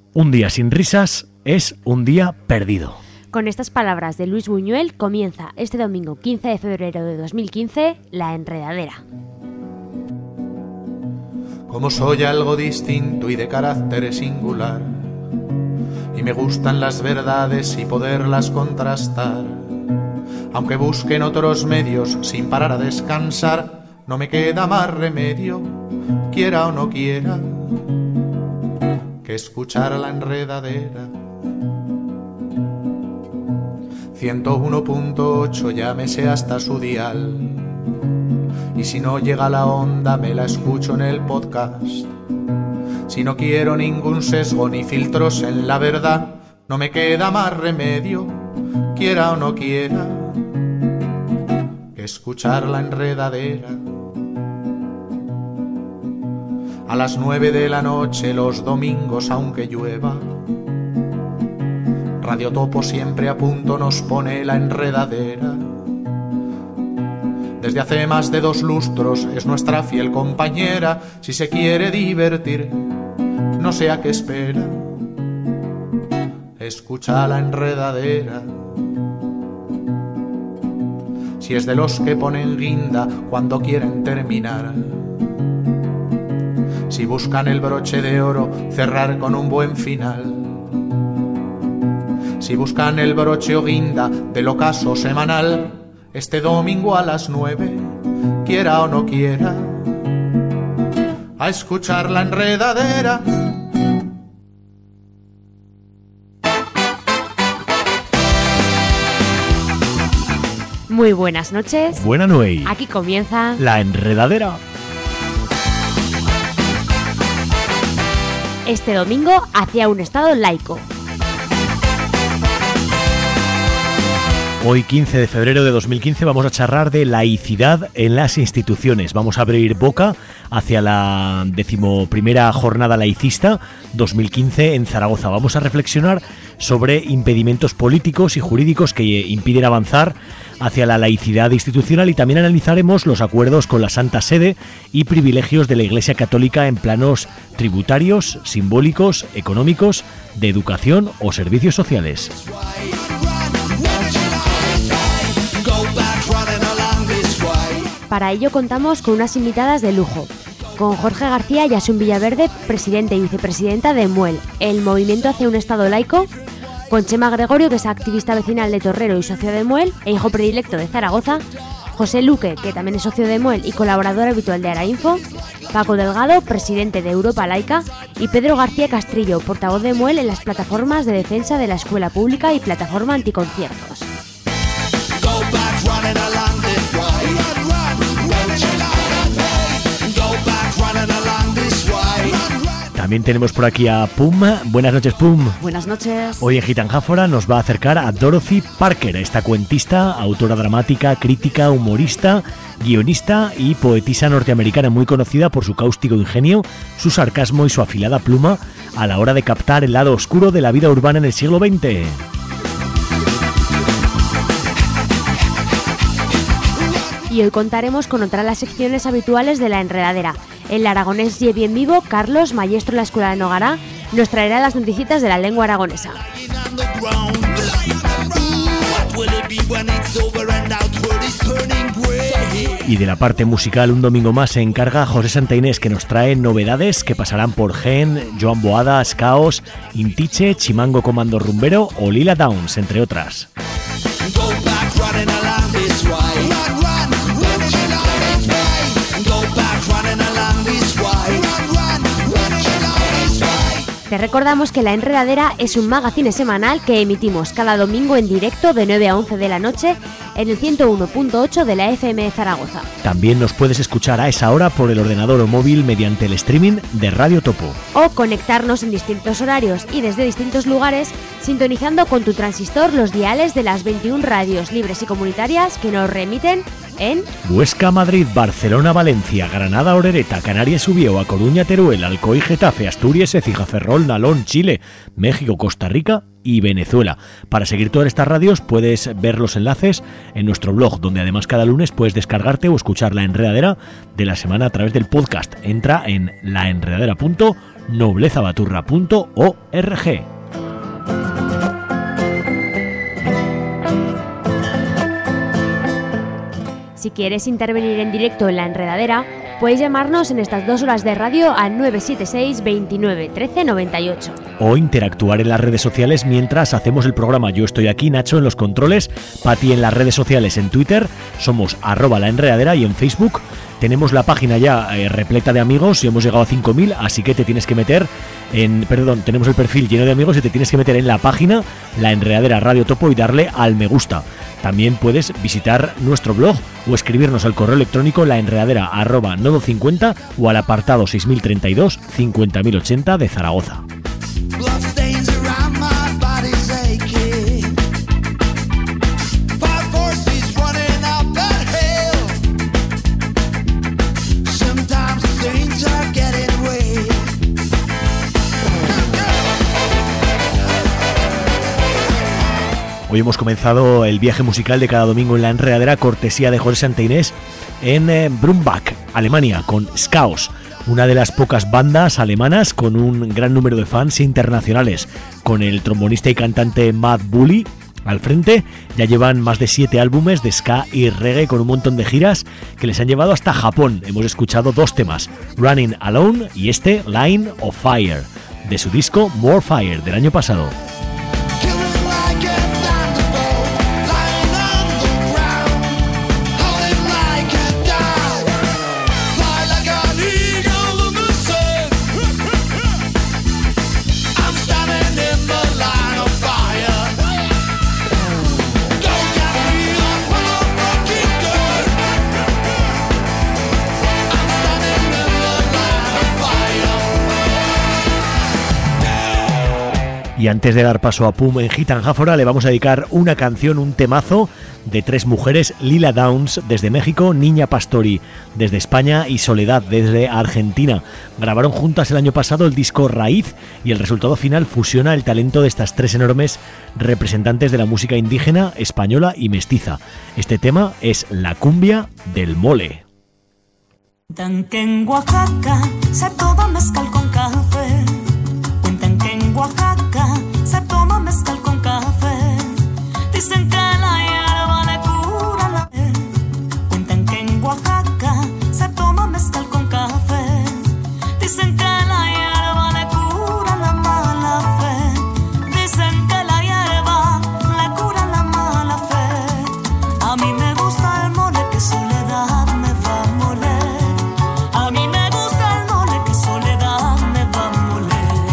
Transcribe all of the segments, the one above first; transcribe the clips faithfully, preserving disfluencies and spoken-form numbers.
Un día sin risas es un día perdido. Con estas palabras de Luis Buñuel comienza este domingo quince de febrero de dos mil quince La Enredadera. Como soy algo distinto y de carácter singular, y me gustan las verdades y poderlas contrastar, aunque busquen otros medios sin parar a descansar, no me queda más remedio, quiera o no quiera, que escuchar La Enredadera. ciento uno punto ocho, llámese hasta su dial, y si no llega la onda me la escucho en el podcast. Si no quiero ningún sesgo ni filtros en la verdad, no me queda más remedio, quiera o no quiera, que escuchar La Enredadera. A las nueve de la noche los domingos aunque llueva, Radio Topo siempre a punto nos pone La Enredadera. Desde hace más de dos lustros es nuestra fiel compañera. Si se quiere divertir, no sé a qué espera, escucha La Enredadera. Si es de los que ponen guinda cuando quieren terminar, si buscan el broche de oro cerrar con un buen final, si buscan el broche o guinda del ocaso semanal, este domingo a las nueve, quiera o no quiera, a escuchar La Enredadera. Muy buenas noches. Buena noche. Aquí comienza La Enredadera. Este domingo hacia un estado laico. Hoy, quince de febrero de dos mil quince, vamos a charlar de laicidad en las instituciones. Vamos a abrir boca hacia la decimoprimera jornada laicista dos mil quince en Zaragoza. Vamos a reflexionar sobre impedimentos políticos y jurídicos que impiden avanzar hacia la laicidad institucional, y también analizaremos los acuerdos con la Santa Sede y privilegios de la Iglesia Católica en planos tributarios, simbólicos, económicos, de educación o servicios sociales. Para ello contamos con unas invitadas de lujo, con Jorge García y Asun Villaverde, presidente y vicepresidenta de MUEL, el Movimiento hacia un Estado Laico, con Chema Gregorio, que es activista vecinal de Torrero y socio de MUEL e hijo predilecto de Zaragoza, José Luque, que también es socio de MUEL y colaborador habitual de Arainfo, Paco Delgado, presidente de Europa Laica, y Pedro García Castrillo, portavoz de MUEL en las plataformas de defensa de la escuela pública y plataforma anticonciertos. También tenemos por aquí a Pum. Buenas noches, Pum. Buenas noches. Hoy en Gitanjáfora nos va a acercar a Dorothy Parker, esta cuentista, autora dramática, crítica, humorista, guionista y poetisa norteamericana muy conocida por su cáustico ingenio, su sarcasmo y su afilada pluma a la hora de captar el lado oscuro de la vida urbana en el siglo veinte. Y hoy contaremos con otra de las secciones habituales de La Enredadera. El aragonés y bien vivo, Carlos, maestro en la Escuela de Nogará, nos traerá las noticias de la lengua aragonesa. Y de la parte musical, un domingo más se encarga José Santa Inés, que nos trae novedades que pasarán por Gen, Joan Boada, Skaos, Intiche, Chimango Comando Rumbero o Lila Downs, entre otras. Te recordamos que La Enredadera es un magazine semanal que emitimos cada domingo en directo de nueve a once de la noche en el ciento uno punto ocho de la F M de Zaragoza. También nos puedes escuchar a esa hora por el ordenador o móvil mediante el streaming de Radio Topo. O conectarnos en distintos horarios y desde distintos lugares, sintonizando con tu transistor los diales de las veintiuna radios libres y comunitarias que nos remiten en Huesca, Madrid, Barcelona, Valencia, Granada, Orereta, Canarias, Subió, A Coruña, Teruel, Alcoy, Getafe, Asturias, Écija, Ferrol, Nalón, Chile, México, Costa Rica y Venezuela. Para seguir todas estas radios puedes ver los enlaces en nuestro blog, donde además cada lunes puedes descargarte o escuchar la enredadera de la semana a través del podcast. Entra en laenredadera punto noblezabaturra punto org. Si quieres intervenir en directo en la enredadera, puedes llamarnos en estas dos horas de radio al nueve siete seis, veintinueve, trece, noventa y ocho. O interactuar en las redes sociales mientras hacemos el programa. Yo estoy aquí, Nacho en los controles, Pati en las redes sociales, en Twitter somos arroba la enredadera y en Facebook tenemos la página ya eh, repleta de amigos y hemos llegado a cinco mil, así que te tienes que meter en, perdón, tenemos el perfil lleno de amigos y te tienes que meter en la página La Enredadera Radio Topo y darle al me gusta. También puedes visitar nuestro blog o escribirnos al correo electrónico laenredadera arroba nodo cincuenta o al apartado seis mil treinta y dos, cincuenta mil ochenta de Zaragoza. Hoy hemos comenzado el viaje musical de cada domingo en la enredadera, cortesía de Jorge Santa Inés en eh, Brumbach, Alemania, con Skaos, una de las pocas bandas alemanas con un gran número de fans internacionales. Con el trombonista y cantante Matt Bully al frente, ya llevan más de siete álbumes de ska y reggae con un montón de giras que les han llevado hasta Japón. Hemos escuchado dos temas, Running Alone y este Line of Fire, de su disco More Fire del año pasado. Y antes de dar paso a Pum en Gita Anjáfora, le vamos a dedicar una canción, un temazo de tres mujeres: Lila Downs desde México, Niña Pastori desde España y Soledad desde Argentina. Grabaron juntas el año pasado el disco Raíz y el resultado final fusiona el talento de estas tres enormes representantes de la música indígena, española y mestiza. Este tema es La Cumbia del Mole. Cuentan que en Oaxaca se toma mezcal con café. Cuentan que en Oaxaca se toma mezcal con café. Dicen que la hierba le cura la fe. Cuentan que en Oaxaca se toma mezcal con café. Dicen que la hierba le cura la mala fe. Dicen que la hierba le cura la mala fe. A mí me gusta el mole que soledad me va a moler. A mí me gusta el mole que soledad me va a moler.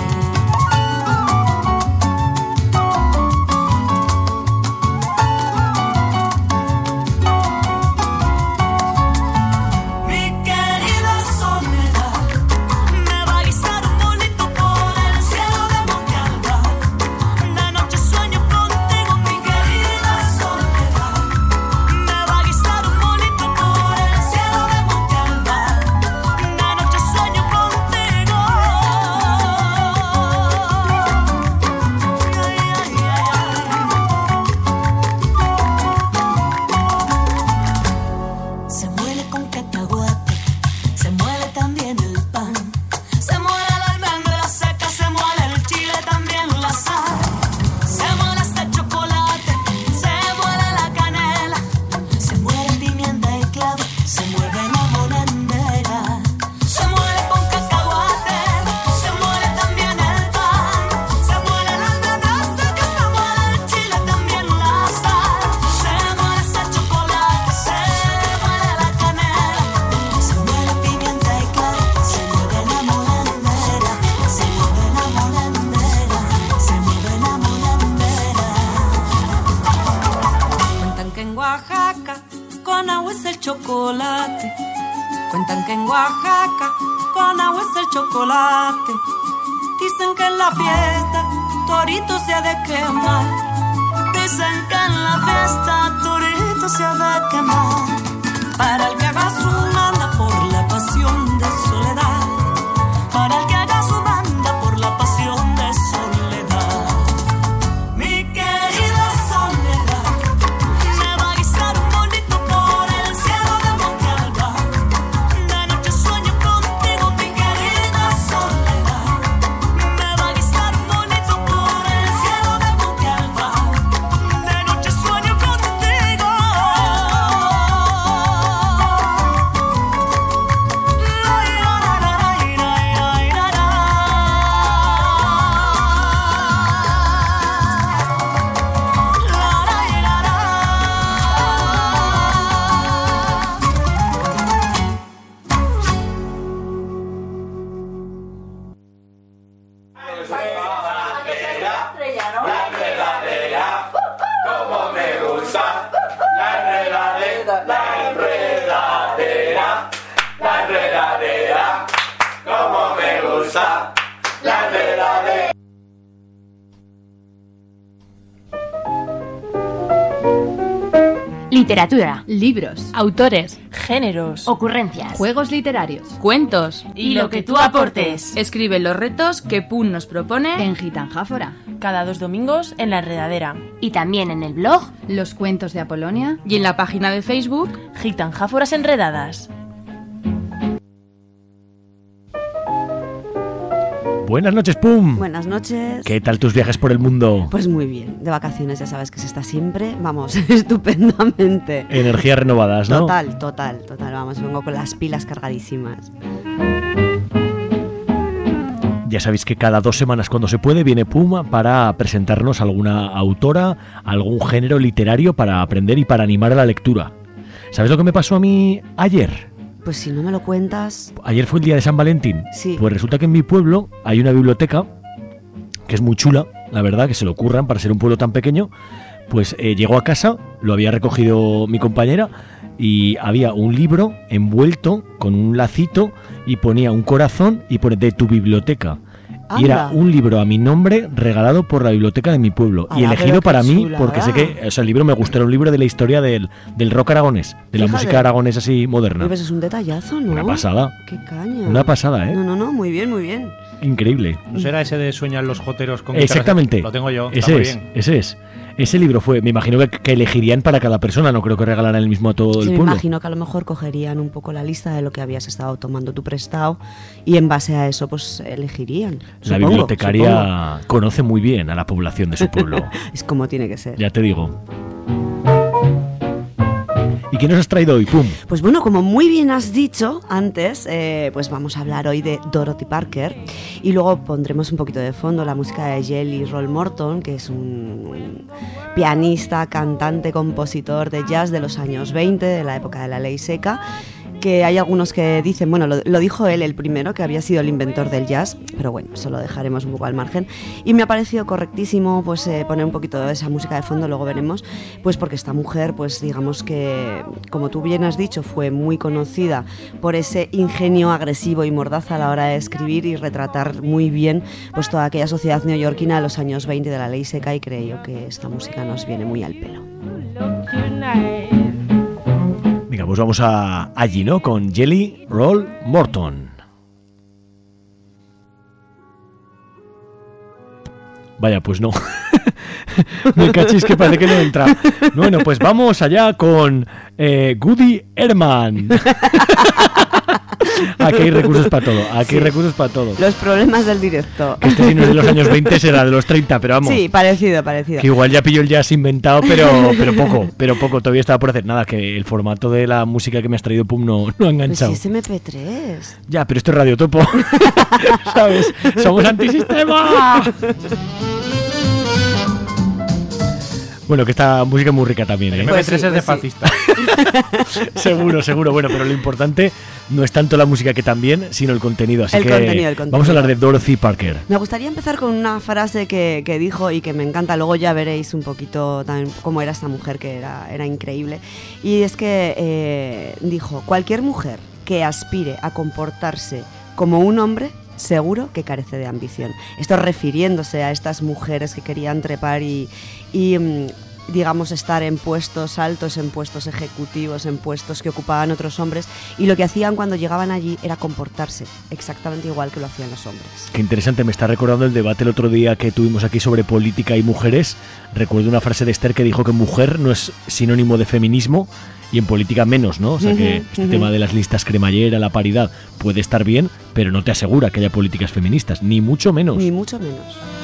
Chocolate. Cuentan que en Oaxaca con agua es el chocolate. Dicen que en la fiesta torito se ha de quemar. Dicen que en la fiesta torito se ha de quemar. Para el que haga su manda por la pasión de soledad. Para el que haga su manda por la pasión de soledad. La enredadera. Literatura, libros, autores, géneros, ocurrencias, juegos literarios, cuentos y lo que tú aportes. Escribe los retos que Pun nos propone en Gitanjáfora. Cada dos domingos en La Enredadera. Y también en el blog Los Cuentos de Apolonia y en la página de Facebook Gitanjáforas Enredadas. Buenas noches, Pum. Buenas noches. ¿Qué tal tus viajes por el mundo? Pues muy bien, de vacaciones ya sabes que se está siempre, vamos, estupendamente. Energías renovadas, ¿no? Total, total, total, vamos, vengo con las pilas cargadísimas. Ya sabéis que cada dos semanas cuando se puede viene Puma para presentarnos alguna autora, algún género literario para aprender y para animar a la lectura. ¿Sabes lo que me pasó a mí ayer? Pues si no me lo cuentas... Ayer fue el día de San Valentín. Sí. Pues resulta que en mi pueblo hay una biblioteca que es muy chula, la verdad, que se le ocurran para ser un pueblo tan pequeño. Pues eh, llegó a casa, lo había recogido mi compañera y había un libro envuelto con un lacito y ponía un corazón y pone de tu biblioteca. Anda. Y era un libro a mi nombre regalado por la biblioteca de mi pueblo. Ala, y elegido para mí chula, porque sé que, o sea, el libro me gustó, era un libro de la historia del, del rock aragonés, de la Fíjate. música aragonesa así moderna. Pues es un detallazo, ¿no? Una pasada. Qué caña. Una pasada, ¿eh? No, no, no, muy bien, muy bien. Increíble. ¿No será ese de sueñan los joteros con guitarras? Exactamente. Lo tengo yo, está Ese muy es, bien. ese es. Ese libro fue, me imagino que, que elegirían para cada persona, no creo que regalaran el mismo a todo Sí, el me pueblo. imagino que a lo mejor cogerían un poco la lista de lo que habías estado tomando tu prestado y en base a eso pues elegirían. La supongo, bibliotecaria supongo. conoce muy bien a la población de su pueblo. Es como tiene que ser. Ya te digo. ¿Y qué nos has traído hoy, Pum? Pues bueno, como muy bien has dicho antes, eh, pues vamos a hablar hoy de Dorothy Parker y luego pondremos un poquito de fondo la música de Jelly Roll Morton, que es un pianista, cantante, compositor de jazz de los años veinte, de la época de la ley seca, que hay algunos que dicen, bueno, lo, lo dijo él el primero, que había sido el inventor del jazz, pero bueno, eso lo dejaremos un poco al margen. Y me ha parecido correctísimo pues eh, poner un poquito de esa música de fondo, luego veremos, pues porque esta mujer, pues digamos que, como tú bien has dicho, fue muy conocida por ese ingenio agresivo y mordaz a la hora de escribir y retratar muy bien pues toda aquella sociedad neoyorquina de los años veinte de la ley seca, y creo que esta música nos viene muy al pelo. Venga, pues vamos a allí, ¿no? Con Jelly Roll Morton. Vaya, pues no. Me cachis que parece que no entra. Bueno, pues vamos allá con eh, Woody Herman. Aquí hay recursos para todo. Aquí Sí. hay recursos para todo. Los problemas del directo. Que este sí no es de los años veinte, será de los treinta, pero vamos. Sí, parecido, parecido. Que igual ya pilló el jazz inventado, pero, pero poco, pero poco. Todavía estaba por hacer nada, que el formato de la música que me has traído, Pum, no, no ha Pues enganchado. si es eme pe tres. Ya, pero esto es Radio Topo. ¿Sabes? ¡Somos antisistema! Bueno, que esta música es muy rica también, ¿eh? El eme pe tres Pues sí, es pues de sí. fascista. Seguro, seguro. Bueno, pero lo importante no es tanto la música que también, sino el contenido. Así El que contenido, el contenido. vamos a hablar de Dorothy Parker. Me gustaría empezar con una frase que, que dijo y que me encanta, luego ya veréis un poquito también cómo era esta mujer, que era, era increíble. Y es que eh, dijo, cualquier mujer que aspire a comportarse como un hombre, seguro que carece de ambición. Esto refiriéndose a estas mujeres que querían trepar y, y mm, digamos, estar en puestos altos, en puestos ejecutivos, en puestos que ocupaban otros hombres, y lo que hacían cuando llegaban allí era comportarse exactamente igual que lo hacían los hombres. Qué interesante, me está recordando el debate el otro día que tuvimos aquí sobre política y mujeres. Recuerdo una frase de Esther que dijo que mujer no es sinónimo de feminismo y en política menos, ¿no? O sea que Ujú, este ujú. tema de las listas cremallera, la paridad, puede estar bien, pero no te asegura que haya políticas feministas, ni mucho menos. Ni mucho menos.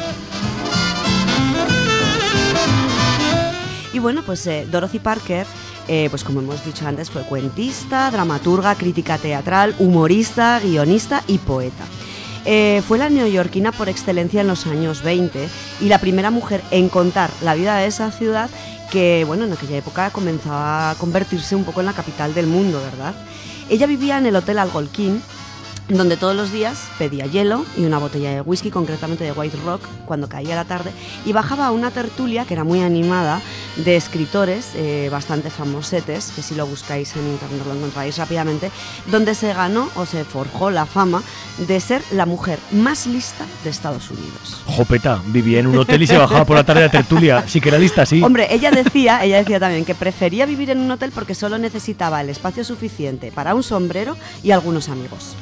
Y bueno, pues eh, Dorothy Parker, eh, pues como hemos dicho antes, fue cuentista, dramaturga, crítica teatral, humorista, guionista y poeta. Eh, fue la neoyorquina por excelencia en los años veinte y la primera mujer en contar la vida de esa ciudad que, bueno, en aquella época comenzaba a convertirse un poco en la capital del mundo, ¿verdad? Ella vivía en el Hotel Algonquin, donde todos los días pedía hielo y una botella de whisky, concretamente de White Rock, cuando caía la tarde, y bajaba a una tertulia que era muy animada de escritores eh, bastante famosetes, que si lo buscáis en internet lo encontraréis rápidamente, donde se ganó o se forjó la fama de ser la mujer más lista de Estados Unidos. Jopeta, vivía en un hotel y se bajaba por la tarde a la tertulia, sí que era lista, sí. Hombre, ella decía, ella decía también que prefería vivir en un hotel porque solo necesitaba el espacio suficiente para un sombrero y algunos amigos.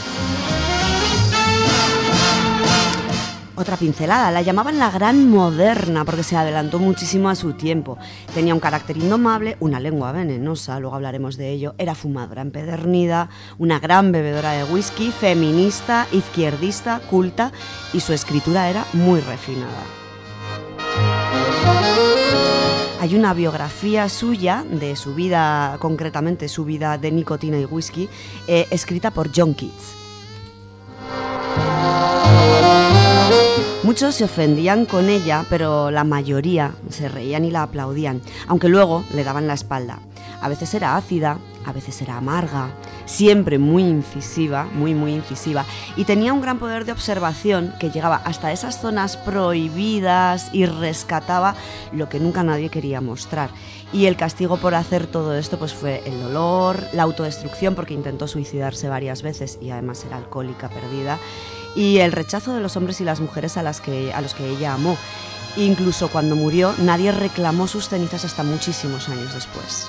Otra pincelada, la llamaban la gran moderna porque se adelantó muchísimo a su tiempo. Tenía un carácter indomable, una lengua venenosa, luego hablaremos de ello, era fumadora empedernida, una gran bebedora de whisky, feminista, izquierdista, culta, y su escritura era muy refinada. Hay una biografía suya, de su vida, concretamente su vida de nicotina y whisky, eh, escrita por John Keats. Muchos se ofendían con ella, pero la mayoría se reían y la aplaudían, aunque luego le daban la espalda. A veces era ácida, a veces era amarga, siempre muy incisiva, muy muy incisiva, y tenía un gran poder de observación que llegaba hasta esas zonas prohibidas y rescataba lo que nunca nadie quería mostrar. Y el castigo por hacer todo esto pues fue el dolor, la autodestrucción, porque intentó suicidarse varias veces y además era alcohólica perdida, y el rechazo de los hombres y las mujeres a, las que, a los que ella amó. Incluso cuando murió, nadie reclamó sus cenizas hasta muchísimos años después.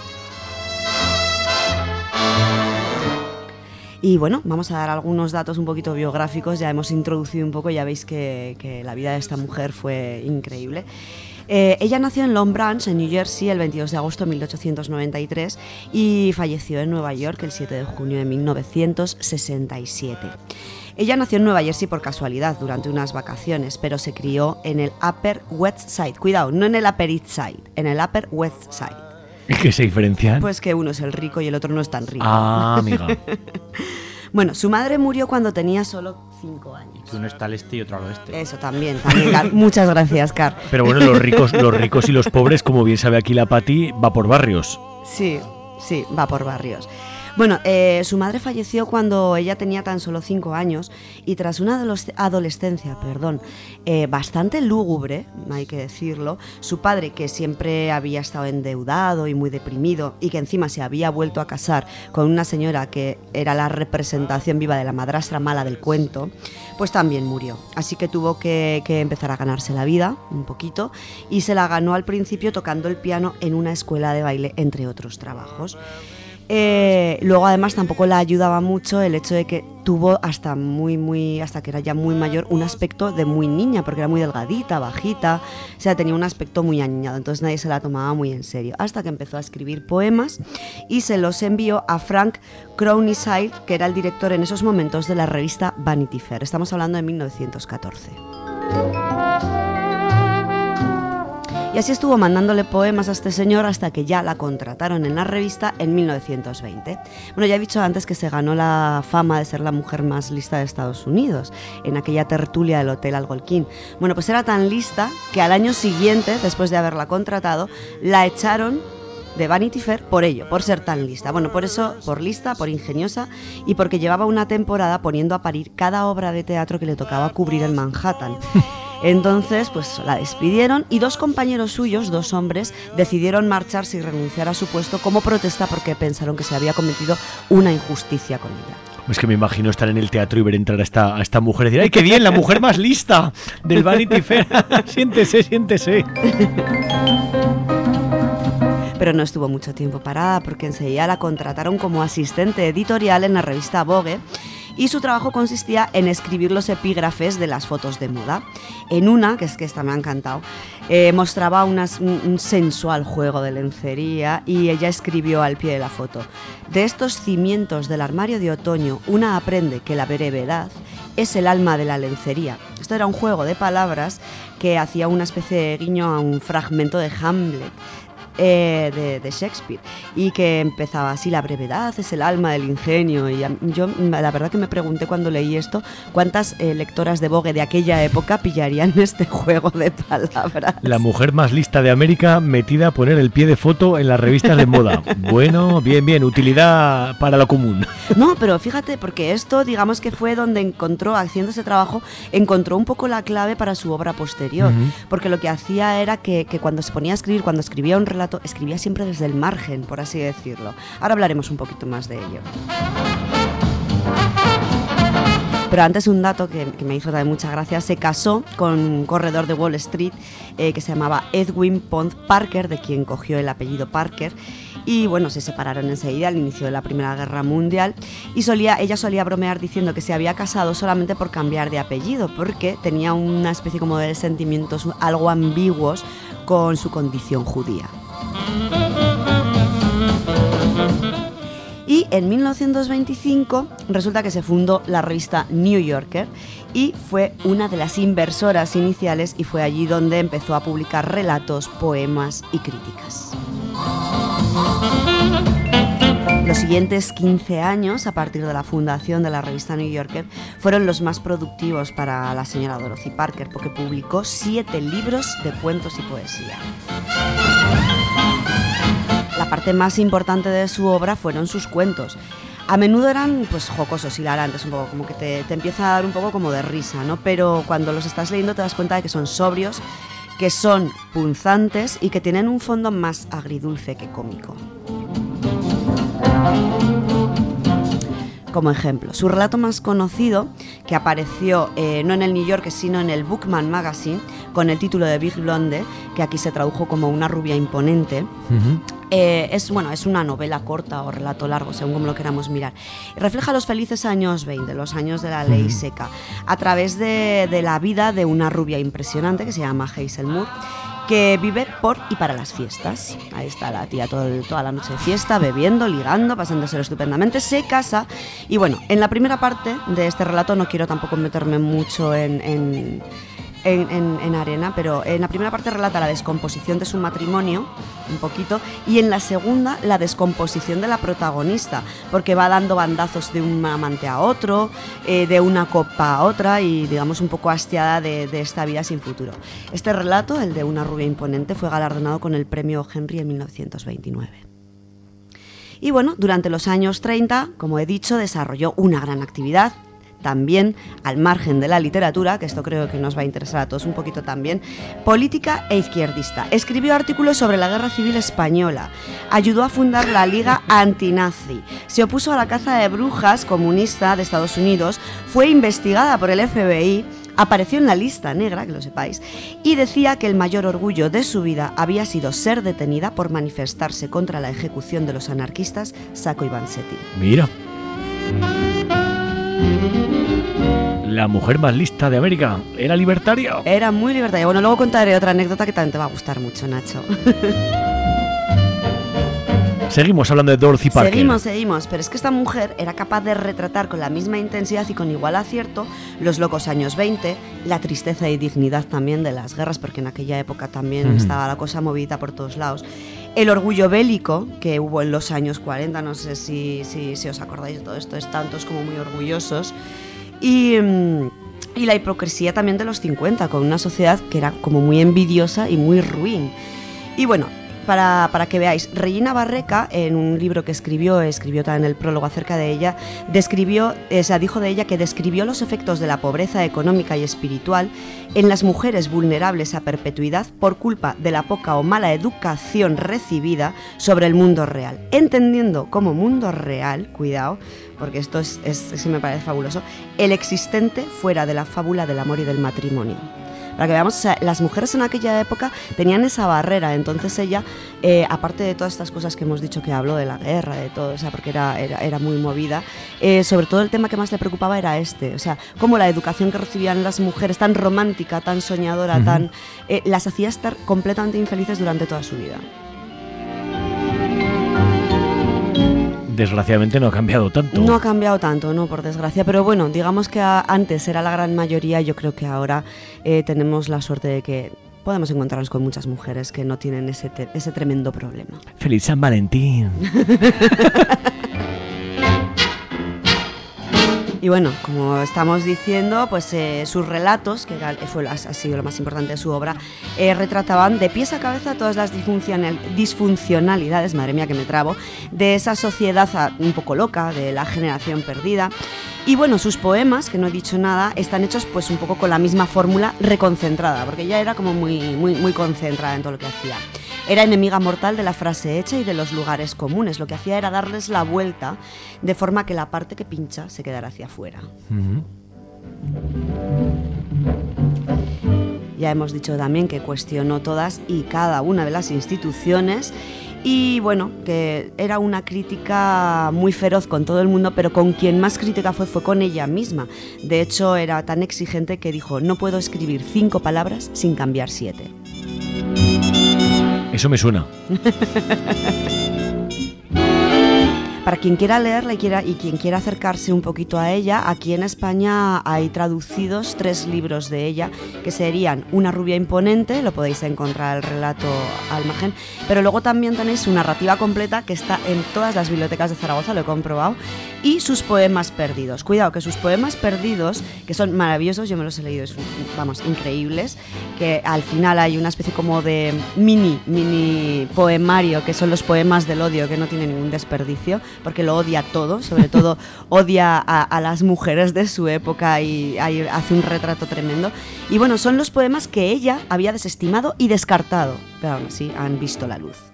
Y bueno, vamos a dar algunos datos un poquito biográficos, ya hemos introducido un poco, ya veis que, que la vida de esta mujer fue increíble. Eh, ella nació en Long Branch, en New Jersey, el veintidós de agosto de mil ochocientos noventa y tres y falleció en Nueva York el siete de junio de mil novecientos sesenta y siete. Ella nació en Nueva Jersey por casualidad durante unas vacaciones, pero se crió en el Upper West Side. Cuidado, no en el Upper East Side, en el Upper West Side. ¿Qué se diferencian? Pues que uno es el rico y el otro no es tan rico. Ah, amiga. Bueno, su madre murió cuando tenía solo cinco años. Que uno está al este y otro al oeste. Eso también, también, Car. Muchas gracias, Car. Pero bueno, los ricos, los ricos y los pobres, como bien sabe aquí la Pati, va por barrios. Sí, sí, va por barrios. Bueno, eh, su madre falleció cuando ella tenía tan solo cinco años y tras una adolescencia, perdón, eh, bastante lúgubre, hay que decirlo, su padre, que siempre había estado endeudado y muy deprimido y que encima se había vuelto a casar con una señora que era la representación viva de la madrastra mala del cuento, pues también murió. Así que tuvo que, que empezar a ganarse la vida un poquito y se la ganó al principio tocando el piano en una escuela de baile, entre otros trabajos. Eh, luego además tampoco la ayudaba mucho el hecho de que tuvo hasta muy muy hasta que era ya muy mayor un aspecto de muy niña, porque era muy delgadita, bajita, o sea, tenía un aspecto muy aniñado, entonces nadie se la tomaba muy en serio, hasta que empezó a escribir poemas y se los envió a Frank Crowninside, que era el director en esos momentos de la revista Vanity Fair. Estamos hablando de mil novecientos catorce. Y así estuvo mandándole poemas a este señor hasta que ya la contrataron en la revista en mil novecientos veinte. Bueno, ya he dicho antes que se ganó la fama de ser la mujer más lista de Estados Unidos, en aquella tertulia del Hotel Algonquin. Bueno, pues era tan lista que al año siguiente, después de haberla contratado, la echaron de Vanity Fair por ello, por ser tan lista. Bueno, por eso, por lista, por ingeniosa y porque llevaba una temporada poniendo a parir cada obra de teatro que le tocaba cubrir en Manhattan. Entonces, pues la despidieron y dos compañeros suyos, dos hombres, decidieron marcharse y renunciar a su puesto como protesta porque pensaron que se había cometido una injusticia con ella. Es que me imagino estar en el teatro y ver entrar a esta, a esta mujer y decir, ¡ay, qué bien, la mujer más lista del Vanity Fair! Siéntese, siéntese. Pero no estuvo mucho tiempo parada porque enseguida la contrataron como asistente editorial en la revista Vogue y su trabajo consistía en escribir los epígrafes de las fotos de moda. En una, que es que esta me ha encantado, eh, mostraba unas, un, un sensual juego de lencería y ella escribió al pie de la foto: de estos cimientos del armario de otoño, una aprende que la brevedad es el alma de la lencería. Esto era un juego de palabras que hacía una especie de guiño a un fragmento de Hamlet. eh, de, de Shakespeare, y que empezaba así: la brevedad es el alma del ingenio. Y yo la verdad que me pregunté cuando leí esto cuántas eh, lectoras de Vogue de aquella época pillarían este juego de palabras. La mujer más lista de América metida a poner el pie de foto en las revistas de moda. Bueno, bien, bien, utilidad para lo común. No, pero fíjate, porque esto digamos que fue donde encontró, haciendo ese trabajo, encontró un poco la clave para su obra posterior, uh-huh. porque lo que hacía era que, que cuando se ponía a escribir, cuando escribía un relato, escribía siempre desde el margen, por así decirlo. Ahora hablaremos un poquito más de ello. Pero antes, un dato que, que me hizo también mucha gracia: se casó con un corredor de Wall Street eh, que se llamaba Edwin Pond Parker, de quien cogió el apellido Parker, y bueno, se separaron enseguida al inicio de la Primera Guerra Mundial, y solía, ella solía bromear diciendo que se había casado solamente por cambiar de apellido, porque tenía una especie como de sentimientos algo ambiguos con su condición judía. Y en mil novecientos veinticinco resulta que se fundó la revista New Yorker, y fue una de las inversoras iniciales, y fue allí donde empezó a publicar relatos, poemas y críticas. Los siguientes quince años, a partir de la fundación de la revista New Yorker, fueron los más productivos para la señora Dorothy Parker, porque publicó siete libros de cuentos y poesía. La parte más importante de su obra fueron sus cuentos. A menudo eran pues jocosos, hilarantes, un poco como que te, te empieza a dar un poco como de risa, ¿no? Pero cuando los estás leyendo te das cuenta de que son sobrios, que son punzantes y que tienen un fondo más agridulce que cómico. Como ejemplo, su relato más conocido, que apareció eh, no en el New Yorker sino en el Bookman Magazine, con el título de Big Blonde, que aquí se tradujo como Una rubia imponente, uh-huh. eh, es, bueno, es una novela corta o relato largo, según como lo queramos mirar. Refleja los felices años veinte, los años de la ley uh-huh. seca, a través de, de la vida de una rubia impresionante que se llama Hazel Moore, que vive por y para las fiestas. Ahí está la tía todo el, toda la noche de fiesta, bebiendo, ligando, pasándoselo estupendamente. Se casa y bueno, en la primera parte de este relato no quiero tampoco meterme mucho en, en, en, en, en arena, pero en la primera parte relata la descomposición de su matrimonio, un poquito, y en la segunda la descomposición de la protagonista, porque va dando bandazos de un amante a otro, eh, de una copa a otra, y digamos un poco hastiada de, de esta vida sin futuro. Este relato, el de Una rubia imponente, fue galardonado con el premio Henry en mil novecientos veintinueve. Y bueno, durante los años treinta, como he dicho, desarrolló una gran actividad, también al margen de la literatura, que esto creo que nos va a interesar a todos un poquito también, política e izquierdista. Escribió artículos sobre la Guerra Civil Española, ayudó a fundar la Liga Antinazi, se opuso a la caza de brujas comunista de Estados Unidos, fue investigada por el F B I, apareció en la lista negra, que lo sepáis, y decía que el mayor orgullo de su vida había sido ser detenida por manifestarse contra la ejecución de los anarquistas Sacco y Vanzetti. Mira. La mujer más lista de América. ¿Era libertaria? Era muy libertaria. Bueno, luego contaré otra anécdota que también te va a gustar mucho, Nacho. Seguimos hablando de Dorothy Parker. Seguimos, seguimos, pero es que esta mujer era capaz de retratar con la misma intensidad y con igual acierto los locos años veinte, la tristeza y dignidad también de las guerras, porque en aquella época también uh-huh. estaba la cosa movida por todos lados. El orgullo bélico que hubo en los años cuarenta, no sé si, si, si os acordáis de todo esto, es tantos como muy orgullosos. Y, y la hipocresía también de los cincuenta, con una sociedad que era como muy envidiosa y muy ruin. Y bueno, para, para que veáis, Regina Barreca, en un libro que escribió, escribió también el prólogo acerca de ella, describió, o sea, dijo de ella que describió los efectos de la pobreza económica y espiritual en las mujeres vulnerables a perpetuidad por culpa de la poca o mala educación recibida sobre el mundo real, entendiendo como mundo real, cuidado, porque esto es, es, es, me parece fabuloso, el existente fuera de la fábula del amor y del matrimonio. Para que veamos, o sea, las mujeres en aquella época tenían esa barrera, entonces ella, eh, aparte de todas estas cosas que hemos dicho, que habló de la guerra, de todo, o sea, porque era, era, era muy movida, eh, sobre todo el tema que más le preocupaba era este, o sea, cómo la educación que recibían las mujeres, tan romántica, tan soñadora, uh-huh. tan eh, las hacía estar completamente infelices durante toda su vida. Desgraciadamente no ha cambiado tanto. No ha cambiado tanto, no, por desgracia. Pero bueno, digamos que a, antes era la gran mayoría. Yo creo que ahora eh, tenemos la suerte de que podemos encontrarnos con muchas mujeres que no tienen ese, te- ese tremendo problema. ¡Feliz San Valentín! Y bueno, como estamos diciendo, pues eh, sus relatos, que era, fue, ha sido lo más importante de su obra, eh, retrataban de pies a cabeza todas las disfuncional, disfuncionalidades, madre mía que me trabo, de esa sociedad un poco loca, de la generación perdida. Y bueno, sus poemas, que no he dicho nada, están hechos pues un poco con la misma fórmula reconcentrada, porque ella era como muy, muy, muy concentrada en todo lo que hacía. Era enemiga mortal de la frase hecha y de los lugares comunes. Lo que hacía era darles la vuelta de forma que la parte que pincha se quedara hacia afuera. Uh-huh. Ya hemos dicho también que cuestionó todas y cada una de las instituciones y bueno, que era una crítica muy feroz con todo el mundo, pero con quien más crítica fue fue con ella misma. De hecho, era tan exigente que dijo: no puedo escribir cinco palabras sin cambiar siete. Eso me suena. Para quien quiera leerla y, quiera, y quien quiera acercarse un poquito a ella, aquí en España hay traducidos tres libros de ella, que serían Una rubia imponente, lo podéis encontrar el relato al margen, pero luego también tenéis su narrativa completa, que está en todas las bibliotecas de Zaragoza, lo he comprobado, y sus poemas perdidos. Cuidado, que sus poemas perdidos, que son maravillosos, yo me los he leído, es, vamos, increíbles, que al final hay una especie como de mini, mini poemario, que son los poemas del odio, que no tienen ningún desperdicio, porque lo odia todo, sobre todo odia a, a las mujeres de su época y, y hace un retrato tremendo. Y bueno, son los poemas que ella había desestimado y descartado, pero aún así han visto la luz.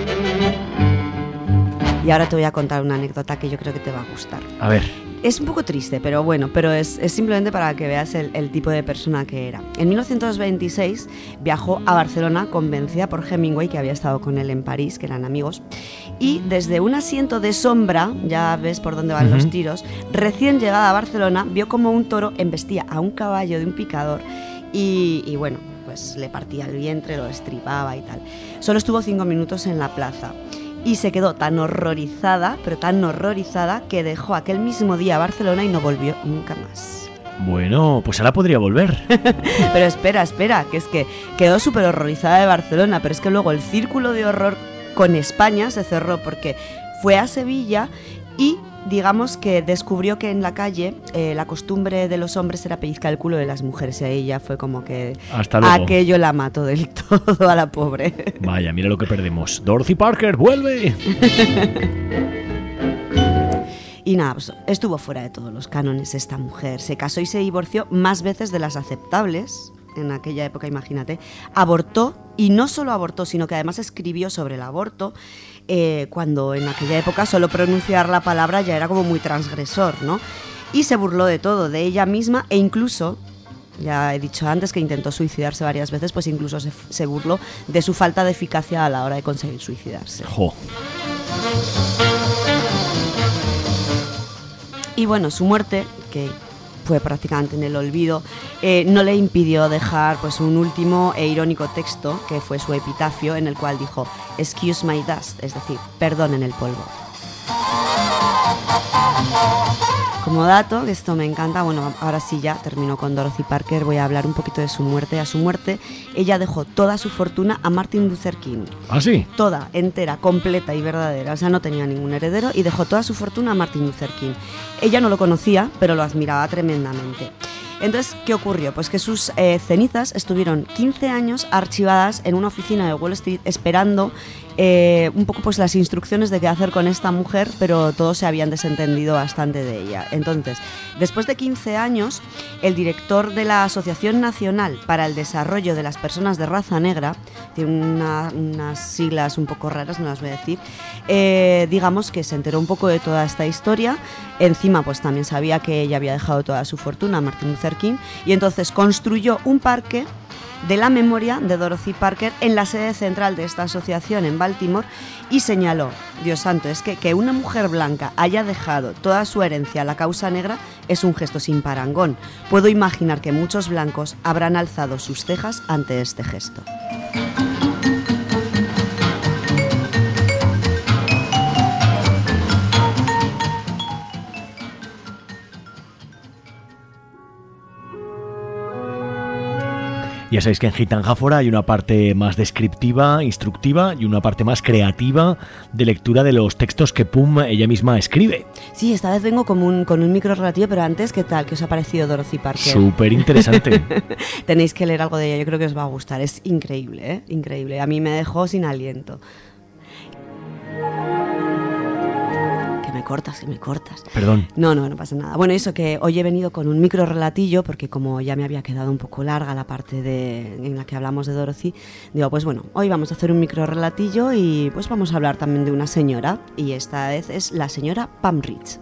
Y ahora te voy a contar una anécdota que yo creo que te va a gustar. A ver. Es un poco triste, pero bueno, pero es, es simplemente para que veas el, el tipo de persona que era. En mil novecientos veintiséis viajó a Barcelona convencida por Hemingway, que había estado con él en París, que eran amigos, y desde un asiento de sombra, ya ves por dónde van uh-huh. los tiros, recién llegada a Barcelona, vio como un toro embestía a un caballo de un picador y, y bueno, pues le partía el vientre, lo destripaba y tal. Solo estuvo cinco minutos en la plaza. Y se quedó tan horrorizada, pero tan horrorizada, que dejó aquel mismo día a Barcelona y no volvió nunca más. Bueno, pues ahora podría volver. Pero espera, espera, que es que quedó súper horrorizada de Barcelona, pero es que luego el círculo de horror con España se cerró porque fue a Sevilla y digamos que descubrió que en la calle eh, la costumbre de los hombres era pellizcar el culo de las mujeres y ahí ya fue como que hasta luego. Aquello la mató del todo a la pobre. Vaya, mira lo que perdemos. Dorothy Parker, vuelve. Y nada, pues estuvo fuera de todos los cánones esta mujer. Se casó y se divorció más veces de las aceptables. En aquella época, imagínate. Abortó, y no solo abortó, sino que además escribió sobre el aborto, eh, cuando en aquella época solo pronunciar la palabra ya era como muy transgresor, ¿no? Y se burló de todo, de ella misma, e incluso, ya he dicho antes que intentó suicidarse varias veces, pues incluso se, se burló de su falta de eficacia a la hora de conseguir suicidarse. Jo. Y bueno, su muerte, que fue prácticamente en el olvido, eh, no le impidió dejar pues un último e irónico texto, que fue su epitafio, en el cual dijo "Excuse my dust", es decir, perdonen el polvo. Como dato, esto me encanta, bueno, ahora sí ya termino con Dorothy Parker, voy a hablar un poquito de su muerte. A su muerte, ella dejó toda su fortuna a Martin Luther King. ¿Ah, sí? Toda, entera, completa y verdadera, o sea, no tenía ningún heredero y dejó toda su fortuna a Martin Luther King. Ella no lo conocía, pero lo admiraba tremendamente. Entonces, ¿qué ocurrió? Pues que sus eh, cenizas estuvieron quince años archivadas en una oficina de Wall Street esperando eh, un poco pues las instrucciones de qué hacer con esta mujer, pero todos se habían desentendido bastante de ella. Entonces, después de quince años, el director de la Asociación Nacional para el Desarrollo de las Personas de Raza Negra, tiene una, unas siglas un poco raras, no las voy a decir, eh, digamos que se enteró un poco de toda esta historia. Encima pues también sabía que ella había dejado toda su fortuna a Martin Luther King y entonces construyó un parque de la memoria de Dorothy Parker en la sede central de esta asociación en Baltimore y señaló, Dios santo, es que que una mujer blanca haya dejado toda su herencia a la causa negra es un gesto sin parangón. Puedo imaginar que muchos blancos habrán alzado sus cejas ante este gesto. Ya sabéis que en Gitanjáfora hay una parte más descriptiva, instructiva y una parte más creativa de lectura de los textos que Pum ella misma escribe. Sí, esta vez vengo con un, con un micro relativo, pero antes, ¿qué tal? ¿Qué os ha parecido Dorothy Parker? Súper interesante. Tenéis que leer algo de ella, yo creo que os va a gustar. Es increíble, ¿eh? Increíble. A mí me dejó sin aliento. Me cortas, que me cortas. Perdón. No, no, no pasa nada. Bueno, eso que hoy he venido con un micro relatillo, porque como ya me había quedado un poco larga la parte de, en la que hablamos de Dorothy, digo, pues bueno, hoy vamos a hacer un micro relatillo y pues vamos a hablar también de una señora, y esta vez es la señora Pam Reach.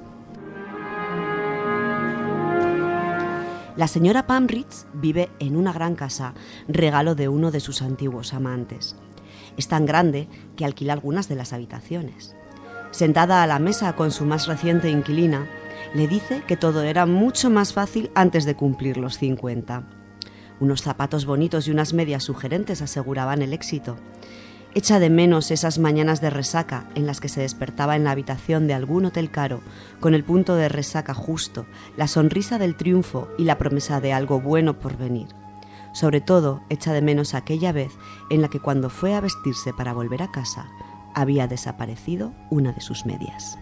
La señora Pam Reach vive en una gran casa, regalo de uno de sus antiguos amantes. Es tan grande que alquila algunas de las habitaciones. Sentada a la mesa con su más reciente inquilina, le dice que todo era mucho más fácil antes de cumplir los cincuenta. Unos zapatos bonitos y unas medias sugerentes aseguraban el éxito. Echa de menos esas mañanas de resaca en las que se despertaba en la habitación de algún hotel caro, con el punto de resaca justo, la sonrisa del triunfo y la promesa de algo bueno por venir. Sobre todo, echa de menos aquella vez en la que cuando fue a vestirse para volver a casa, había desaparecido una de sus medias.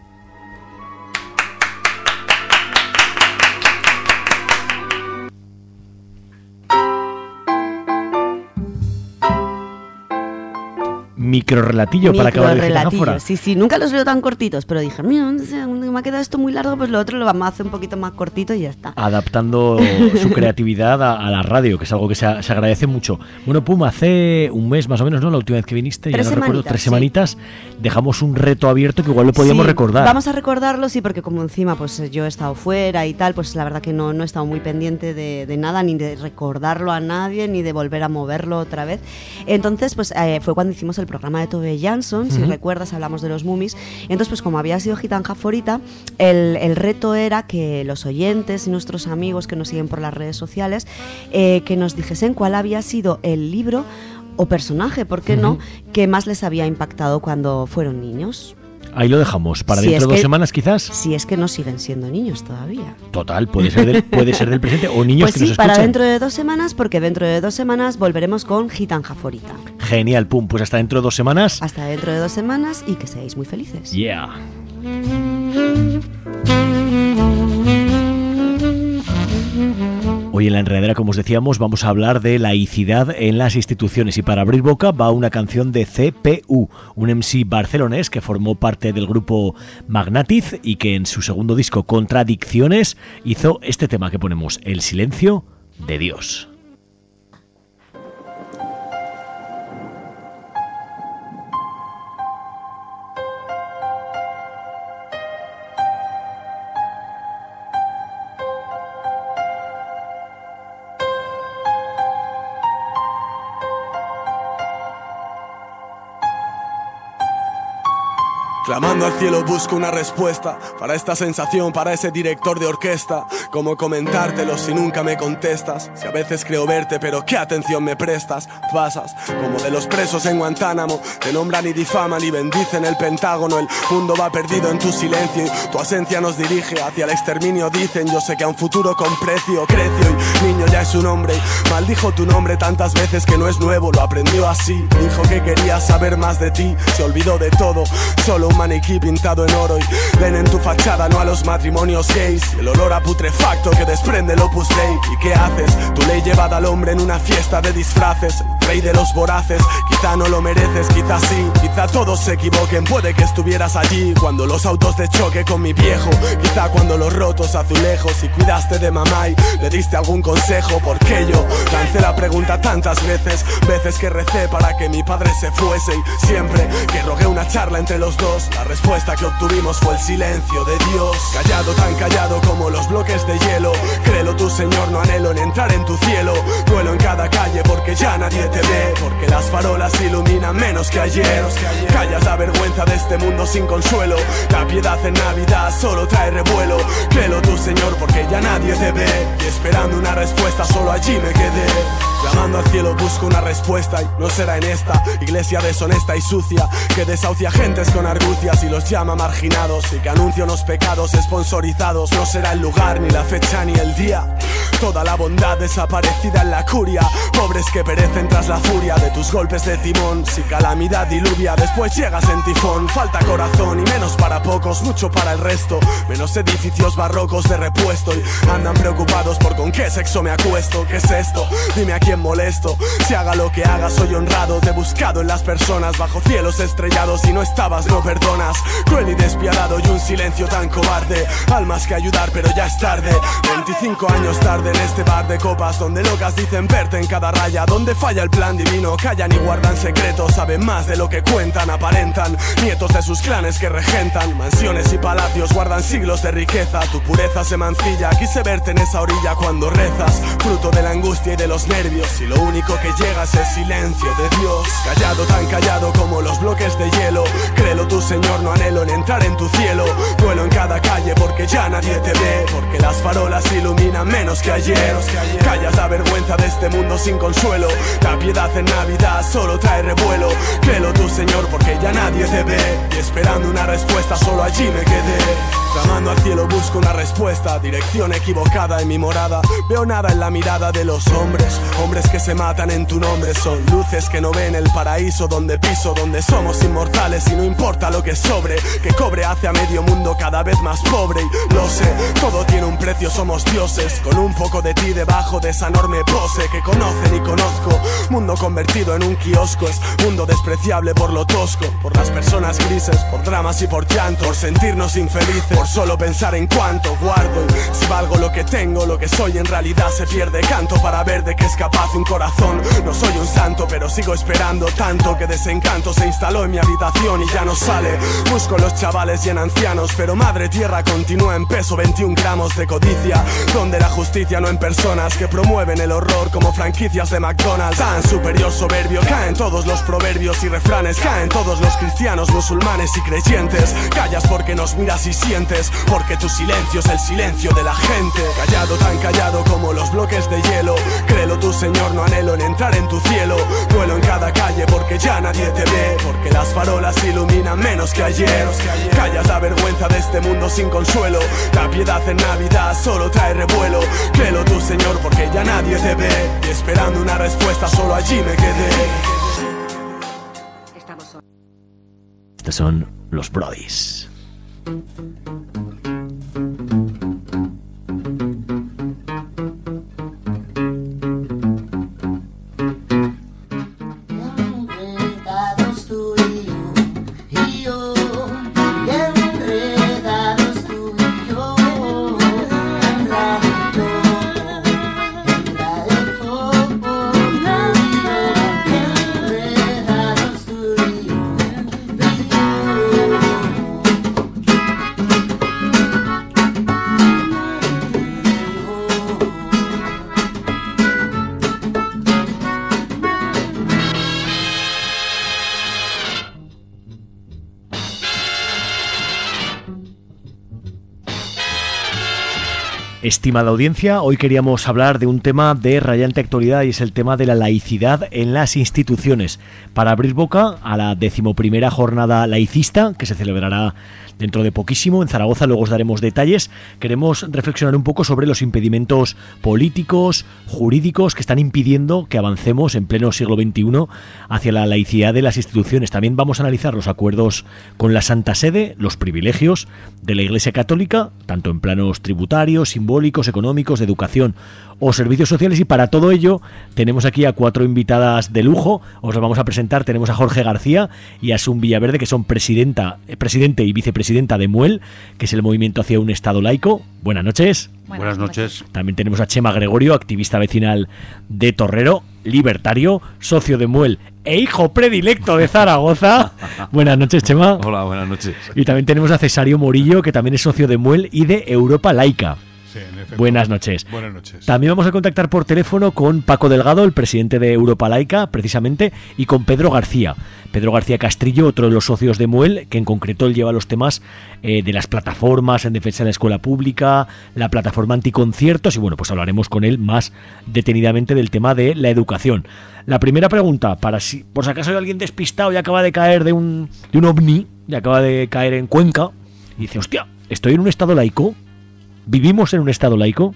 Microrelatillo para acabar el Gitanjáfora. Sí, sí, nunca los veo tan cortitos, pero dije, mira, me ha quedado esto muy largo, pues lo otro lo vamos a hacer un poquito más cortito y ya está. Adaptando su creatividad a, a la radio, que es algo que se, se agradece mucho. Bueno, Pum, hace un mes más o menos, ¿no? La última vez que viniste, tres ya no recuerdo, tres sí. semanitas, dejamos un reto abierto que igual lo podíamos sí, recordar. Vamos a recordarlo, sí, porque como encima pues yo he estado fuera y tal, pues la verdad que no, no he estado muy pendiente de, de nada, ni de recordarlo a nadie, ni de volver a moverlo otra vez. Entonces, pues eh, fue cuando hicimos el programa de Tove Jansson, uh-huh. Si recuerdas, hablamos de los Mummies. Entonces, pues como había sido Gitanjáforita, el, el reto era que los oyentes y nuestros amigos que nos siguen por las redes sociales, eh, que nos dijesen cuál había sido el libro o personaje, ¿por qué uh-huh. no?, que más les había impactado cuando fueron niños. Ahí lo dejamos, para si dentro de dos que, semanas quizás. Si es que no siguen siendo niños todavía. Total, puede ser del, puede ser del presente o niños pues que sí, nos escuchan. para dentro de dos semanas, porque dentro de dos semanas volveremos con Gitanjáforita. Genial, Pum, pues hasta dentro de dos semanas. Hasta dentro de dos semanas y que seáis muy felices. Yeah. Hoy en La Enredadera, como os decíamos, vamos a hablar de laicidad en las instituciones, y para abrir boca va una canción de C P U, un M C barcelonés que formó parte del grupo Magnatiz y que en su segundo disco Contradicciones hizo este tema que ponemos, El silencio de Dios. Clamando al cielo busco una respuesta para esta sensación, para ese director de orquesta. ¿Cómo comentártelo si nunca me contestas? Si a veces creo verte pero qué atención me prestas. Pasas como de los presos en Guantánamo, te nombran y difaman y bendicen el Pentágono. El mundo va perdido en tu silencio y tu ausencia nos dirige hacia el exterminio. Dicen, yo sé que a un futuro con precio crece hoy, niño ya es un hombre y maldijo tu nombre tantas veces que no es nuevo, lo aprendió así. Dijo que quería saber más de ti, se olvidó de todo, solo un maniquí pintado en oro, y ven en tu fachada no a los matrimonios gays, el olor a putrefacto que desprende el Opus Dei. ¿Y qué haces? Tu ley llevada al hombre en una fiesta de disfraces, rey de los voraces. Quizá no lo mereces, quizá sí, quizá todos se equivoquen. Puede que estuvieras allí cuando los autos de choque con mi viejo, quizá cuando los rotos azulejos, y cuidaste de mamá y le diste algún consejo. Porque yo lancé la pregunta tantas veces, veces que recé para que mi padre se fuese, y siempre que rogué una charla entre los dos, la respuesta que obtuvimos fue el silencio de Dios. Callado, tan callado como los bloques de hielo. Créelo tú, Señor, no anhelo en entrar en tu cielo. Duelo en cada calle porque ya nadie te ve, porque las farolas iluminan menos que ayer. Callas la vergüenza de este mundo sin consuelo. La piedad en Navidad solo trae revuelo. Créelo tú, Señor, porque ya nadie te ve, y esperando una respuesta solo allí me quedé. Clamando al cielo busco una respuesta y no será en esta iglesia deshonesta y sucia que desahucia gentes con argucias y los llama marginados y que anuncia unos pecados sponsorizados. No será el lugar, ni la fecha, ni el día. Toda la bondad desaparecida en la curia, pobres que perecen tras la furia de tus golpes de timón. Si calamidad diluvia, después llegas en tifón. Falta corazón y menos para pocos, mucho para el resto. Menos edificios barrocos de repuesto y andan preocupados por con qué sexo me acuesto. ¿Qué es esto? Dime a quién molesto. Si haga lo que haga soy honrado. Te he buscado en las personas bajo cielos estrellados y no estabas, no perdonas. Cruel y despiadado y un silencio tan cobarde. Almas que ayudar pero ya es tarde. veinticinco años tarde en este bar de copas donde locas dicen verte en cada raya. Donde falla el plan divino, callan y guardan secretos. Saben más de lo que cuentan, aparentan. Nietos de sus clanes que regentan mansiones y palacios, guardan siglos de riqueza. Tu pureza se mancilla, quise verte en esa orilla cuando rezas. Fruto de la angustia y de los nervios y lo único que llega es el silencio de Dios. Callado, tan callado como los bloques de hielo. Créelo tú, Señor, no anhelo en entrar en tu cielo. Duelo en cada calle porque ya nadie te ve, porque las farolas iluminan menos que ayer. Callas la vergüenza de este mundo sin consuelo. La piedad en Navidad solo trae revuelo. Créelo tú, Señor, porque ya nadie te ve, y esperando una respuesta solo allí me quedé. Clamando al cielo busco una respuesta, dirección equivocada en mi morada. Veo nada en la mirada de los hombres, hombres que se matan en tu nombre. Son luces que no ven el paraíso donde piso, donde somos inmortales y no importa lo que sobre. Que cobre hace a medio mundo cada vez más pobre y lo sé, todo tiene un precio, somos dioses. Con un poco de ti debajo de esa enorme pose que conocen y conozco. Mundo convertido en un kiosco, es mundo despreciable por lo tosco, por las personas grises, por dramas y por llanto, por sentirnos infelices, por solo pensar en cuánto guardo. Y si valgo lo que tengo, lo que soy en realidad se pierde. Canto para ver de qué es capaz un corazón. No soy un santo, pero sigo esperando tanto que desencanto se instaló en mi habitación y ya no sale. Busco los chavales y en ancianos, pero madre tierra continúa en peso. Veintiún gramos de codicia, donde la justicia no en personas que promueven el horror como franquicias de McDonald's. Tan superior soberbio, caen todos los proverbios y refranes, caen todos los cristianos, musulmanes y creyentes. Callas porque nos miras y sientes, porque tu silencio es el silencio de la gente. Callado, tan callado como los bloques de hielo. Créelo tú, Señor, no anhelo en entrar en tu cielo. Duelo en cada calle porque ya nadie te ve, porque las farolas iluminan menos que ayer. Callas la vergüenza de este mundo sin consuelo. La piedad en Navidad solo trae revuelo. Créelo tú, Señor, porque ya nadie te ve, y esperando una respuesta solo allí me quedé. Estos son los Brodis. Estimada audiencia, hoy queríamos hablar de un tema de rayante actualidad y es el tema de la laicidad en las instituciones. Para abrir boca a la decimoprimera jornada laicista que se celebrará dentro de poquísimo en Zaragoza, luego os daremos detalles, queremos reflexionar un poco sobre los impedimentos políticos, jurídicos que están impidiendo que avancemos en pleno siglo veintiuno hacia la laicidad de las instituciones. También vamos a analizar los acuerdos con la Santa Sede, los privilegios de la Iglesia Católica, tanto en planos tributarios, simbólicos, económicos, de educación o servicios sociales, y para todo ello tenemos aquí a cuatro invitadas de lujo. Os las vamos a presentar. Tenemos a Jorge García y a Asun Villaverde, que son presidenta, eh, presidente y vicepresidenta de MUEL, que es el Movimiento hacia un Estado Laico. Buenas noches. Buenas, Buenas noches. También tenemos a Chema Gregorio, activista vecinal de Torrero, libertario, socio de MUEL e hijo predilecto de Zaragoza. Buenas noches, Chema. Hola, buenas noches. Y también tenemos a Cesario Morillo, que también es socio de MUEL y de Europa Laica. Sí, Sí, en efecto. Buenas noches. Buenas noches. También vamos a contactar por teléfono con Paco Delgado, el presidente de Europa Laica, precisamente, y con Pedro García. Pedro García Castrillo, otro de los socios de Muel, que en concreto él lleva los temas eh, de las plataformas en defensa de la escuela pública, la plataforma anticonciertos, y bueno, pues hablaremos con él más detenidamente del tema de la educación. La primera pregunta, para si por si acaso hay alguien despistado y acaba de caer de un, de un ovni, y acaba de caer en Cuenca, y dice, hostia, ¿estoy en un estado laico? ¿Vivimos en un estado laico?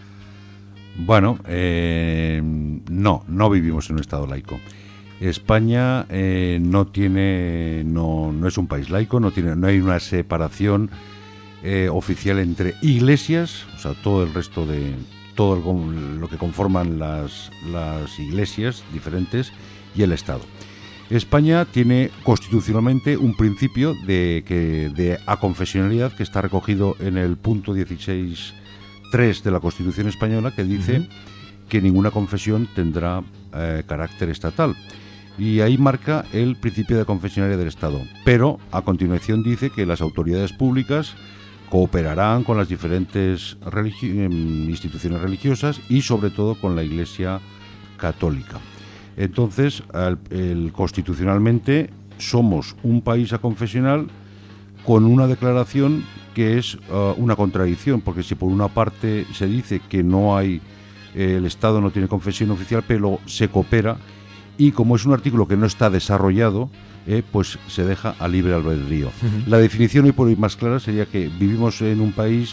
Bueno, eh, no, no vivimos en un estado laico. España eh, no tiene, no, no es un país laico, no tiene, no hay una separación eh, oficial entre iglesias, o sea, todo el resto de todo el, lo que conforman las, las iglesias diferentes y el Estado. España tiene constitucionalmente un principio de, que, de aconfesionalidad que está recogido en el punto dieciséis punto tres de la Constitución española, que dice uh-huh. que ninguna confesión tendrá eh, carácter estatal. Y ahí marca el principio de confesionalidad del Estado. Pero a continuación dice que las autoridades públicas cooperarán con las diferentes religi- instituciones religiosas y sobre todo con la Iglesia católica. Entonces, el, el, constitucionalmente somos un país aconfesional con una declaración que es uh, una contradicción, porque si por una parte se dice que no hay, eh, el Estado no tiene confesión oficial, pero se coopera, y como es un artículo que no está desarrollado, eh, pues se deja a libre albedrío. Uh-huh. La definición hoy por hoy más clara sería que vivimos en un país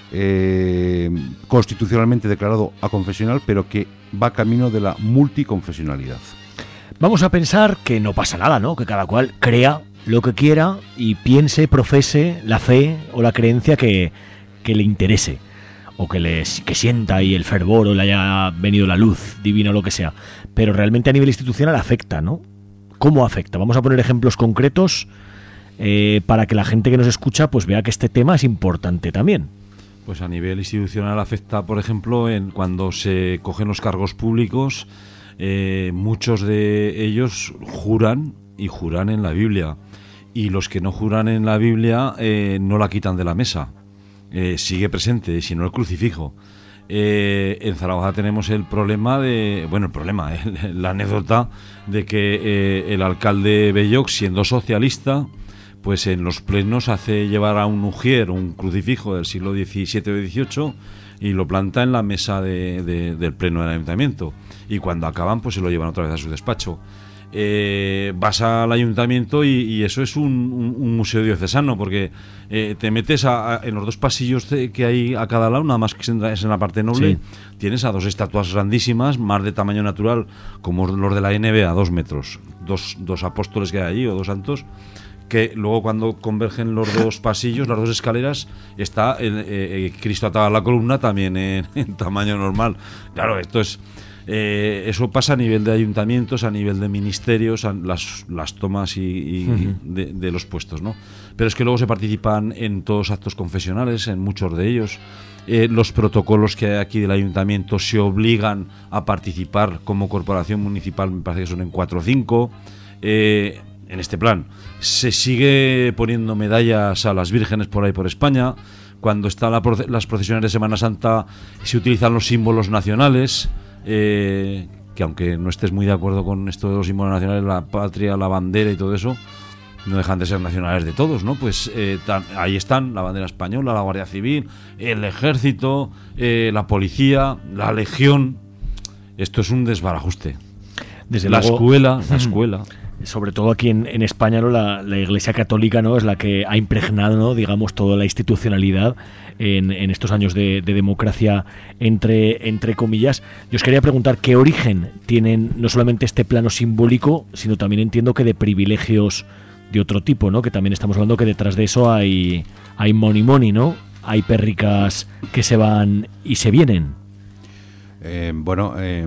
eh, constitucionalmente declarado aconfesional, pero que va camino de la multiconfesionalidad. Vamos a pensar que no pasa nada, ¿no? Que cada cual crea lo que quiera y piense, profese la fe o la creencia que, que le interese, o que, le, que sienta ahí el fervor o le haya venido la luz divina o lo que sea. Pero realmente a nivel institucional afecta, ¿no? ¿Cómo afecta? Vamos a poner ejemplos concretos eh, para que la gente que nos escucha pues vea que este tema es importante también. Pues a nivel institucional afecta, por ejemplo, en cuando se cogen los cargos públicos, eh, muchos de ellos juran y juran en la Biblia, y los que no juran en la Biblia eh, no la quitan de la mesa, eh, sigue presente, si no el crucifijo. Eh, en Zaragoza tenemos el problema de, bueno, el problema, eh, la anécdota de que eh, el alcalde Belloc, siendo socialista, pues en los plenos hace llevar a un ujier, un crucifijo del siglo diecisiete o dieciocho, y lo planta en la mesa de, de, del pleno del ayuntamiento, y cuando acaban pues se lo llevan otra vez a su despacho. Eh, vas al ayuntamiento y, y eso es un, un, un museo diocesano, porque eh, te metes a, a, en los dos pasillos de, que hay a cada lado, nada más que es en la parte noble, sí. Tienes a dos estatuas grandísimas, más de tamaño natural, como los de la N B A, dos metros, dos, dos apóstoles que hay allí, o dos santos, que luego cuando convergen los dos pasillos, las dos escaleras, está el, eh, Cristo atado a la columna también en, en tamaño normal. Claro, esto es... Eh, eso pasa a nivel de ayuntamientos, a nivel de ministerios, a las, las tomas y, y uh-huh. de, de los puestos, ¿no? Pero es que luego se participan en todos actos confesionales, en muchos de ellos. Eh, los protocolos que hay aquí del ayuntamiento se obligan a participar como corporación municipal, me parece que son en cuatro o cinco. Eh, en este plan se sigue poniendo medallas a las vírgenes por ahí por España. Cuando están la, las procesiones de Semana Santa se utilizan los símbolos nacionales. Eh, que aunque no estés muy de acuerdo con esto de los símbolos nacionales, la patria, la bandera y todo eso, no dejan de ser nacionales de todos, ¿no? Pues eh, tan, ahí están la bandera española, la Guardia Civil, el Ejército, eh, la Policía, la Legión. Esto es un desbarajuste. Desde la luego, escuela, la escuela. Sobre todo aquí en, en España, ¿no? la, la Iglesia Católica, ¿no? Es la que ha impregnado, ¿no? digamos, toda la institucionalidad en, en estos años de, de democracia, entre, entre comillas. Yo os quería preguntar qué origen tienen no solamente este plano simbólico, sino también entiendo que de privilegios de otro tipo, ¿no? Que también estamos hablando que detrás de eso hay, hay money money, ¿no? Hay pérricas que se van y se vienen. Eh, bueno, eh,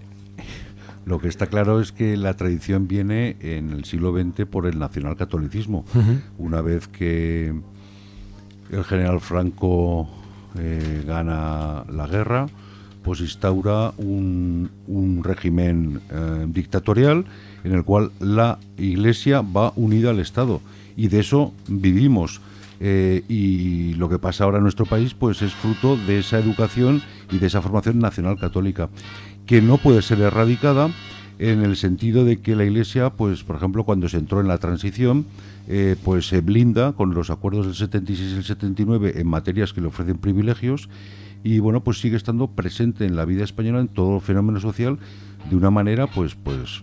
lo que está claro es que la tradición viene en el siglo veinte por el nacionalcatolicismo. Uh-huh. Una vez que el general Franco eh, gana la guerra, pues instaura un, un régimen eh, dictatorial en el cual la Iglesia va unida al Estado. Y de eso vivimos. Eh, y lo que pasa ahora en nuestro país pues es fruto de esa educación y de esa formación nacional católica, que no puede ser erradicada en el sentido de que la Iglesia, pues por ejemplo, cuando se entró en la transición, eh, pues se blinda con los acuerdos del setenta y seis y el setenta y nueve en materias que le ofrecen privilegios, y bueno, pues sigue estando presente en la vida española, en todo el fenómeno social, de una manera pues pues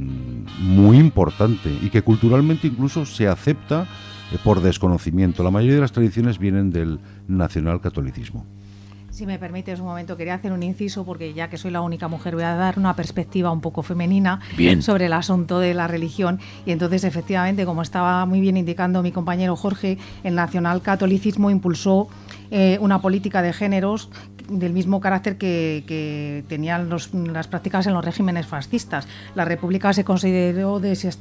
muy importante, y que culturalmente incluso se acepta eh, por desconocimiento. La mayoría de las tradiciones vienen del nacionalcatolicismo. Si me permites un momento, quería hacer un inciso, porque ya que soy la única mujer voy a dar una perspectiva un poco femenina bien. sobre el asunto de la religión. Y entonces, efectivamente, como estaba muy bien indicando mi compañero Jorge, el nacionalcatolicismo impulsó eh, una política de géneros del mismo carácter que, que tenían los, las prácticas en los regímenes fascistas. La República se consideró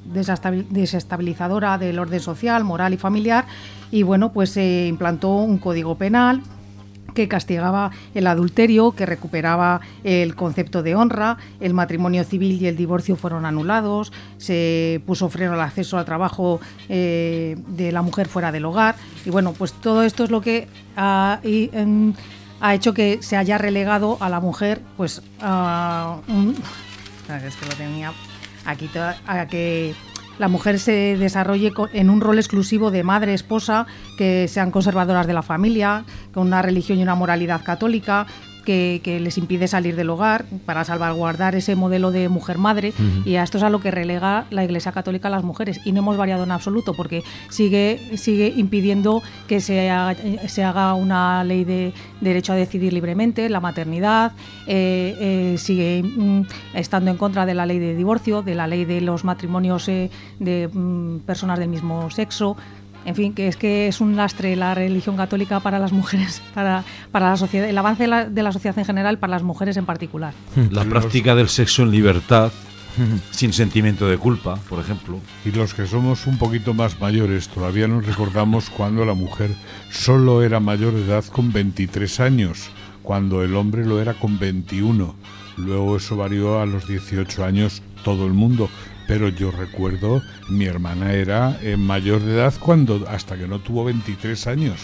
desestabilizadora del orden social, moral y familiar, y bueno, pues se implantó un código penal que castigaba el adulterio, que recuperaba el concepto de honra, el matrimonio civil y el divorcio fueron anulados, se puso freno al acceso al trabajo eh, de la mujer fuera del hogar, y bueno, pues todo esto es lo que ha, y, en, ha hecho que se haya relegado a la mujer, pues a un, es que lo tenía aquí, a que la mujer se desarrolle en un rol exclusivo de madre, esposa, que sean conservadoras de la familia, con una religión y una moralidad católica, que, que les impide salir del hogar para salvaguardar ese modelo de mujer-madre, uh-huh. y a esto es a lo que relega la Iglesia Católica a las mujeres, y no hemos variado en absoluto, porque sigue, sigue impidiendo que se haga, se haga una ley de derecho a decidir libremente, la maternidad, eh, eh, sigue mm, estando en contra de la ley de divorcio, de la ley de los matrimonios eh, de mm, personas del mismo sexo. En fin, que es que es un lastre la religión católica para las mujeres, para, para la sociedad, el avance de la, de la sociedad en general, para las mujeres en particular. La práctica del sexo en libertad, sin sentimiento de culpa, por ejemplo. Y los que somos un poquito más mayores, todavía nos recordamos cuando la mujer solo era mayor de edad con veintitrés años, cuando el hombre lo era con veintiuno. Luego eso varió a los dieciocho años todo el mundo. Pero yo recuerdo, mi hermana era eh, mayor de edad cuando hasta que no tuvo veintitrés años,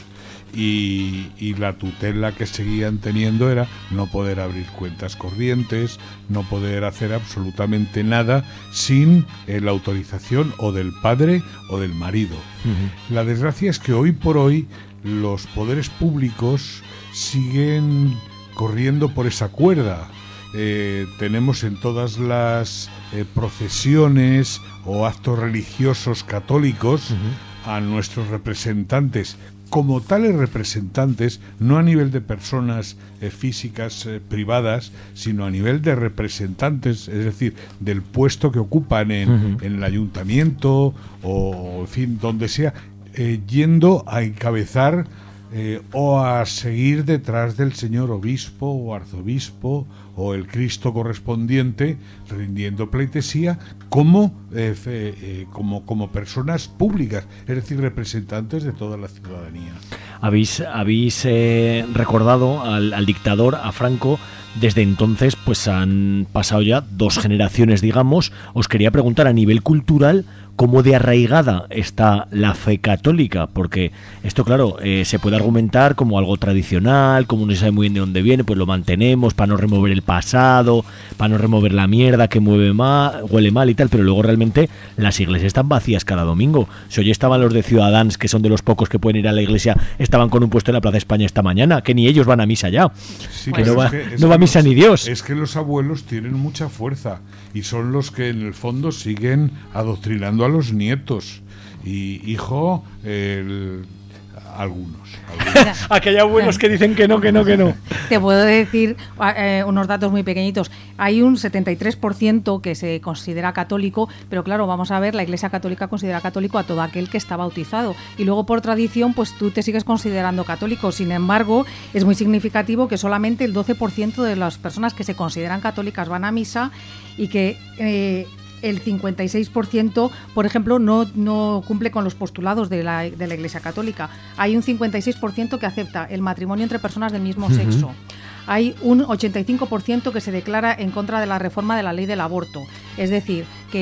y, y la tutela que seguían teniendo era no poder abrir cuentas corrientes, no poder hacer absolutamente nada sin eh, la autorización o del padre o del marido. Uh-huh. La desgracia es que hoy por hoy los poderes públicos siguen corriendo por esa cuerda. Eh, tenemos en todas las eh, procesiones o actos religiosos católicos uh-huh. a nuestros representantes como tales representantes, no a nivel de personas eh, físicas eh, privadas, sino a nivel de representantes, es decir, del puesto que ocupan en, uh-huh. en el ayuntamiento o, en fin, donde sea, eh, yendo a encabezar eh, o a seguir detrás del señor obispo o arzobispo o el Cristo correspondiente, rindiendo pleitesía como, eh, fe, eh, como, como personas públicas, es decir, representantes de toda la ciudadanía. Habéis, habéis eh, recordado al, al dictador, a Franco. Desde entonces pues han pasado ya dos generaciones, digamos. Os quería preguntar, a nivel cultural, ¿cómo de arraigada está la fe católica? Porque esto, claro, eh, se puede argumentar como algo tradicional, como no se sabe muy bien de dónde viene, pues lo mantenemos para no remover el pasado, para no remover la mierda que mueve mal, huele mal y tal, pero luego realmente las iglesias están vacías cada domingo. Si hoy estaban los de Ciudadanos, que son de los pocos que pueden ir a la iglesia, estaban con un puesto en la Plaza España esta mañana, que ni ellos van a misa ya. Sí, que no va, que, no va a misa los, ni Dios. Es que los abuelos tienen mucha fuerza y son los que en el fondo siguen adoctrinando a los nietos. Y hijo, el, algunos. algunos. Aquí hay abuelos que dicen que no, que no, que no. Te puedo decir eh, unos datos muy pequeñitos. Hay un setenta y tres por ciento que se considera católico, pero claro, vamos a ver, la Iglesia Católica considera católico a todo aquel que está bautizado. Y luego, por tradición, pues tú te sigues considerando católico. Sin embargo, es muy significativo que solamente el doce por ciento de las personas que se consideran católicas van a misa y que Eh, el cincuenta y seis por ciento, por ejemplo, no, no cumple con los postulados de la, de la Iglesia Católica. Hay un cincuenta y seis por ciento que acepta el matrimonio entre personas del mismo uh-huh. sexo. Hay un ochenta y cinco por ciento que se declara en contra de la reforma de la ley del aborto. Es decir, que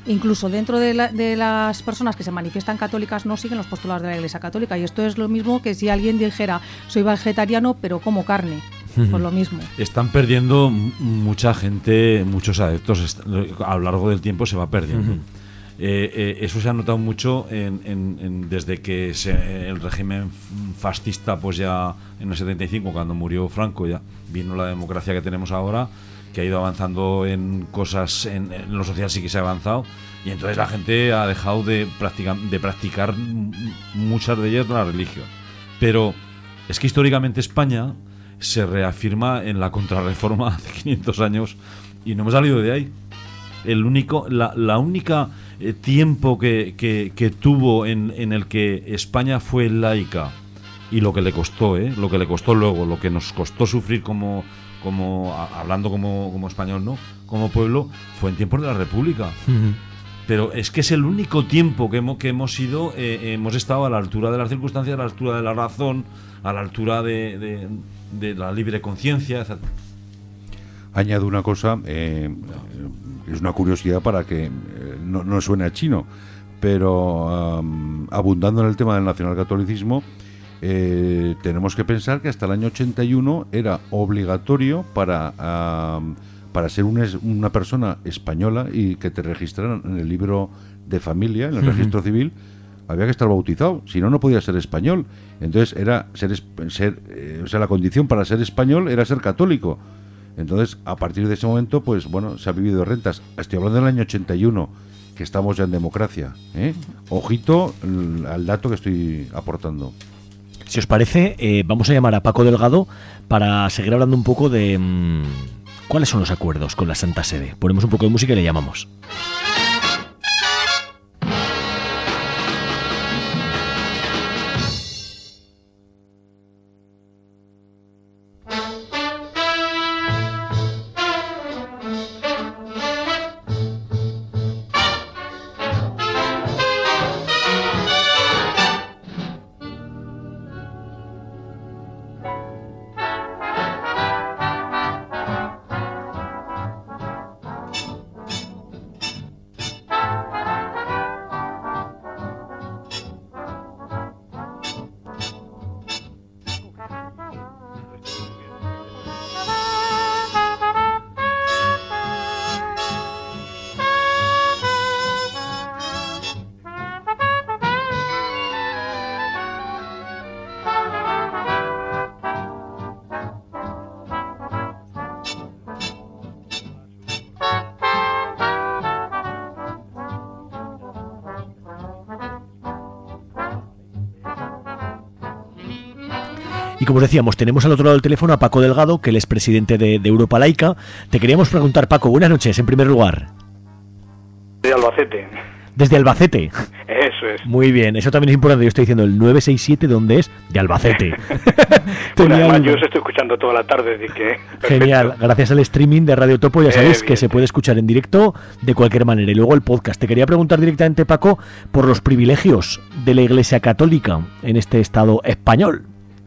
incluso dentro de, la, de las personas que se manifiestan católicas no siguen los postulados de la Iglesia Católica, y esto es lo mismo que si alguien dijera soy vegetariano pero como carne, pues lo mismo. Están perdiendo m- mucha gente, muchos adeptos, est- a lo largo del tiempo se va perdiendo. Uh-huh. Eh, eh, eso se ha notado mucho en, en, en, desde que se, el régimen fascista, pues ya en el setenta y cinco, cuando murió Franco, ya vino la democracia que tenemos ahora, que ha ido avanzando en cosas, en, en lo social sí que se ha avanzado, y entonces la gente ha dejado de practicar, de practicar muchas de ellas la religión. Pero es que históricamente España se reafirma en la contrarreforma hace quinientos años y no hemos salido de ahí. El único, la, la única eh, tiempo que, que, que tuvo en, en el que España fue laica, y lo que le costó, ¿eh? lo que le costó luego, lo que nos costó sufrir como, como a, hablando como, como español, ¿no? Como pueblo, fue en tiempos de la República. Uh-huh. Pero es que es el único tiempo que hemos, que hemos ido, eh, hemos estado a la altura de las circunstancias, a la altura de la razón, a la altura de, de, de la libre conciencia, etcétera. Añado una cosa, eh, es una curiosidad para que eh, no, no suene a chino, pero um, abundando en el tema del nacionalcatolicismo, eh, tenemos que pensar que hasta el año ochenta y uno era obligatorio para, um, para ser una, una persona española y que te registraran en el libro de familia, en el uh-huh. registro civil, había que estar bautizado, si no, no podía ser español. Entonces, era ser, ser eh, o sea, la condición para ser español era ser católico. Entonces, a partir de ese momento, pues bueno, se ha vivido rentas. Estoy hablando del año ochenta y uno, que estamos ya en democracia, ¿eh? Ojito l- al dato que estoy aportando. Si os parece, eh, vamos a llamar a Paco Delgado para seguir hablando un poco de mmm, cuáles son los acuerdos con la Santa Sede. Ponemos un poco de música y le llamamos. Y como decíamos, tenemos al otro lado del teléfono a Paco Delgado, que él es presidente de, de Europa Laica. Te queríamos preguntar, Paco, buenas noches, en primer lugar. De Albacete. Desde Albacete. Eso es. Muy bien, eso también es importante. Yo estoy diciendo el nueve seis siete, ¿dónde es? De Albacete. Bueno, además, yo os estoy escuchando toda la tarde, así que... Perfecto. Genial, gracias al streaming de Radio Topo, ya sabéis eh, que se puede escuchar en directo de cualquier manera. Y luego el podcast. Te quería preguntar directamente, Paco, por los privilegios de la Iglesia Católica en este Estado español.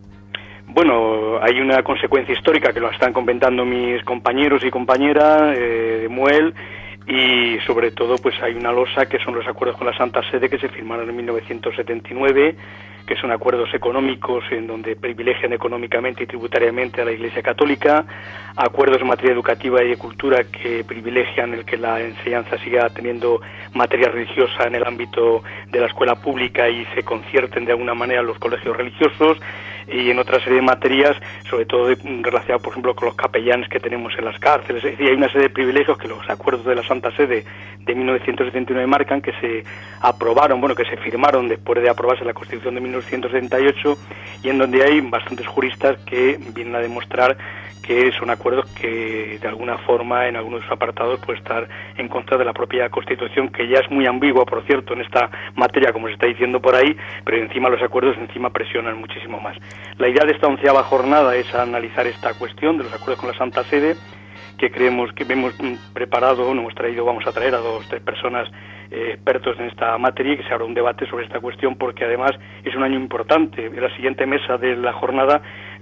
Bueno, hay una consecuencia histórica que lo están comentando mis compañeros y compañeras eh, de Muel, y sobre todo pues hay una losa que son los acuerdos con la Santa Sede que se firmaron en mil novecientos setenta y nueve, que son acuerdos económicos en donde privilegian económicamente y tributariamente a la Iglesia Católica, acuerdos en materia educativa y de cultura que privilegian el que la enseñanza siga teniendo materia religiosa en el ámbito de la escuela pública y se concierten de alguna manera los colegios religiosos, y en otra serie de materias, sobre todo relacionadas, por ejemplo, con los capellanes que tenemos en las cárceles. Es decir, hay una serie de privilegios que los acuerdos de la Santa Sede de mil novecientos setenta y nueve marcan, que se aprobaron, bueno, que se firmaron después de aprobarse la Constitución de mil novecientos setenta y ocho, y en donde hay bastantes juristas que vienen a demostrar que son acuerdos que de alguna forma en algunos de sus apartados puede estar en contra de la propia Constitución, que ya es muy ambigua, por cierto, en esta materia, como se está diciendo por ahí, pero encima los acuerdos encima presionan muchísimo más. La idea de esta onceava jornada es analizar esta cuestión de los acuerdos con la Santa Sede, que creemos que hemos preparado, no hemos traído, vamos a traer a dos, tres personas eh, expertos en esta materia, y que se abra un debate sobre esta cuestión, porque además es un año importante. En la siguiente mesa de la jornada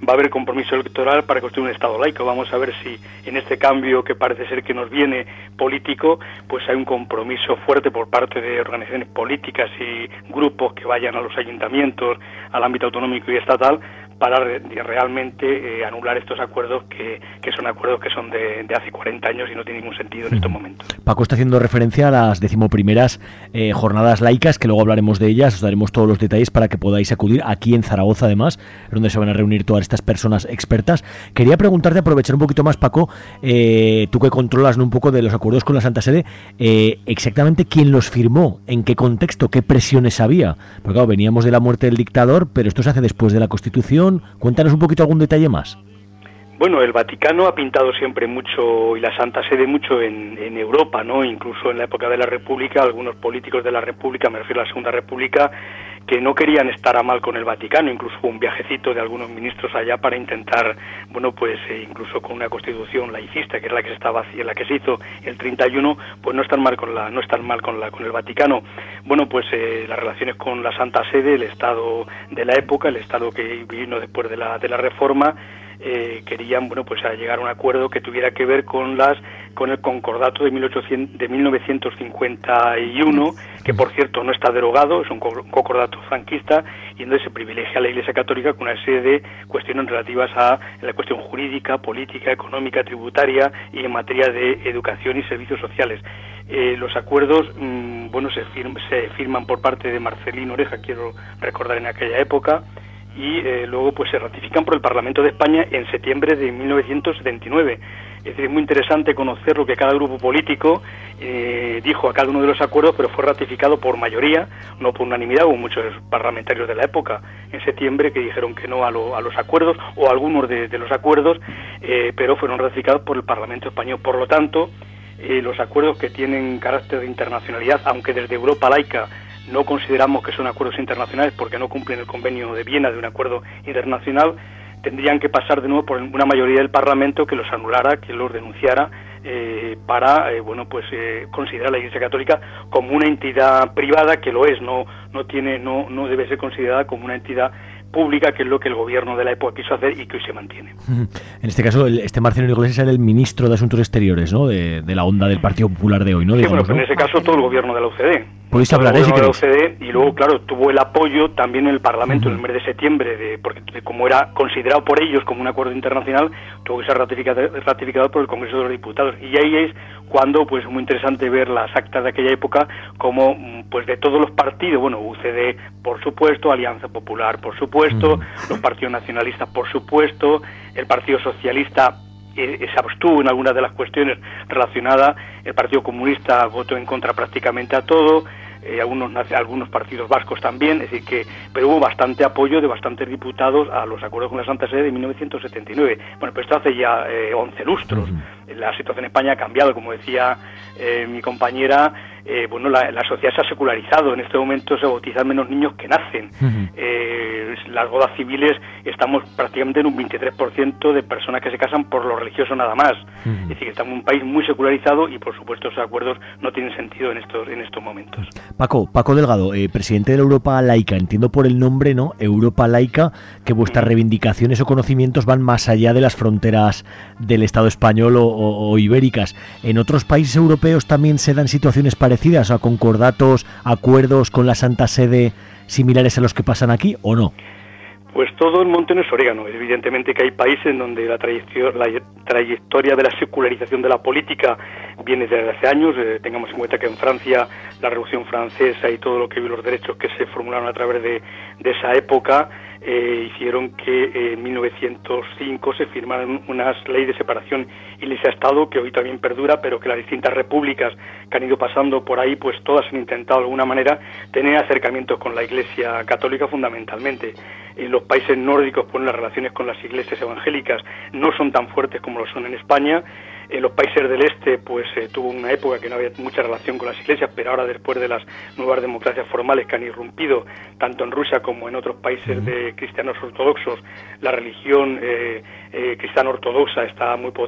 va a haber compromiso electoral para construir un Estado laico. Vamos a ver si en este cambio que parece ser que nos viene político, pues hay un compromiso fuerte por parte de organizaciones políticas y grupos que vayan a los ayuntamientos, al ámbito autonómico y estatal, para re realmente eh, anular estos acuerdos que, que son acuerdos que son de, de hace cuarenta años y no tienen ningún sentido en estos momentos. Paco está haciendo referencia a las decimoprimeras eh, jornadas laicas, que luego hablaremos de ellas, os daremos todos los detalles para que podáis acudir aquí en Zaragoza, además, donde se van a reunir todas estas personas expertas. Quería preguntarte, aprovechar un poquito más, Paco, eh, tú que controlas, ¿no?, un poco de los acuerdos con la Santa Sede, eh, exactamente quién los firmó, en qué contexto, qué presiones había. Porque claro, veníamos de la muerte del dictador, pero esto se hace después de la Constitución. Cuéntanos un poquito algún detalle más. Bueno, el Vaticano ha pintado siempre mucho, y la Santa Sede mucho en, en Europa, ¿no? Incluso en la época de la República, algunos políticos de la República, me refiero a la Segunda República, que no querían estar a mal con el Vaticano. Incluso hubo un viajecito de algunos ministros allá para intentar, bueno, pues eh, incluso con una constitución laicista, que es la que se estaba la que se hizo el treinta y uno, pues no estar mal con la no estar mal con la con el Vaticano. Bueno, pues eh, las relaciones con la Santa Sede, el Estado de la época, el Estado que vino después de la de la Reforma, Eh, querían, bueno, pues a llegar a un acuerdo que tuviera que ver con las con el concordato de mil ochocientos de mil novecientos cincuenta y uno, que por cierto no está derogado, es un concordato franquista, y donde se privilegia a la Iglesia Católica con una serie de cuestiones relativas a la cuestión jurídica, política, económica, tributaria y en materia de educación y servicios sociales. Eh, los acuerdos, mmm, bueno, se, firm, se firman por parte de Marcelino Oreja, quiero recordar, en aquella época, y eh, luego pues se ratifican por el Parlamento de España en septiembre de mil novecientos setenta y nueve. Es decir, es muy interesante conocer lo que cada grupo político eh, dijo a cada uno de los acuerdos, pero fue ratificado por mayoría, no por unanimidad. Hubo muchos parlamentarios de la época en septiembre que dijeron que no a, lo, a los acuerdos, o a algunos de, de los acuerdos, eh, pero fueron ratificados por el Parlamento español. Por lo tanto, eh, los acuerdos que tienen carácter de internacionalidad, aunque desde Europa laica no consideramos que son acuerdos internacionales porque no cumplen el convenio de Viena de un acuerdo internacional, tendrían que pasar de nuevo por una mayoría del Parlamento que los anulara, que los denunciara, eh, para, eh, bueno, pues eh, considerar a la Iglesia Católica como una entidad privada, que lo es, no no tiene no no debe ser considerada como una entidad pública, que es lo que el gobierno de la época quiso hacer y que hoy se mantiene. En este caso, el, este Marcelino Iglesias era el ministro de Asuntos Exteriores, ¿no?, de, de la onda del Partido Popular de hoy, ¿no? Sí, Digamos, bueno, ¿no? En ese caso todo el gobierno de la U C D. Podéis hablar, ¿eh?, si queréis. De la U C D, y luego, claro, tuvo el apoyo también en el Parlamento uh-huh. en el mes de septiembre, de, porque de, como era considerado por ellos como un acuerdo internacional, tuvo que ser ratificado, ratificado por el Congreso de los Diputados. Y ahí es cuando, pues, muy interesante ver las actas de aquella época, como, pues, de todos los partidos, bueno, U C D, por supuesto, Alianza Popular, por supuesto, uh-huh. los partidos nacionalistas, por supuesto, el Partido Socialista eh, se abstuvo en algunas de las cuestiones relacionadas, el Partido Comunista votó en contra prácticamente a todo, eh, algunos algunos partidos vascos también, es decir que, pero hubo bastante apoyo de bastantes diputados a los acuerdos con la Santa Sede de mil novecientos setenta y nueve. Bueno, pues esto hace ya eh, once lustros. Uh-huh. La situación en España ha cambiado, como decía eh, mi compañera. Eh, bueno, la, la sociedad se ha secularizado. En este momento se bautizan menos niños que nacen. Uh-huh. eh, las bodas civiles, estamos prácticamente en un veintitrés por ciento de personas que se casan por lo religioso nada más. Uh-huh. Es decir, que estamos en un país muy secularizado y, por supuesto, esos acuerdos no tienen sentido en estos en estos momentos. Paco, Paco Delgado, eh, presidente de la Europa Laica, entiendo por el nombre, ¿no?, Europa Laica, que vuestras uh-huh. reivindicaciones o conocimientos van más allá de las fronteras del Estado español o, o, o ibéricas. ¿En otros países europeos también se dan situaciones parecidas, a concordatos, acuerdos con la Santa Sede similares a los que pasan aquí, o no? Pues todo el monte no es orégano. Evidentemente que hay países en donde la trayectoria, la trayectoria de la secularización de la política viene desde hace años. Eh, tengamos en cuenta que en Francia la Revolución Francesa y todo lo que vio los derechos que se formularon a través de, de esa época eh, hicieron que eh, en mil novecientos cinco se firmaran unas leyes de separación Iglesia-Estado, que hoy también perdura, pero que las distintas repúblicas que han ido pasando por ahí, pues todas han intentado de alguna manera tener acercamientos con la Iglesia Católica fundamentalmente. En los países nórdicos, pues las relaciones con las iglesias evangélicas no son tan fuertes como lo son en España. En los países del este, pues eh, tuvo una época que no había mucha relación con las iglesias, pero ahora, después de las nuevas democracias formales que han irrumpido tanto en Rusia como en otros países de cristianos ortodoxos, la religión eh, eh, cristiana ortodoxa está muy potente, y en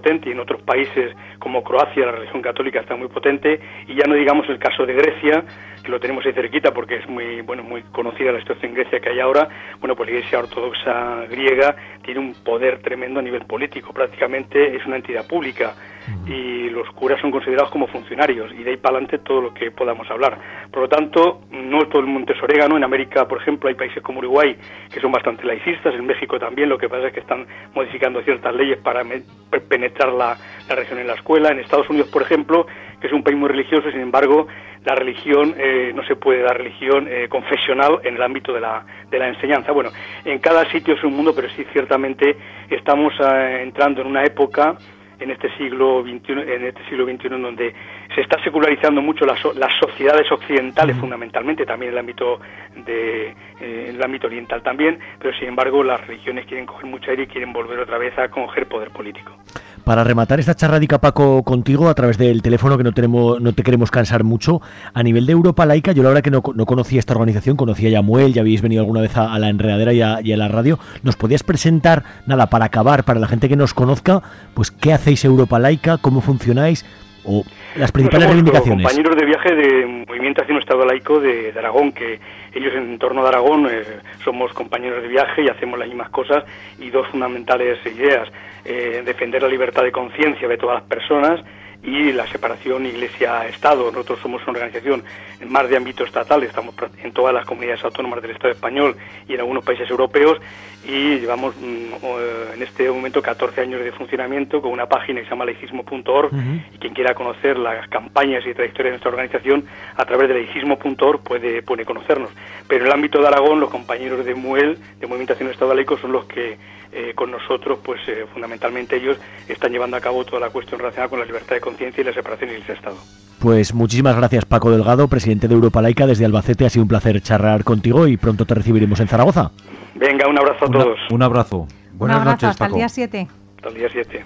otros países como Croacia la religión católica está muy potente, y ya no digamos el caso de Grecia, que lo tenemos ahí cerquita porque es muy bueno muy conocida la situación en Grecia que hay ahora. Bueno, pues la Iglesia Ortodoxa griega tiene un poder tremendo a nivel político, prácticamente es una entidad pública, y los curas son considerados como funcionarios, y de ahí para adelante todo lo que podamos hablar. Por lo tanto, no todo el mundo es orégano. En América, por ejemplo, hay países como Uruguay que son bastante laicistas, en México también, lo que pasa es que están modificando ciertas leyes para me- penetrar la, la religión en la escuela. En Estados Unidos, por ejemplo, que es un país muy religioso, sin embargo, la religión, eh, no se puede dar religión eh, confesional en el ámbito de la, de la enseñanza. Bueno, en cada sitio es un mundo, pero sí, ciertamente estamos eh, entrando en una época, en este siglo veintiuno, en este siglo veintiuno, en donde se está secularizando mucho las, las sociedades occidentales, fundamentalmente, también en el ámbito de, eh, en el ámbito oriental también, pero sin embargo las religiones quieren coger mucho aire y quieren volver otra vez a coger poder político. Para rematar esta charradica, Paco, contigo a través del teléfono, que no tenemos, no te queremos cansar mucho, a nivel de Europa Laica, yo la verdad que no, no conocía esta organización, conocía ya a Muel, ya habéis venido alguna vez a, a la Enredadera y a, y a la radio. ¿Nos podías presentar, nada, para acabar, para la gente que nos conozca, pues qué hacéis Europa Laica, cómo funcionáis, o las principales Somos reivindicaciones? Compañeros de viaje de Movimiento hacia un Estado Laico de, de Aragón, que ellos en torno de Aragón eh, somos compañeros de viaje y hacemos las mismas cosas, y dos fundamentales ideas: eh, defender la libertad de conciencia de todas las personas y la separación Iglesia-Estado. Nosotros somos una organización más de ámbito estatal, estamos en todas las comunidades autónomas del Estado español y en algunos países europeos, y llevamos mm, en este momento catorce años de funcionamiento con una página que se llama laicismo punto org, uh-huh. y quien quiera conocer las campañas y trayectoria de nuestra organización a través de laicismo punto org puede, puede conocernos. Pero en el ámbito de Aragón, los compañeros de Muel, de Movimiento hacia un Estado Laico, son los que eh, con nosotros, pues eh, fundamentalmente ellos están llevando a cabo toda la cuestión relacionada con la libertad de conciencia y la separación Iglesia-Estado. Pues muchísimas gracias, Paco Delgado, presidente de Europa Laica desde Albacete. Ha sido un placer charlar contigo y pronto te recibiremos en Zaragoza. Venga, un abrazo a Una, todos. Un abrazo. Buenas un abrazo, noches, hasta Paco. El día siete. Hasta el día siete.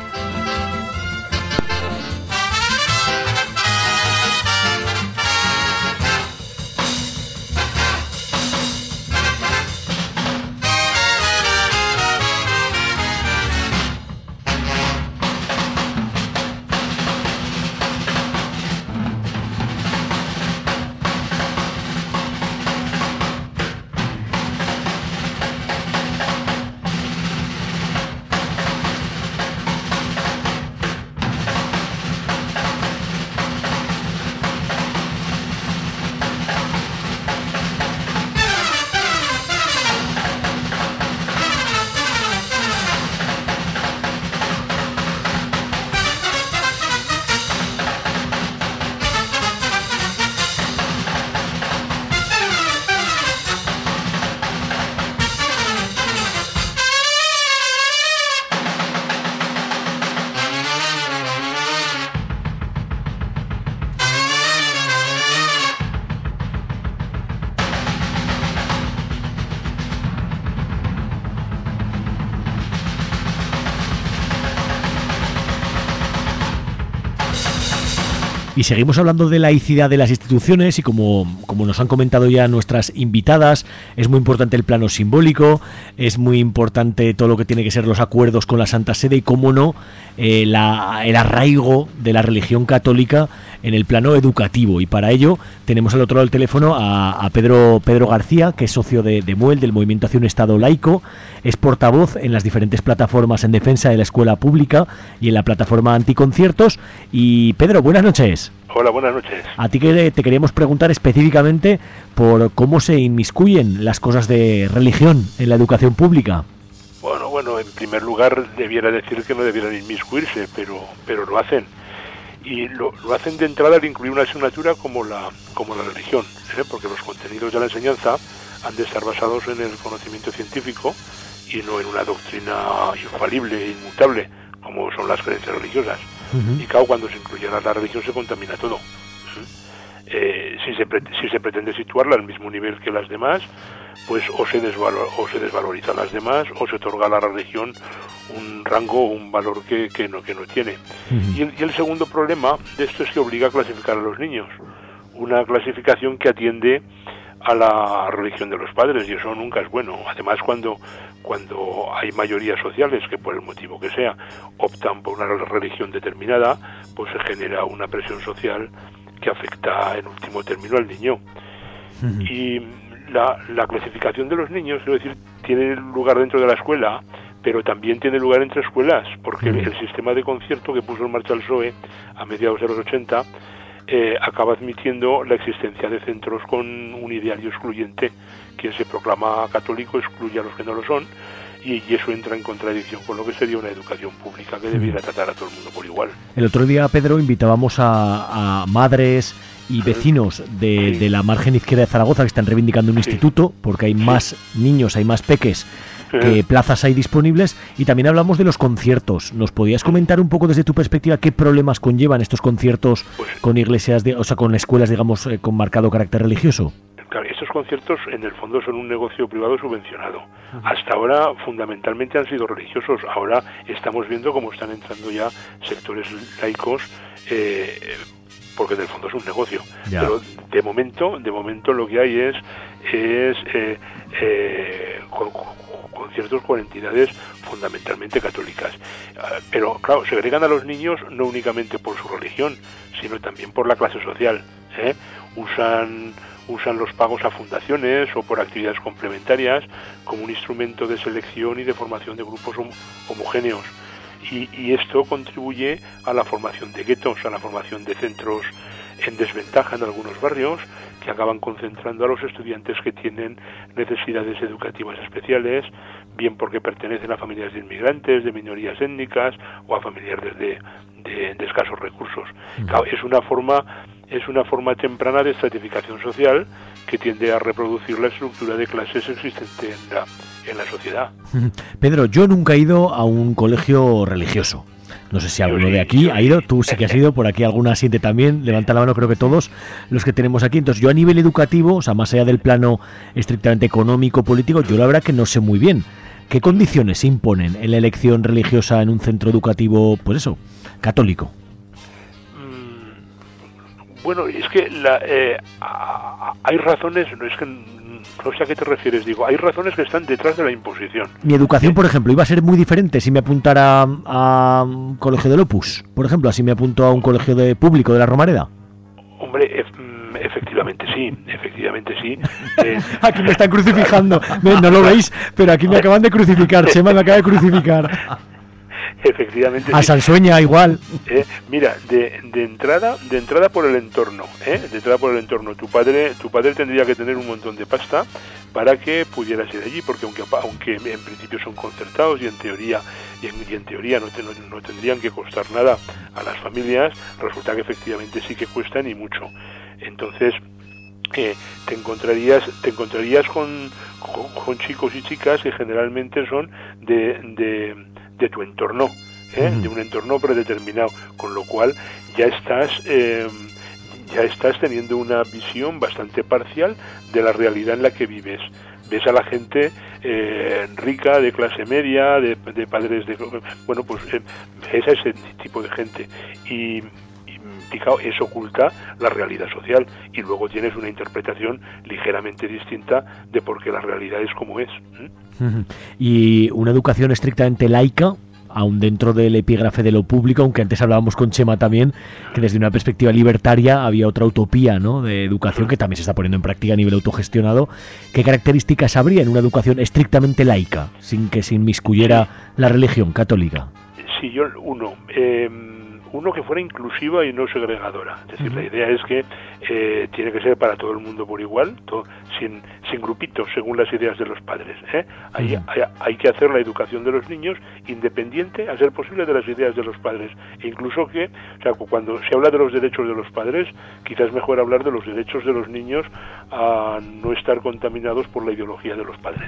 Y seguimos hablando de laicidad de las instituciones y como, como nos han comentado ya nuestras invitadas, es muy importante el plano simbólico, es muy importante todo lo que tiene que ser los acuerdos con la Santa Sede y, cómo no, eh, la, el arraigo de la religión católica en el plano educativo. Y para ello tenemos al otro lado del teléfono a, a Pedro, Pedro García, que es socio de, de Muel, del Movimiento hacia un Estado Laico, es portavoz en las diferentes plataformas en defensa de la escuela pública y en la plataforma Anticonciertos. Y Pedro, buenas noches. Hola, buenas noches. A ti que te queríamos preguntar específicamente por cómo se inmiscuyen las cosas de religión en la educación pública. Bueno, bueno, en primer lugar debiera decir que no debieran inmiscuirse, pero pero lo hacen. Y lo, lo hacen de entrada al incluir una asignatura como la como la religión, ¿eh? Porque los contenidos de la enseñanza han de estar basados en el conocimiento científico y no en una doctrina infalible e inmutable, como son las creencias religiosas. Uh-huh. Y claro, cuando se incluye la religión se contamina todo. Uh-huh. Eh, si, se pre- si se pretende situarla al mismo nivel que las demás, pues o se, desvalo- o se desvalorizan las demás o se otorga a la religión un rango o un valor que, que, no, que no tiene. Uh-huh. Y, el, y el segundo problema de esto es que obliga a clasificar a los niños. Una clasificación que atiende a la religión de los padres, y eso nunca es bueno. Además, cuando cuando hay mayorías sociales que por el motivo que sea optan por una religión determinada, pues se genera una presión social que afecta en último término al niño. Uh-huh. Y la, la clasificación de los niños, quiero decir, tiene lugar dentro de la escuela, pero también tiene lugar entre escuelas, porque uh-huh. el sistema de concierto que puso en marcha el P S O E a mediados de los ochenta eh, acaba admitiendo la existencia de centros con un ideario excluyente. Quien se proclama católico excluye a los que no lo son, y, y eso entra en contradicción con lo que sería una educación pública que debiera tratar a todo el mundo por igual. El otro día, Pedro, invitábamos a, a madres y vecinos de, sí. de la margen izquierda de Zaragoza que están reivindicando un sí. instituto, porque hay sí. más niños, hay más peques que plazas hay disponibles, y también hablamos de los conciertos. ¿Nos podías comentar un poco desde tu perspectiva qué problemas conllevan estos conciertos pues, con iglesias, de, o sea, con escuelas, digamos, eh, con marcado carácter religioso? Claro, estos conciertos en el fondo son un negocio privado subvencionado. Uh-huh. Hasta ahora fundamentalmente han sido religiosos. Ahora estamos viendo cómo están entrando ya sectores laicos, eh, porque en el fondo es un negocio. Ya. Pero de momento, de momento lo que hay es es eh, eh, con, conciertos con entidades fundamentalmente católicas. Uh, pero claro, segregan a los niños no únicamente por su religión, sino también por la clase social, ¿eh? Usan usan los pagos a fundaciones o por actividades complementarias como un instrumento de selección y de formación de grupos hom- homogéneos. Y, y esto contribuye a la formación de guetos, a la formación de centros en desventaja en algunos barrios, que acaban concentrando a los estudiantes que tienen necesidades educativas especiales, bien porque pertenecen a familias de inmigrantes, de minorías étnicas o a familiares de, de, de escasos recursos. Uh-huh. Claro, es una forma es una forma temprana de estratificación social que tiende a reproducir la estructura de clases existente en la, en la sociedad. Uh-huh. Pedro, yo nunca he ido a un colegio religioso. No sé si alguno de aquí ha ido, tú sí que has ido, por aquí alguna asiente también, levanta la mano, creo que todos los que tenemos aquí. Entonces yo a nivel educativo, o sea, más allá del plano estrictamente económico, político, yo la verdad que no sé muy bien qué condiciones se imponen en la elección religiosa en un centro educativo, pues eso, católico. Bueno, es que la, eh, hay razones, no es que no sé a qué te refieres, digo, hay razones que están detrás de la imposición. Mi educación, por ejemplo, iba a ser muy diferente si me apuntara a, a un colegio del Opus, por ejemplo, así me apunto a un colegio de público de la Romareda. Hombre, e- efectivamente sí, efectivamente sí. Eh, aquí me están crucificando, no lo veis, pero aquí me acaban de crucificar, Chema me acaba de crucificar. Efectivamente. A sí. Sansueña igual. Eh, mira, de, de entrada, de entrada por el entorno, ¿eh? de entrada por el entorno. Tu padre, tu padre tendría que tener un montón de pasta para que pudieras ir allí, porque aunque aunque en principio son concertados y en teoría y en, y en teoría no, te, no, no tendrían que costar nada a las familias, resulta que efectivamente sí que cuestan y mucho. Entonces eh, te encontrarías te encontrarías con, con, con chicos y chicas que generalmente son de, de de tu entorno, ¿eh? Uh-huh. de un entorno predeterminado, con lo cual ya estás eh, ya estás teniendo una visión bastante parcial de la realidad en la que vives. Ves a la gente eh, rica, de clase media, de, de padres de... Bueno, pues eh, es ese tipo de gente. Y, y claro, eso oculta la realidad social. Y luego tienes una interpretación ligeramente distinta de por qué la realidad es como es. ¿Mm? Uh-huh. Y una educación estrictamente laica, aún dentro del epígrafe de lo público, aunque antes hablábamos con Chema también, que desde una perspectiva libertaria había otra utopía, ¿no?, de educación que también se está poniendo en práctica a nivel autogestionado. ¿Qué características habría en una educación estrictamente laica, sin que se inmiscuyera la religión católica? Sí, yo, uno, eh, uno que fuera inclusiva y no segregadora. Es decir, uh-huh. la idea es que eh, tiene que ser para todo el mundo por igual, todo, sin, sin grupitos según las ideas de los padres. ¿eh? Hay, uh-huh. hay, hay que hacer la educación de los niños independiente, a ser posible, de las ideas de los padres. E incluso que, o sea, cuando se habla de los derechos de los padres, quizás es mejor hablar de los derechos de los niños a no estar contaminados por la ideología de los padres.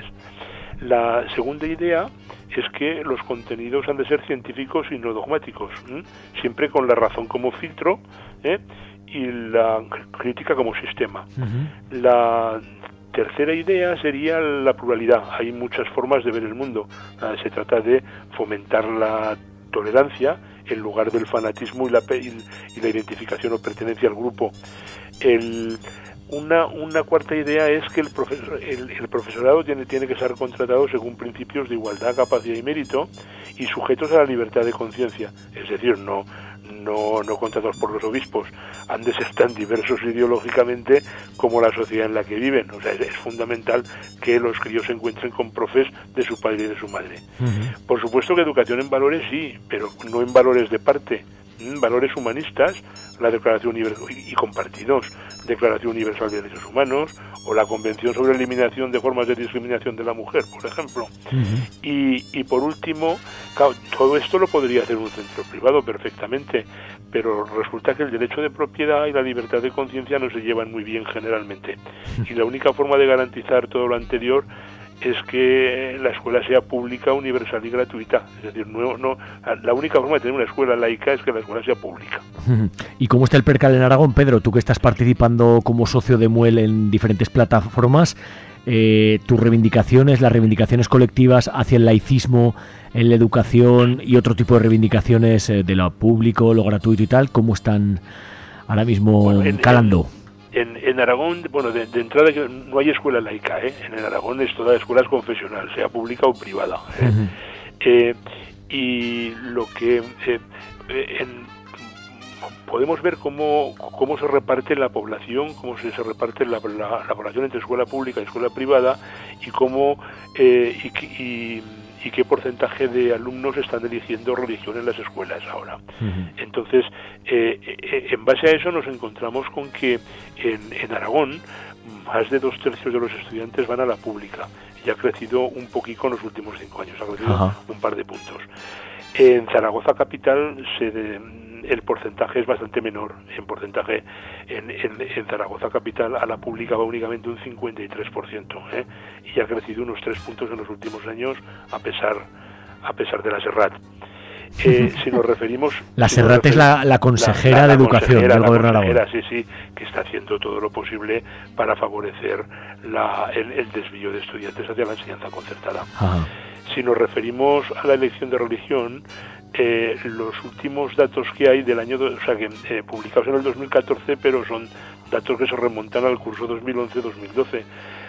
La segunda idea es que los contenidos han de ser científicos y no dogmáticos, ¿eh? siempre con la razón como filtro, ¿eh? y la crítica como sistema. Uh-huh. La tercera idea sería la pluralidad. Hay muchas formas de ver el mundo. Se trata de fomentar la tolerancia en lugar del fanatismo y la, y la identificación o pertenencia al grupo. El Una, una cuarta idea es que el, profesor, el, el profesorado tiene, tiene que ser contratado según principios de igualdad, capacidad y mérito y sujetos a la libertad de conciencia. Es decir, no, no, no contratados por los obispos. Han de ser tan diversos ideológicamente como la sociedad en la que viven. O sea, es, es fundamental que los críos se encuentren con profes de su padre y de su madre. Uh-huh. Por supuesto que educación en valores sí, pero no en valores de parte. ¿Mm? Valores humanistas, la Declaración Universal y compartidos, Declaración Universal de Derechos Humanos o la Convención sobre la Eliminación de Formas de Discriminación de la Mujer, por ejemplo. Uh-huh. Y, y por último, claro, todo esto lo podría hacer un centro privado perfectamente, pero resulta que el derecho de propiedad y la libertad de conciencia no se llevan muy bien generalmente. Y la única forma de garantizar todo lo anterior es que la escuela sea pública, universal y gratuita. Es decir, no, no, la única forma de tener una escuela laica es que la escuela sea pública. ¿Y cómo está el percal en Aragón, Pedro? Tú que estás participando como socio de Muel en diferentes plataformas, eh, tus reivindicaciones, las reivindicaciones colectivas hacia el laicismo en la educación y otro tipo de reivindicaciones eh, de lo público, lo gratuito y tal, ¿cómo están ahora mismo bueno, en, calando? En... En, en Aragón, bueno, de, de entrada no hay escuela laica, ¿eh? En Aragón es toda escuela es confesional, sea pública o privada. ¿eh? Uh-huh. eh, y lo que eh, en, podemos ver cómo, cómo se reparte la población, cómo se, se reparte la, la, la población entre escuela pública y escuela privada y cómo eh, y, y y qué porcentaje de alumnos están eligiendo religión en las escuelas ahora. Uh-huh. Entonces, eh, eh, en base a eso nos encontramos con que en, en Aragón más de dos tercios de los estudiantes van a la pública y ha crecido un poquito en los últimos cinco años, ha crecido uh-huh. un par de puntos. En Zaragoza capital se de, el porcentaje es bastante menor. En porcentaje en, en, en Zaragoza capital a la pública va únicamente un cincuenta y tres por ciento, ¿eh? Y ha crecido unos tres puntos en los últimos años a pesar a pesar de la Serrat. Eh, si nos referimos... La si Serrat es la, la consejera la, la, la de Educación del Gobierno de Aragón. Sí, sí, que está haciendo todo lo posible para favorecer la, el, el desvío de estudiantes hacia la enseñanza concertada. Ajá. Si nos referimos a la elección de religión, eh, los últimos datos que hay del año, o sea, que eh, publicados en el dos mil catorce, pero son datos que se remontan al curso dos mil once dos mil doce,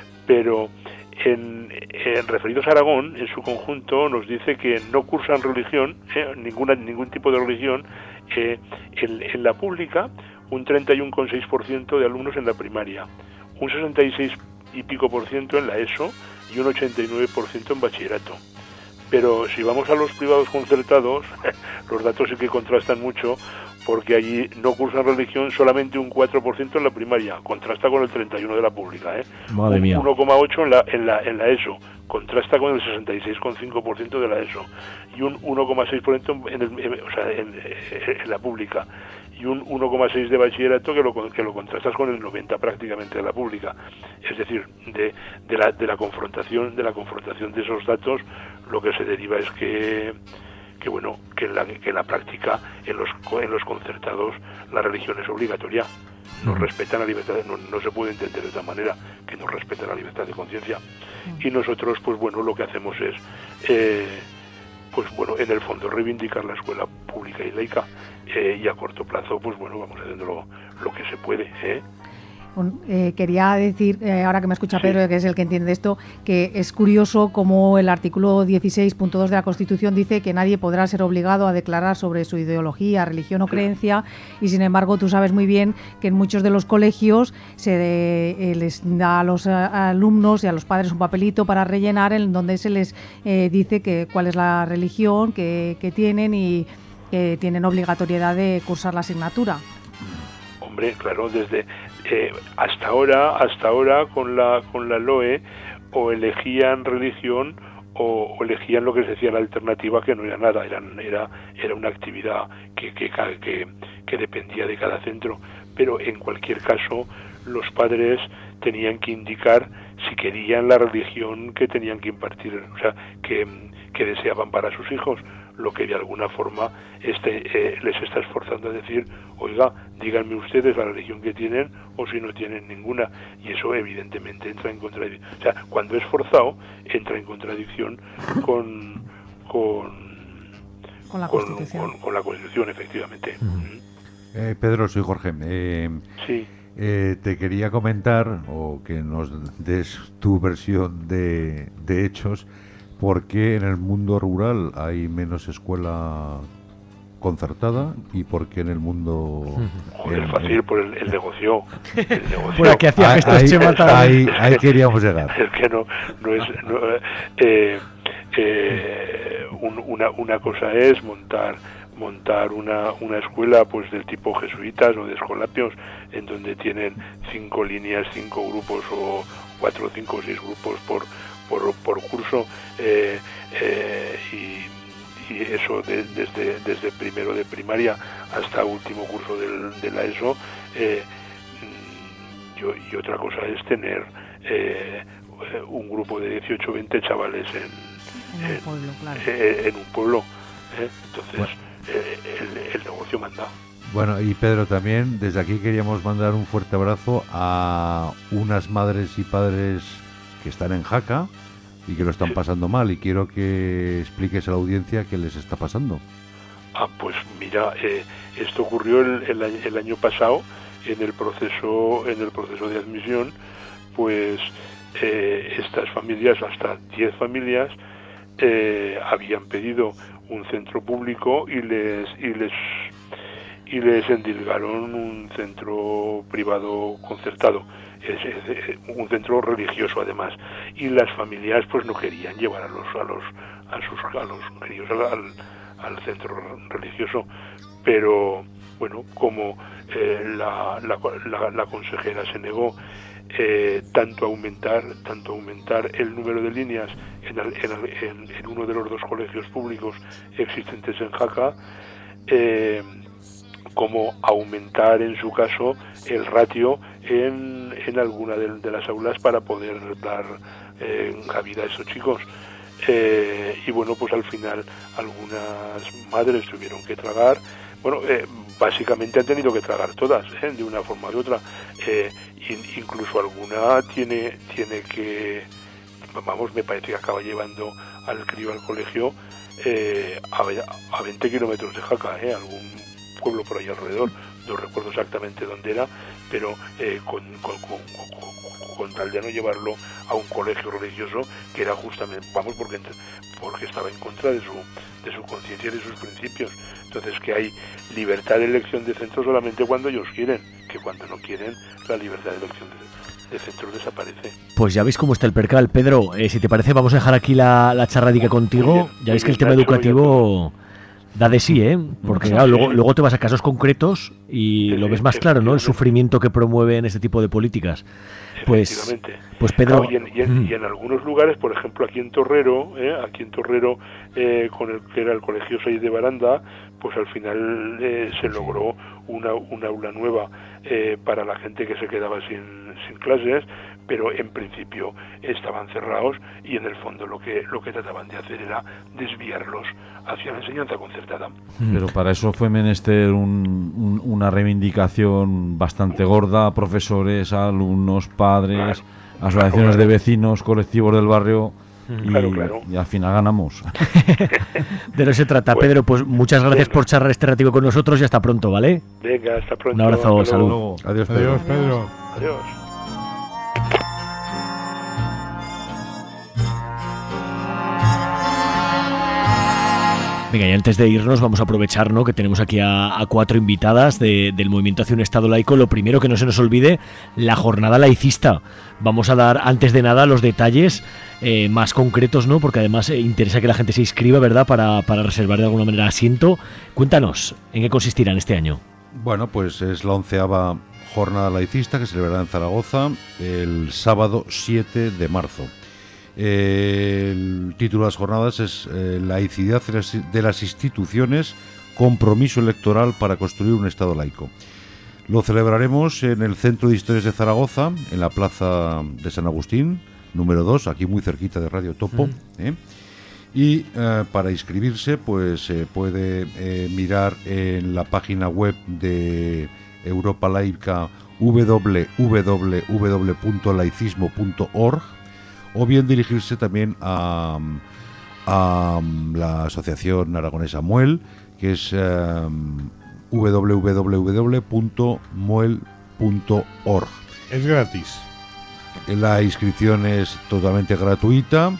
pero en, en referidos a Aragón, en su conjunto, nos dice que no cursan religión, eh, ninguna ningún tipo de religión, eh, en, en la pública, un treinta y uno coma seis por ciento de alumnos en la primaria, un sesenta y seis y pico por ciento en la ESO y un ochenta y nueve por ciento en bachillerato. Pero si vamos a los privados concertados, los datos sí que contrastan mucho, porque allí no cursan religión solamente un cuatro por ciento en la primaria, contrasta con el treinta y uno por ciento de la pública, ¿eh? Madre mía. uno coma ocho por ciento en la, en, la, en la ESO, contrasta con el sesenta y seis coma cinco por ciento de la ESO, y un uno coma seis por ciento en, el, en, o sea, en, en la pública, y un uno coma seis por ciento de bachillerato que lo, que lo contrastas con el noventa por ciento prácticamente de la pública. Es decir, de, de, la, de la confrontación de la confrontación de esos datos, lo que se deriva es que que bueno, que en la, que en la práctica en los en los concertados la religión es obligatoria. No respetan la libertad, no, no se puede entender de otra manera que no respetan la libertad de conciencia. Y nosotros, pues bueno, lo que hacemos es eh, pues bueno, en el fondo reivindicar la escuela pública y laica, eh, y a corto plazo, pues bueno, vamos haciendo lo, lo que se puede, ¿eh? Eh, quería decir, eh, ahora que me escucha Pedro, sí, que es el que entiende esto, que es curioso cómo el artículo dieciséis punto dos de la Constitución dice que nadie podrá ser obligado a declarar sobre su ideología, religión o creencia, y sin embargo tú sabes muy bien que en muchos de los colegios se de, eh, les da a los a, alumnos y a los padres un papelito para rellenar en donde se les eh, dice que cuál es la religión que, que tienen y que tienen obligatoriedad de cursar la asignatura. Hombre, claro, desde eh, hasta ahora, hasta ahora con la con la L O E o elegían religión o, o elegían lo que se decía la alternativa, que no era nada, eran, era era una actividad que que, que que dependía de cada centro, pero en cualquier caso los padres tenían que indicar si querían la religión que tenían que impartir, o sea, que, que deseaban para sus hijos, lo que de alguna forma este, eh, les está esforzando a decir, oiga, díganme ustedes la religión que tienen o si no tienen ninguna, y eso evidentemente entra en contradicción, o sea, cuando es forzado, entra en contradicción con con, con, la, con, Constitución. con, con la Constitución, efectivamente. Uh-huh. eh, Pedro, soy Jorge. Eh, sí. Eh, te quería comentar, o que nos des tu versión de, de hechos, por qué en el mundo rural hay menos escuela concertada y por qué en el mundo... Joder, en, fácil, en, por el, el negocio. El negocio. Por aquí hacía gestos ahí, Chema también. ahí, ahí queríamos llegar. Es que no, no es... No, eh, eh, un, una, una cosa es montar montar una, una escuela pues del tipo jesuitas o de escolapios, en donde tienen cinco líneas, cinco grupos o cuatro, cinco o seis grupos por, por, por curso, eh, eh, y, y eso de, desde, desde primero de primaria hasta último curso del, de la ESO. Eh, y, y otra cosa es tener eh, un grupo de dieciocho o veinte chavales en, en, en un pueblo, claro. eh, en un pueblo eh. Entonces, bueno. El, el negocio manda. Bueno, y Pedro, también desde aquí queríamos mandar un fuerte abrazo a unas madres y padres que están en Jaca y que lo están pasando mal, y quiero que expliques a la audiencia qué les está pasando. Ah, pues mira, eh, esto ocurrió el, el, el año pasado en el proceso en el proceso de admisión. Pues eh, estas familias, hasta diez familias, eh, habían pedido un centro público y les y les y les endilgaron un centro privado concertado, es, es, es, un centro religioso además, y las familias pues no querían llevar a los a los a sus a los críos al, al centro religioso, pero bueno, como eh, la, la, la, la consejera se negó eh, tanto a aumentar tanto a aumentar el número de líneas en, el, en, el, en, en uno de los dos colegios públicos existentes en Jaca, eh, como aumentar en su caso el ratio en, en alguna de, de las aulas para poder dar eh, cabida a esos chicos. Eh, y bueno, pues al final algunas madres tuvieron que tragar, bueno, eh, básicamente han tenido que tragar todas, ¿eh? De una forma u otra, eh, in, incluso alguna tiene tiene que, vamos, me parece que acaba llevando al crío al colegio eh, a, a veinte kilómetros de Jaca, ¿eh? Algún pueblo por ahí alrededor, no recuerdo exactamente dónde era, pero eh, con, con, con, con, con tal de no llevarlo a un colegio religioso, que era justamente, vamos, porque porque estaba en contra de su de su conciencia y de sus principios. Entonces, que hay libertad de elección de centro solamente cuando ellos quieren, que cuando no quieren, la libertad de elección de, de centros desaparece. Pues ya veis cómo está el percal, Pedro. Eh, si te parece, vamos a dejar aquí la, la charradica contigo. Bien, ya veis que el tema Nacho, educativo da de sí, ¿eh? Porque claro, luego, luego te vas a casos concretos y lo ves más claro, ¿no? El sufrimiento que promueven este tipo de políticas. Pues, pues Pedro... Claro, y, en, y, en, y en algunos lugares, por ejemplo aquí en Torrero, ¿eh? aquí en Torrero, eh, con el que era el Colegio seis de Baranda, pues al final eh, se logró una, una aula nueva eh, para la gente que se quedaba sin, sin clases, pero en principio estaban cerrados y en el fondo lo que lo que trataban de hacer era desviarlos hacia la enseñanza concertada. Pero para eso fue menester un, un, una reivindicación bastante gorda, profesores, alumnos, padres, claro, asociaciones claro, de vecinos, colectivos del barrio. Y, claro, claro. y al final ganamos. De lo se trata, bueno, Pedro. Pues muchas gracias venga. por charlar este ratito con nosotros y hasta pronto, ¿vale? Venga, hasta pronto. Un abrazo, salud. Luego. Adiós, Pedro. Adiós, Pedro. Adiós. Venga, y antes de irnos vamos a aprovechar, ¿no?, que tenemos aquí a, a cuatro invitadas de, del Movimiento hacia un Estado laico. Lo primero, que no se nos olvide, la jornada laicista. Vamos a dar, antes de nada, los detalles eh, más concretos, ¿no?, porque además eh, interesa que la gente se inscriba, ¿verdad?, para, para reservar de alguna manera asiento. Cuéntanos, ¿en qué consistirán este año? Bueno, pues es la onceava jornada laicista que se celebrará en Zaragoza el sábado siete de marzo. Eh, el título de las jornadas es eh, Laicidad de las instituciones, compromiso electoral para construir un Estado laico. Lo celebraremos en el Centro de Historias de Zaragoza, en la Plaza de San Agustín, número dos, aquí muy cerquita de Radio Topo. Mm. ¿eh? Y eh, para inscribirse, pues se eh, puede eh, mirar en la página web de Europa Laica, doble u doble u doble u punto laicismo punto org, o bien dirigirse también a, a la Asociación Aragonesa Muel, que es um, doble u doble u doble u punto muel punto org. Es gratis. La inscripción es totalmente gratuita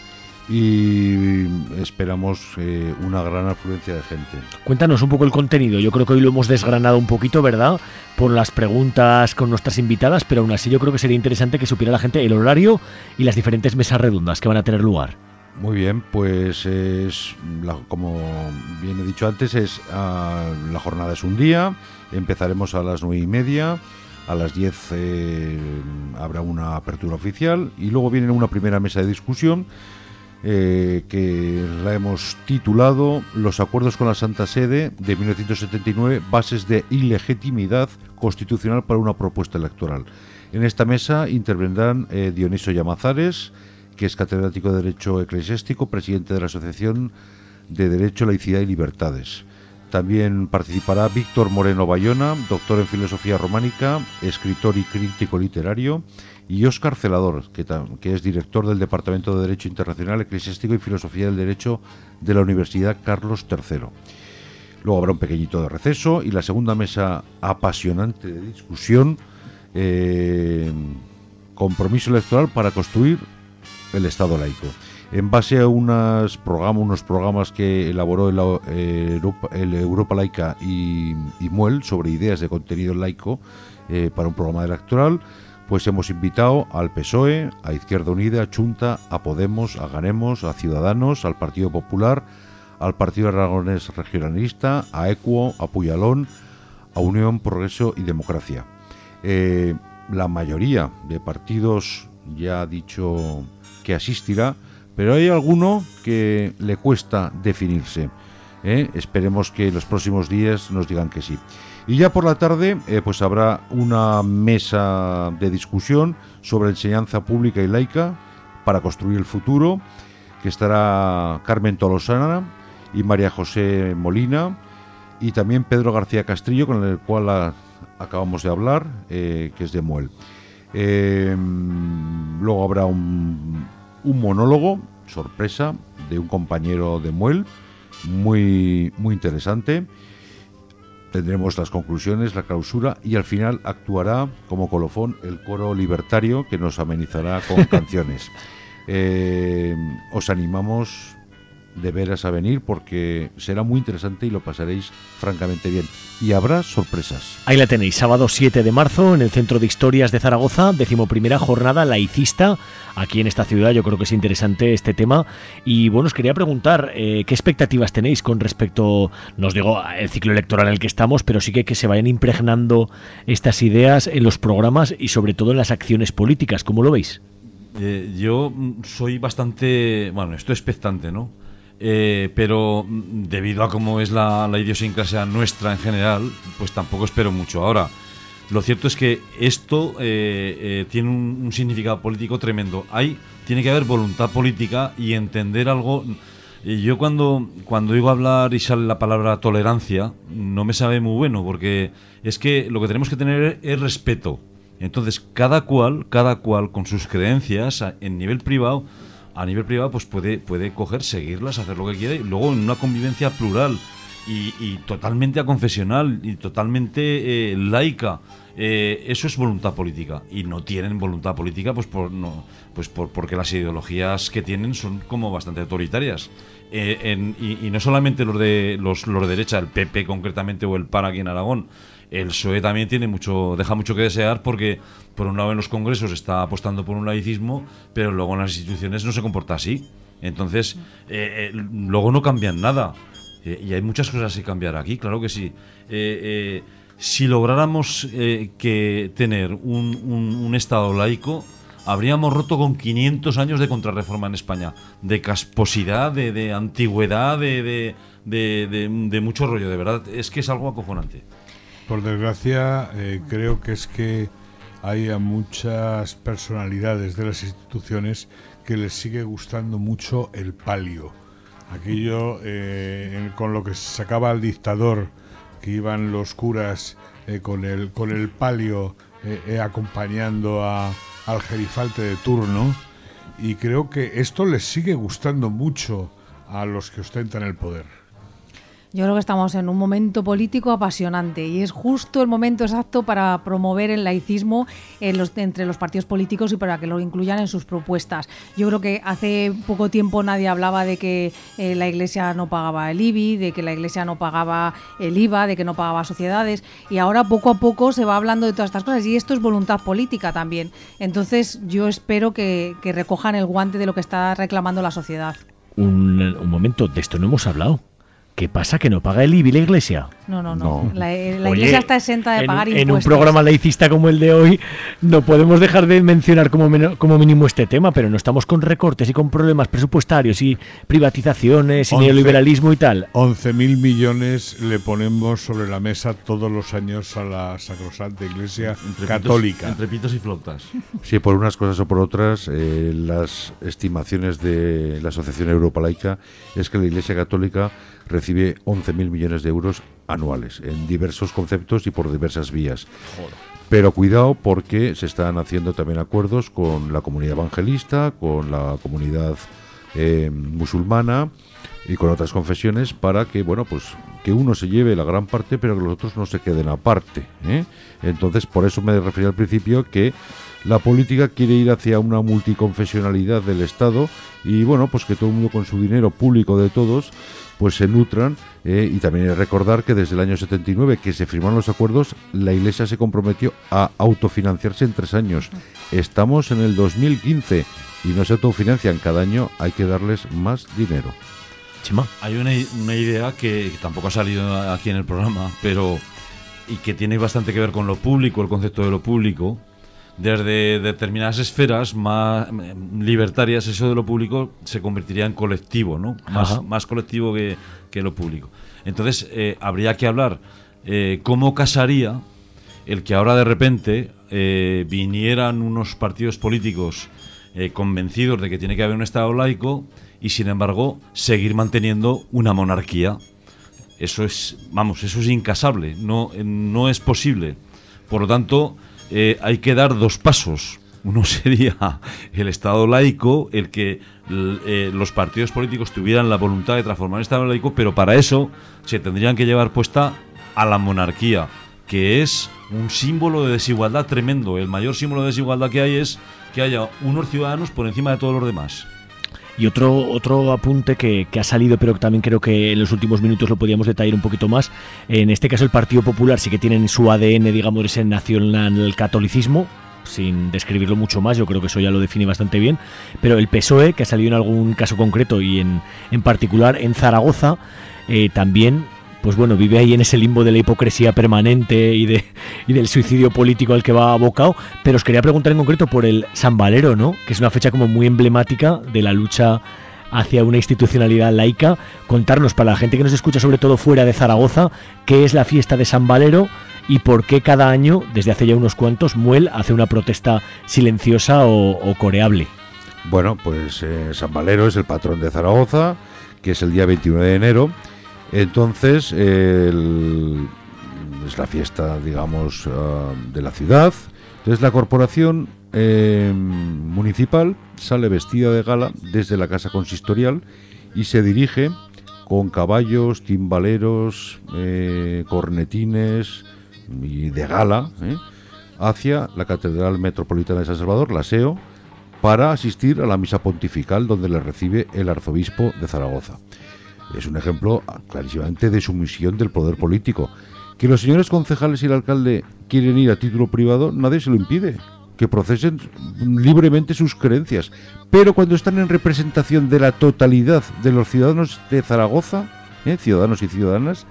y esperamos eh, una gran afluencia de gente. Cuéntanos un poco el contenido. Yo creo que hoy lo hemos desgranado un poquito, ¿verdad? Por las preguntas con nuestras invitadas, pero aún así yo creo que sería interesante que supiera la gente el horario y las diferentes mesas redondas que van a tener lugar. Muy bien, pues es la, como bien he dicho antes, es uh, la jornada es un día. Empezaremos a las nueve y media. A las diez eh, habrá una apertura oficial y luego viene una primera mesa de discusión eh, que la hemos titulado Los acuerdos con la Santa Sede de mil novecientos setenta y nueve, bases de ilegitimidad constitucional para una propuesta electoral. En esta mesa intervendrán eh, Dioniso Llamazares, que es catedrático de Derecho Eclesiástico, presidente de la Asociación de Derecho, Laicidad y Libertades. También participará Víctor Moreno Bayona, doctor en Filosofía Románica, escritor y crítico literario, y Óscar Celador, que, que es director del Departamento de Derecho Internacional, Eclesiástico y Filosofía del Derecho de la Universidad Carlos tercero. Luego habrá un pequeñito de receso y la segunda mesa apasionante de discusión, eh, compromiso electoral para construir el Estado laico. En base a unas programas, unos programas que elaboró el, eh, Europa, el Europa Laica y, y Muel sobre ideas de contenido laico eh, para un programa electoral, pues hemos invitado al P S O E, a Izquierda Unida, a Chunta, a Podemos, a Ganemos, a Ciudadanos, al Partido Popular, al Partido Aragonés Regionalista, a Equo, a Puyalón, a Unión, Progreso y Democracia. Eh, la mayoría de partidos ya ha dicho que asistirá, pero hay alguno que le cuesta definirse. ¿eh? Esperemos que en los próximos días nos digan que sí. Y ya por la tarde eh, pues habrá una mesa de discusión sobre enseñanza pública y laica para construir el futuro, que estará Carmen Tolosana y María José Molina, y también Pedro García Castrillo, con el cual a, acabamos de hablar, eh, que es de Muel. Eh, luego habrá un... un monólogo, sorpresa, de un compañero de Muel, muy, muy interesante. Tendremos las conclusiones, la clausura y al final actuará como colofón el coro libertario que nos amenizará con canciones. Eh, os animamos de veras a venir porque será muy interesante y lo pasaréis francamente bien. Y habrá sorpresas. Ahí la tenéis, sábado siete de marzo en el Centro de Historias de Zaragoza, decimoprimera jornada laicista aquí en esta ciudad. Yo creo que es interesante este tema. Y bueno, os quería preguntar, eh, ¿qué expectativas tenéis con respecto, no os digo el ciclo electoral en el que estamos, pero sí que, que se vayan impregnando estas ideas en los programas y sobre todo en las acciones políticas? ¿Cómo lo veis? Eh, yo soy bastante, bueno, estoy expectante, ¿no? Eh, pero debido a cómo es la, la idiosincrasia nuestra en general, pues tampoco espero mucho. Ahora, lo cierto es que esto eh, eh, tiene un, un significado político tremendo. Hay, tiene que haber voluntad política y entender algo. Y yo cuando, cuando digo hablar y sale la palabra tolerancia, no me sabe muy bueno, porque es que lo que tenemos que tener es respeto. Entonces, cada cual, cada cual con sus creencias en nivel privado, a nivel privado pues puede, puede coger, seguirlas, hacer lo que quiera, y luego en una convivencia plural y, y totalmente aconfesional y totalmente eh, laica. Eh, eso es voluntad política, y no tienen voluntad política pues por no pues por porque las ideologías que tienen son como bastante autoritarias. Eh, en, y, y no solamente los de los, los de derecha, el P P concretamente o el P A R aquí en Aragón. El P S O E también tiene mucho, deja mucho que desear, porque por un lado en los congresos está apostando por un laicismo, pero luego en las instituciones no se comporta así. Entonces, eh, eh, luego no cambian nada. Eh, y hay muchas cosas que cambiar aquí, claro que sí. Eh, eh, si lográramos eh, que tener un, un, un Estado laico, habríamos roto con quinientos años de contrarreforma en España, de casposidad, de, de antigüedad, de, de, de, de, de mucho rollo, de verdad. Es que es algo acojonante. Por desgracia, eh, creo que es que hay a muchas personalidades de las instituciones que les sigue gustando mucho el palio. Aquello eh, en, con lo que se sacaba al dictador, que iban los curas eh, con el con el palio eh, eh, acompañando a, al gerifalte de turno, y creo que esto les sigue gustando mucho a los que ostentan el poder. Yo creo que estamos en un momento político apasionante y es justo el momento exacto para promover el laicismo en los, entre los partidos políticos y para que lo incluyan en sus propuestas. Yo creo que hace poco tiempo nadie hablaba de que eh, la Iglesia no pagaba el I B I, de que la Iglesia no pagaba el I V A, de que no pagaba sociedades, y ahora poco a poco se va hablando de todas estas cosas y esto es voluntad política también. Entonces yo espero que, que recojan el guante de lo que está reclamando la sociedad. Un, un momento, de esto no hemos hablado. ¿Qué pasa? ¿Que no paga el I B I la Iglesia? No, no, no. No. La, la Oye, Iglesia está exenta de en, pagar en impuestos. un programa laicista como el de hoy no podemos dejar de mencionar como, men- como mínimo este tema, pero no estamos con recortes y con problemas presupuestarios y privatizaciones y Once- neoliberalismo y tal. once mil millones le ponemos sobre la mesa todos los años a la Sacrosanta Iglesia Entre Católica. pitos- entre pitos y flautas. Sí, por unas cosas o por otras, eh, las estimaciones de la Asociación Europa Laica es que la Iglesia Católica recibe once mil millones de euros anuales en diversos conceptos y por diversas vías. Joder. Pero cuidado porque se están haciendo también acuerdos con la comunidad evangelista, con la comunidad eh, musulmana y con otras confesiones para que, bueno, pues que uno se lleve la gran parte pero que los otros no se queden aparte, ¿eh? Entonces, por eso me refería al principio que la política quiere ir hacia una multiconfesionalidad del Estado y, bueno, pues que todo el mundo con su dinero público de todos pues se nutran, eh, y también recordar que desde el año setenta y nueve que se firmaron los acuerdos, la Iglesia se comprometió a autofinanciarse en tres años. Estamos en el dos mil quince y no se autofinancian cada año, hay que darles más dinero. Chema. Hay una, una idea que, que tampoco ha salido aquí en el programa, pero y que tiene bastante que ver con lo público, el concepto de lo público. Desde determinadas esferas más eh, libertarias, eso de lo público se convertiría en colectivo, ¿no? Más, más colectivo que, que lo público. Entonces, eh, habría que hablar eh, cómo casaría el que ahora de repente eh, vinieran unos partidos políticos eh, convencidos de que tiene que haber un Estado laico y, sin embargo, seguir manteniendo una monarquía. Eso es, vamos, eso es incasable, no, eh, no es posible. Por lo tanto, Eh, hay que dar dos pasos. Uno sería el Estado laico, el que eh, los partidos políticos tuvieran la voluntad de transformar el Estado laico, pero para eso se tendrían que llevar puesta a la monarquía, que es un símbolo de desigualdad tremendo. El mayor símbolo de desigualdad que hay es que haya unos ciudadanos por encima de todos los demás. Y otro otro apunte que, que ha salido, pero que también creo que en los últimos minutos lo podíamos detallar un poquito más. En este caso el Partido Popular sí que tiene en su A D N, digamos, ese nacional catolicismo, sin describirlo mucho más, yo creo que eso ya lo define bastante bien. Pero el P S O E, que ha salido en algún caso concreto y en, en particular en Zaragoza, eh, también... pues bueno, vive ahí en ese limbo de la hipocresía permanente y de y del suicidio político al que va abocado. Pero os quería preguntar en concreto por el San Valero, ¿no? Que es una fecha como muy emblemática de la lucha hacia una institucionalidad laica. Contarnos, para la gente que nos escucha sobre todo fuera de Zaragoza, qué es la fiesta de San Valero y por qué cada año, desde hace ya unos cuantos, Muel hace una protesta silenciosa o, o coreable. Bueno, pues eh, San Valero es el patrón de Zaragoza, que es el día veintinueve de enero. Entonces, eh, el, es la fiesta, digamos, uh, de la ciudad. Entonces, la corporación eh, municipal sale vestida de gala desde la casa consistorial y se dirige con caballos, timbaleros, eh, cornetines y de gala eh, hacia la Catedral Metropolitana de San Salvador, la S E O, para asistir a la misa pontifical donde le recibe el arzobispo de Zaragoza. Es un ejemplo clarísimamente de sumisión del poder político. Que los señores concejales y el alcalde quieren ir a título privado, nadie se lo impide. Que procesen libremente sus creencias. Pero cuando están en representación de la totalidad de los ciudadanos de Zaragoza, ¿eh? ciudadanos y ciudadanas,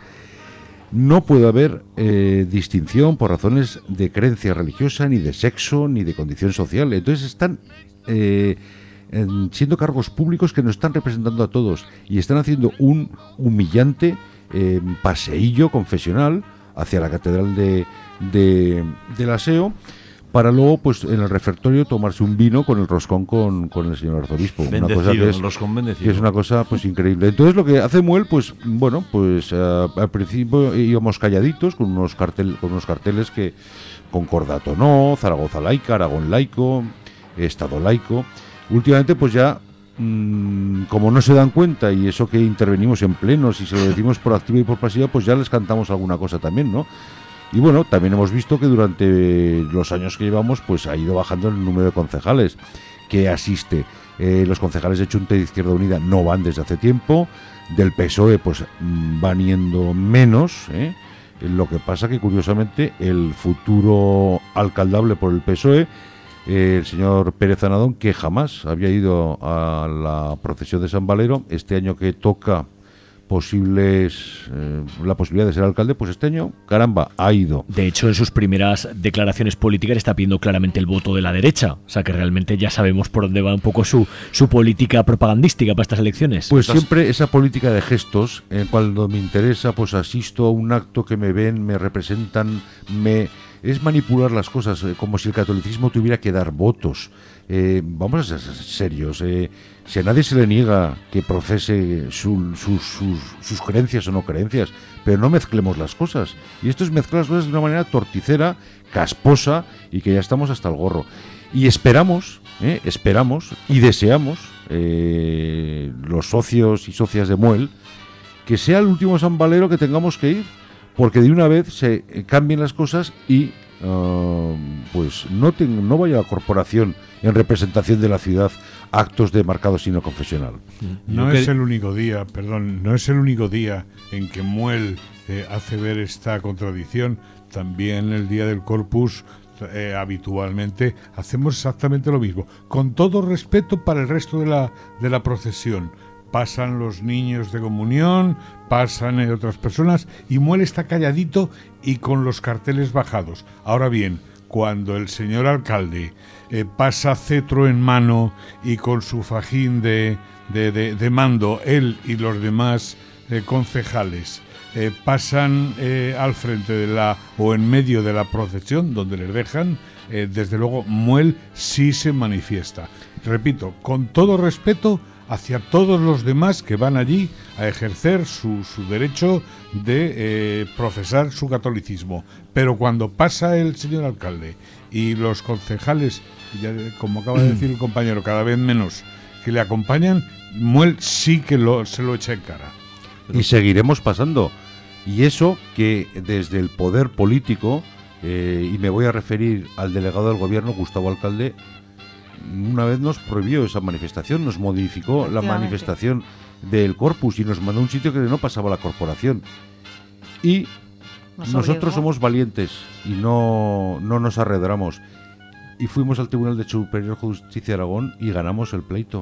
no puede haber eh, distinción por razones de creencia religiosa, ni de sexo, ni de condición social. Entonces están... Eh, En, siendo cargos públicos que nos están representando a todos y están haciendo un humillante eh, paseillo confesional hacia la catedral de, de, de la S E O para luego pues en el refectorio tomarse un vino con el roscón con, con el señor arzobispo. Bendecido, una cosa que es, el roscón bendecido. que es una cosa pues increíble. Entonces lo que hace Muel, pues bueno, pues uh, al principio íbamos calladitos con unos cartel, con unos carteles que Concordato no, Zaragoza laica, Aragón laico, Estado laico. Últimamente pues ya mmm, como no se dan cuenta, y eso que intervenimos en plenos y se lo decimos por activa y por pasiva, pues ya les cantamos alguna cosa también, ¿no? Y bueno, también hemos visto que durante los años que llevamos, pues ha ido bajando el número de concejales que asiste. Eh, los concejales de Chunta y de Izquierda Unida no van desde hace tiempo, del P S O E pues van yendo menos, ¿eh? Lo que pasa que curiosamente el futuro alcaldable por el P S O E, eh, el señor Pérez Anadón, que jamás había ido a la procesión de San Valero, este año que toca posibles eh, la posibilidad de ser alcalde, pues este año, caramba, ha ido. De hecho, en sus primeras declaraciones políticas está pidiendo claramente el voto de la derecha, o sea que realmente ya sabemos por dónde va un poco su, su política propagandística para estas elecciones. Pues siempre esa política de gestos, eh, cuando me interesa, pues asisto a un acto que me ven, me representan, me es manipular las cosas, eh, como si el catolicismo tuviera que dar votos. Eh, vamos a ser serios, eh, si a nadie se le niega que profese su, su, sus, sus creencias o no creencias, pero no mezclemos las cosas. Y esto es mezclar las cosas de una manera torticera, casposa, y que ya estamos hasta el gorro. Y esperamos, eh, esperamos y deseamos, eh, los socios y socias de Muel, que sea el último San Valero que tengamos que ir, porque de una vez se cambien las cosas y uh, pues no, ten, no vaya la corporación en representación de la ciudad actos de marcado signo confesional. No es el único día, perdón, no es el único día en que Muel eh, hace ver esta contradicción. También el día del Corpus eh, habitualmente hacemos exactamente lo mismo, con todo respeto para el resto de la, de la procesión. Pasan los niños de comunión, pasan eh, otras personas, y Muel está calladito y con los carteles bajados. Ahora bien, cuando el señor alcalde eh, pasa cetro en mano y con su fajín de, de, de, de mando, él y los demás eh, concejales eh, pasan eh, al frente de la o en medio de la procesión donde les dejan, eh, desde luego Muel sí se manifiesta. Repito, con todo respeto hacia todos los demás que van allí a ejercer su, su derecho de eh, profesar su catolicismo. Pero cuando pasa el señor alcalde y los concejales, ya, como acaba de decir el compañero, cada vez menos, que le acompañan, Muel sí que lo, se lo echa en cara. Y seguiremos pasando. Y eso que desde el poder político, eh, y me voy a referir al delegado del gobierno, Gustavo Alcalde, una vez nos prohibió esa manifestación, nos modificó la manifestación del Corpus y nos mandó a un sitio que no pasaba la corporación. Y nos nosotros obligó. Somos valientes y no, no nos arredramos. Y fuimos al Tribunal de Superior Justicia de Aragón y ganamos el pleito.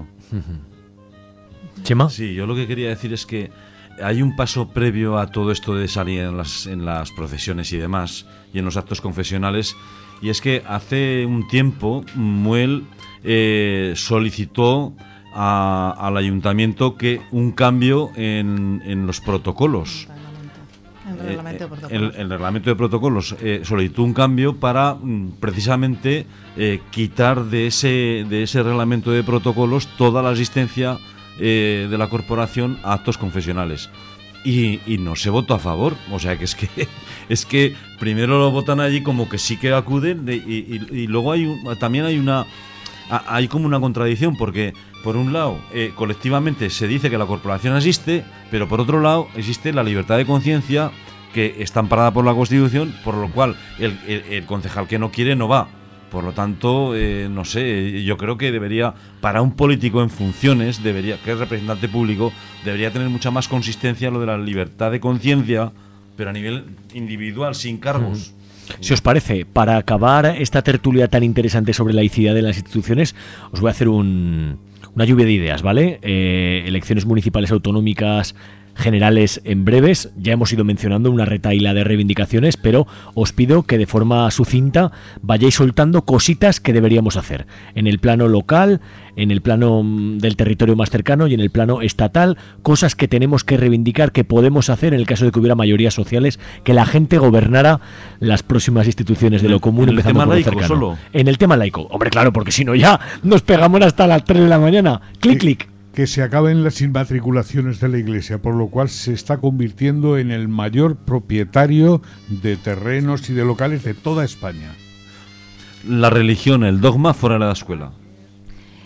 ¿Chema? Sí, yo lo que quería decir es que hay un paso previo a todo esto de salir en las, en las procesiones y demás, y en los actos confesionales, y es que hace un tiempo Muel eh, solicitó a, al ayuntamiento que un cambio en, en los protocolos. El reglamento de protocolos. El, el reglamento de protocolos eh, solicitó un cambio para mm, precisamente eh, quitar de ese, de ese reglamento de protocolos toda la asistencia eh, de la corporación a actos confesionales. Y, y no se votó a favor, o sea que es que es que primero lo votan allí como que sí que acuden de, y, y, y luego hay un, también hay una hay como una contradicción, porque por un lado eh, colectivamente se dice que la corporación asiste, pero por otro lado existe la libertad de conciencia que está amparada por la Constitución, por lo cual el, el, el concejal que no quiere no va. Por lo tanto, eh, no sé, yo creo que debería, para un político en funciones, debería, que es representante público, debería tener mucha más consistencia lo de la libertad de conciencia, pero a nivel individual, sin cargos. Mm. Si os parece, para acabar esta tertulia tan interesante sobre la laicidad de las instituciones, os voy a hacer un, una lluvia de ideas, ¿vale? Eh, elecciones municipales autonómicas generales en breves, ya hemos ido mencionando una retahíla de reivindicaciones, pero os pido que de forma sucinta vayáis soltando cositas que deberíamos hacer en el plano local, en el plano del territorio más cercano y en el plano estatal, cosas que tenemos que reivindicar, que podemos hacer en el caso de que hubiera mayorías sociales, que la gente gobernara las próximas instituciones de lo común, empezando por lo cercano. Solo. En el tema laico, hombre, claro, porque si no ya nos pegamos hasta las tres de la mañana, clic, clic. Que se acaben las inmatriculaciones de la Iglesia, por lo cual se está convirtiendo en el mayor propietario de terrenos y de locales de toda España. La religión, el dogma fuera de la escuela.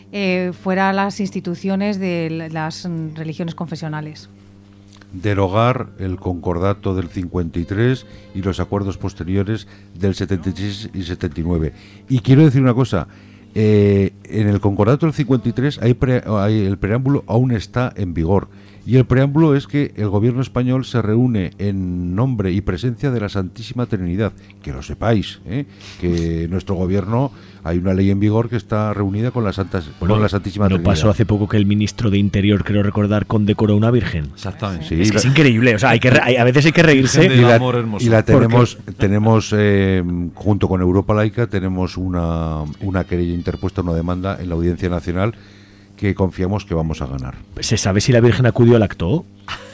eh, fuera las instituciones de las religiones confesionales. Derogar el concordato del cincuenta y tres y los acuerdos posteriores del setenta y seis y setenta y nueve. Y quiero decir una cosa, eh, en el concordato del cincuenta y tres hay pre, hay, el preámbulo aún está en vigor. Y el preámbulo es que el gobierno español se reúne en nombre y presencia de la Santísima Trinidad. Que lo sepáis, ¿eh? Que nuestro gobierno, hay una ley en vigor que está reunida con la, Santa, bueno, con la Santísima ¿no Trinidad. pasó hace poco que el ministro de Interior, creo recordar, condecoró a una virgen? Exactamente. Sí, es que es increíble, o sea, hay que hay, a veces hay que reírse. Y la, y la tenemos, tenemos eh, junto con Europa Laica, tenemos una, una querella interpuesta, una demanda en la Audiencia Nacional que confiamos que vamos a ganar. ¿Se sabe si la Virgen acudió al acto?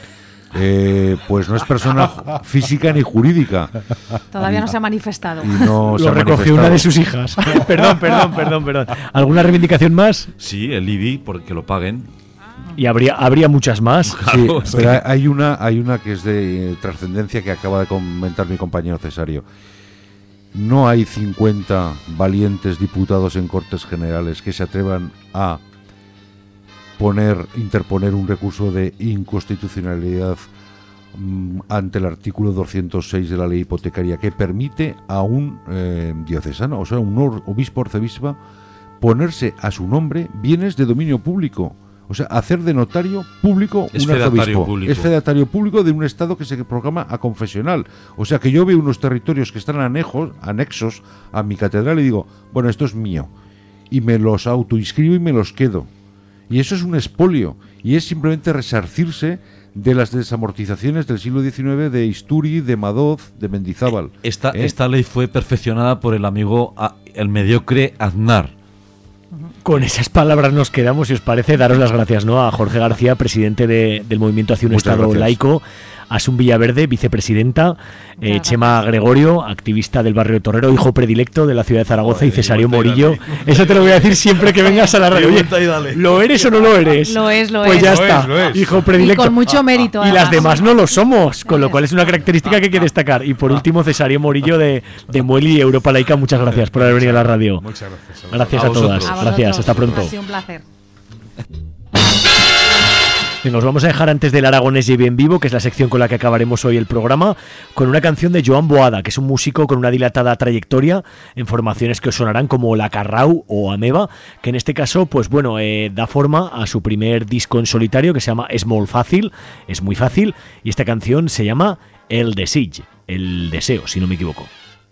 Eh, pues no es persona física ni jurídica. Todavía no se ha manifestado. Y no Lo se ha recogió una de sus hijas. perdón, perdón, perdón, perdón. ¿Alguna reivindicación más? Sí, el I B I, porque lo paguen. Y habría habría muchas más. Claro, sí, pero hay una hay una que es de eh, trascendencia que acaba de comentar mi compañero Cesario. No hay cincuenta valientes diputados en Cortes Generales que se atrevan a poner, interponer un recurso de inconstitucionalidad mmm, ante el artículo doscientos seis de la ley hipotecaria que permite a un eh, diocesano, o sea, un obispo arcebispo, ponerse a su nombre bienes de dominio público. O sea, hacer de notario público es un arzobispo. Público. Es fedatario público de un estado que se proclama aconfesional. O sea, que yo veo unos territorios que están anejos, anexos a mi catedral y digo, bueno, esto es mío. Y me los autoinscribo y me los quedo. Y eso es un expolio. Y es simplemente resarcirse de las desamortizaciones del siglo diecinueve de Isturi, de Madoz, de Mendizábal. Esta, ¿Eh? esta ley fue perfeccionada por el amigo, el mediocre Aznar. Con esas palabras nos quedamos, si os parece, daros las gracias, ¿no? A Jorge García, presidente de, del Movimiento hacia un Muchas Estado gracias. laico, Asun Villaverde, vicepresidenta, eh, Chema Gregorio, activista del barrio Torrero, hijo predilecto de la ciudad de Zaragoza, Joder, y Cesario igual te Morillo. dale. Eso te lo voy a decir siempre que vengas a la radio. Oye, Igual te dale. ¿lo eres o no lo eres? Lo es, lo pues es. ya Lo está, es, lo es. hijo Y predilecto. con mucho mérito. Y las además. demás no lo somos, con lo cual es una característica que hay que destacar. Y por último, Cesario Morillo de, de Muel y Europa Laica, muchas gracias por haber venido a la radio. Muchas gracias. Gracias A a, todas, vosotros. A gracias, vosotros. hasta pronto. Ha sido un placer. Bien, nos vamos a dejar antes del Aragonés Lleve en Vivo, que es la sección con la que acabaremos hoy el programa, con una canción de Joan Boada, que es un músico con una dilatada trayectoria en formaciones que os sonarán como La Carrau o Ameba, que en este caso, pues bueno, eh, da forma a su primer disco en solitario que se llama Small Fácil, es muy fácil, y esta canción se llama El Desig, el deseo, si no me equivoco.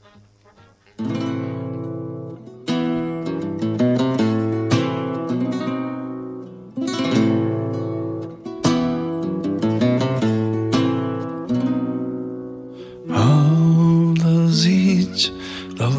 El desig del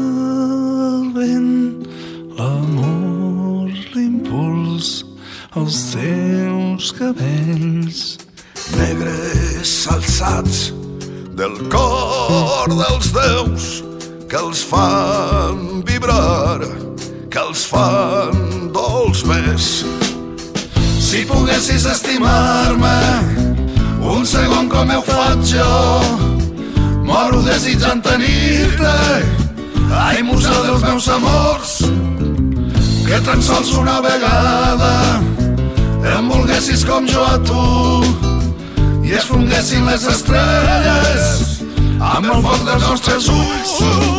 vent, l'amor, l'impuls, els teus cabells. Negres alçats del cor dels déus que els fan vibrar, que els fan dolç més. Si poguessis estimar-me un segon com ho faig jo, moro desitjant tenir-te, ai, musa dels meus amors, que tan sols una vegada em volguessis com jo a tu i es fonguessin les estrelles amb el foc dels nostres ulls.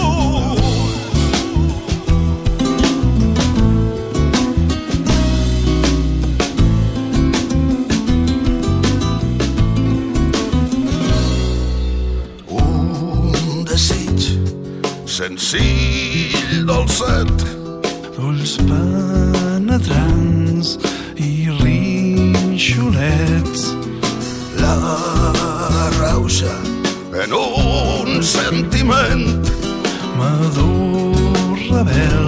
Un desig senzill, dolcet, D'ulls penetrants i rinxolets. la rauxa en un sentiment Madur rebel,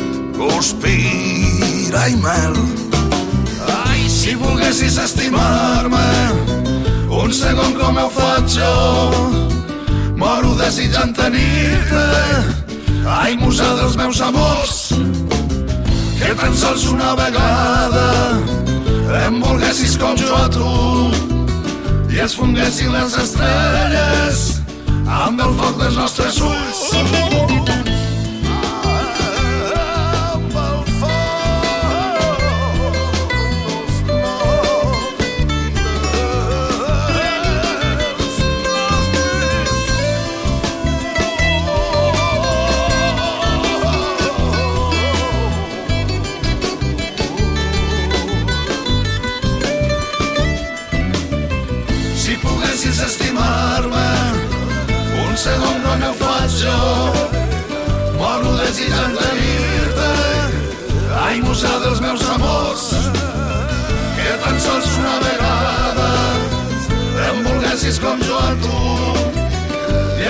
conspira i mel. Ai, si volguessis estimar-me un segon com ho faig jo, moro desitjant tenir-te, ai, musa dels meus amors, que tan sols una vegada em volguessis com jo a tu i es fonguessin les estrelles amb el foc dels nostres ulls. Amb el foc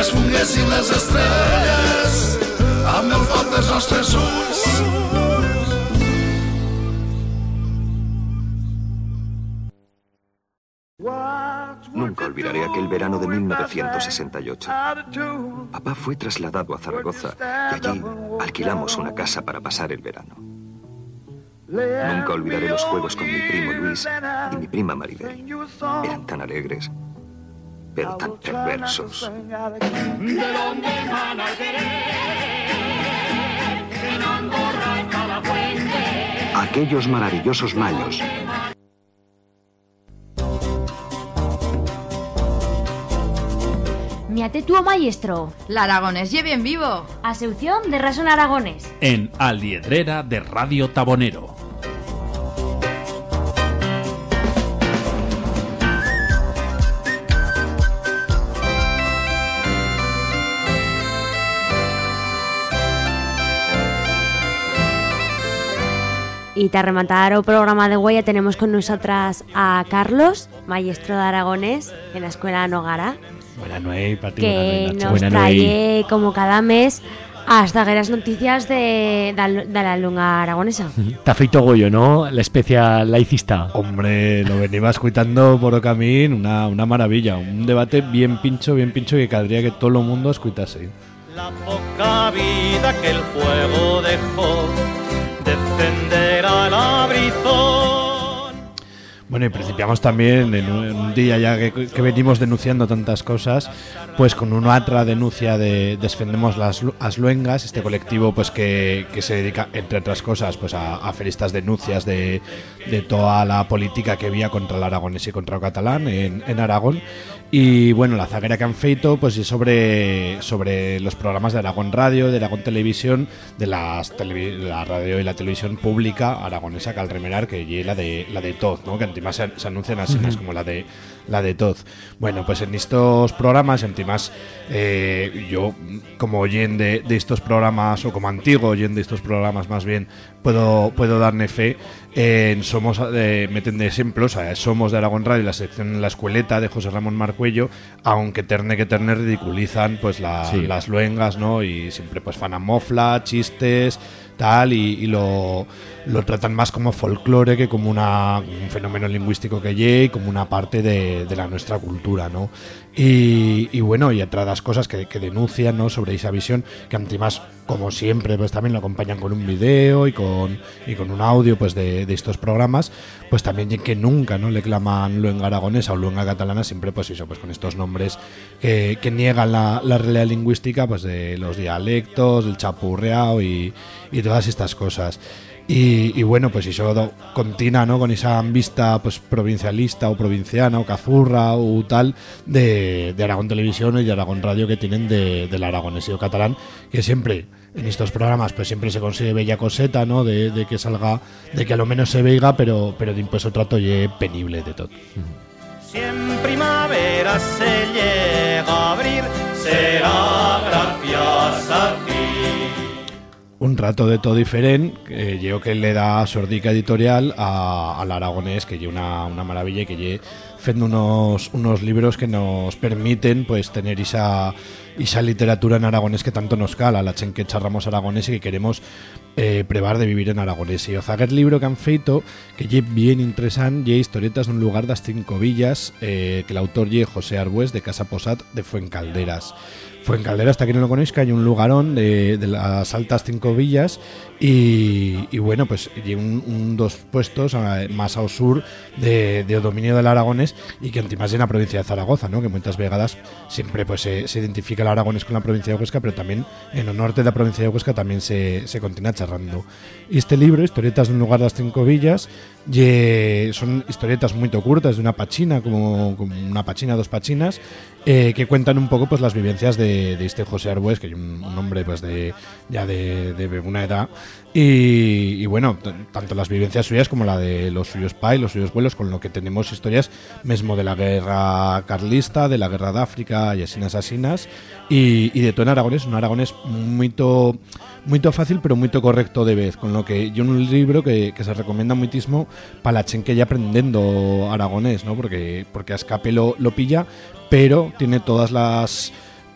desfonguessin les estrelles amb el foc dels nostres ulls. Nunca olvidaré aquel verano de mil novecientos sesenta y ocho. Papá fue trasladado a Zaragoza y allí alquilamos una casa para pasar el verano. Nunca olvidaré los juegos con mi primo Luis y mi prima Maribel. Eran tan alegres, pero tan perversos. Aquellos maravillosos mayos. Miate tuo maestro. La Aragonés lleve en vivo. Asunción de Razón Aragonés. En Aliedrera de Radio Tabonero. Y para rematar el programa de Huella tenemos con nosotras a Carlos, maestro de Aragonés en la Escuela Nogara. Buenas noches, Pati. Que nos trae como cada mes hasta las noticias de, de, de la lengua aragonesa. Te ha feito Goyo, ¿no? La especial laicista. Hombre, lo venía escuchando por el camino, una, una maravilla. Un debate bien pincho, bien pincho que querría que todo el mundo escuchase. La poca vida que el fuego dejó descenderá al abrizón. Bueno, y principiamos también en un, en un día ya que, que venimos denunciando tantas cosas, pues con una otra denuncia de Defendemos las Asluengas, este colectivo pues que, que se dedica, entre otras cosas, pues a, a hacer estas denuncias de, de toda la política que había contra el aragonés y contra el catalán en, en Aragón. Y bueno, la zaguera que han feito pues es sobre, sobre los programas de Aragón Radio, de Aragón Televisión, de las televi la radio y la televisión pública aragonesa que al remerar, que y la de la de Toz, ¿no? Que antimás se, se anuncian así, uh-huh. como la de la de Toz. Bueno, pues en estos programas, antimás, eh, yo como oyente de estos programas, o como antiguo oyente de estos programas más bien, puedo, puedo darme fe. Eh, somos eh, meten de ejemplos, eh, somos de Aragón Radio, la sección La Escueleta de José Ramón Marcuello, aunque terne que terne ridiculizan pues la, sí. las luengas, ¿no? Y siempre pues fan a mofla, chistes, tal, y, y lo, lo tratan más como folclore que como una, un fenómeno lingüístico que llegue, como una parte de, de la nuestra cultura, ¿no? Y, y bueno, y entre las cosas que, que denuncian, ¿no? Sobre esa visión, que además, como siempre, pues también lo acompañan con un video y con, y con un audio pues de, de estos programas, pues también que nunca, ¿no? Le claman luenga aragonesa o luenga catalana, siempre pues eso, pues con estos nombres que, que niegan la, la realidad lingüística, pues de los dialectos, del chapurreado y, y todas estas cosas. Y, y bueno, pues eso continúa, ¿no? Con esa vista pues provincialista o provinciana o cazurra o tal de, de Aragón Televisión y de Aragón Radio que tienen de, del aragonés y catalán, que siempre en estos programas pues siempre se consigue bella coseta, ¿no? De, de que salga, de que a lo menos se veiga, pero pero de impuesto trato ye penible de todo. Si en primavera se llega a abrir, será gracias a ti. Un rato de todo diferente, eh, yo que le da sordica editorial a, al aragonés, que lleva una, una maravilla y que lleva haciendo unos, unos libros que nos permiten pues tener esa, esa literatura en aragonés que tanto nos cala, la chen que charramos aragonés y que queremos eh, probar de vivir en aragonés. Y o zaguer libro que han feito, que lle bien interesante, lle historietas de un lugar das cinco villas, eh, que el autor lle José Arbués de Casa Posat de Fuencalderas. Fuencalderas, hasta que no lo conozca, hay un lugarón de, de las altas cinco villas y, y bueno, pues hay un, un dos puestos a, más al sur de, de dominio del aragonés y que además en la provincia de Zaragoza, ¿no? Que muchas vegadas siempre pues se, se identifica el aragonés con la provincia de Huesca, pero también en el norte de la provincia de Huesca también se, se continúa charrando. Y este libro, Historietas de un lugar de las cinco villas, y son historietas muy curtas, de una pachina, como, como una pachina, dos pachinas, eh, que cuentan un poco pues las vivencias de, de este José Arbués, que es un, un hombre pues de ya de, de una edad, y, y bueno, t- tanto las vivencias suyas como la de los suyos pais, los suyos abuelos, con lo que tenemos historias mismo de la guerra carlista, de la guerra de África y asinas asinas, y, y de todo en aragonés, un aragonés muy to, muy to fácil pero muy to correcto de vez, con lo que yo un libro que, que se recomienda muchísimo para la chen que ya aprendiendo aragonés, ¿no? Porque, porque a escape lo, lo pilla, pero tiene todas las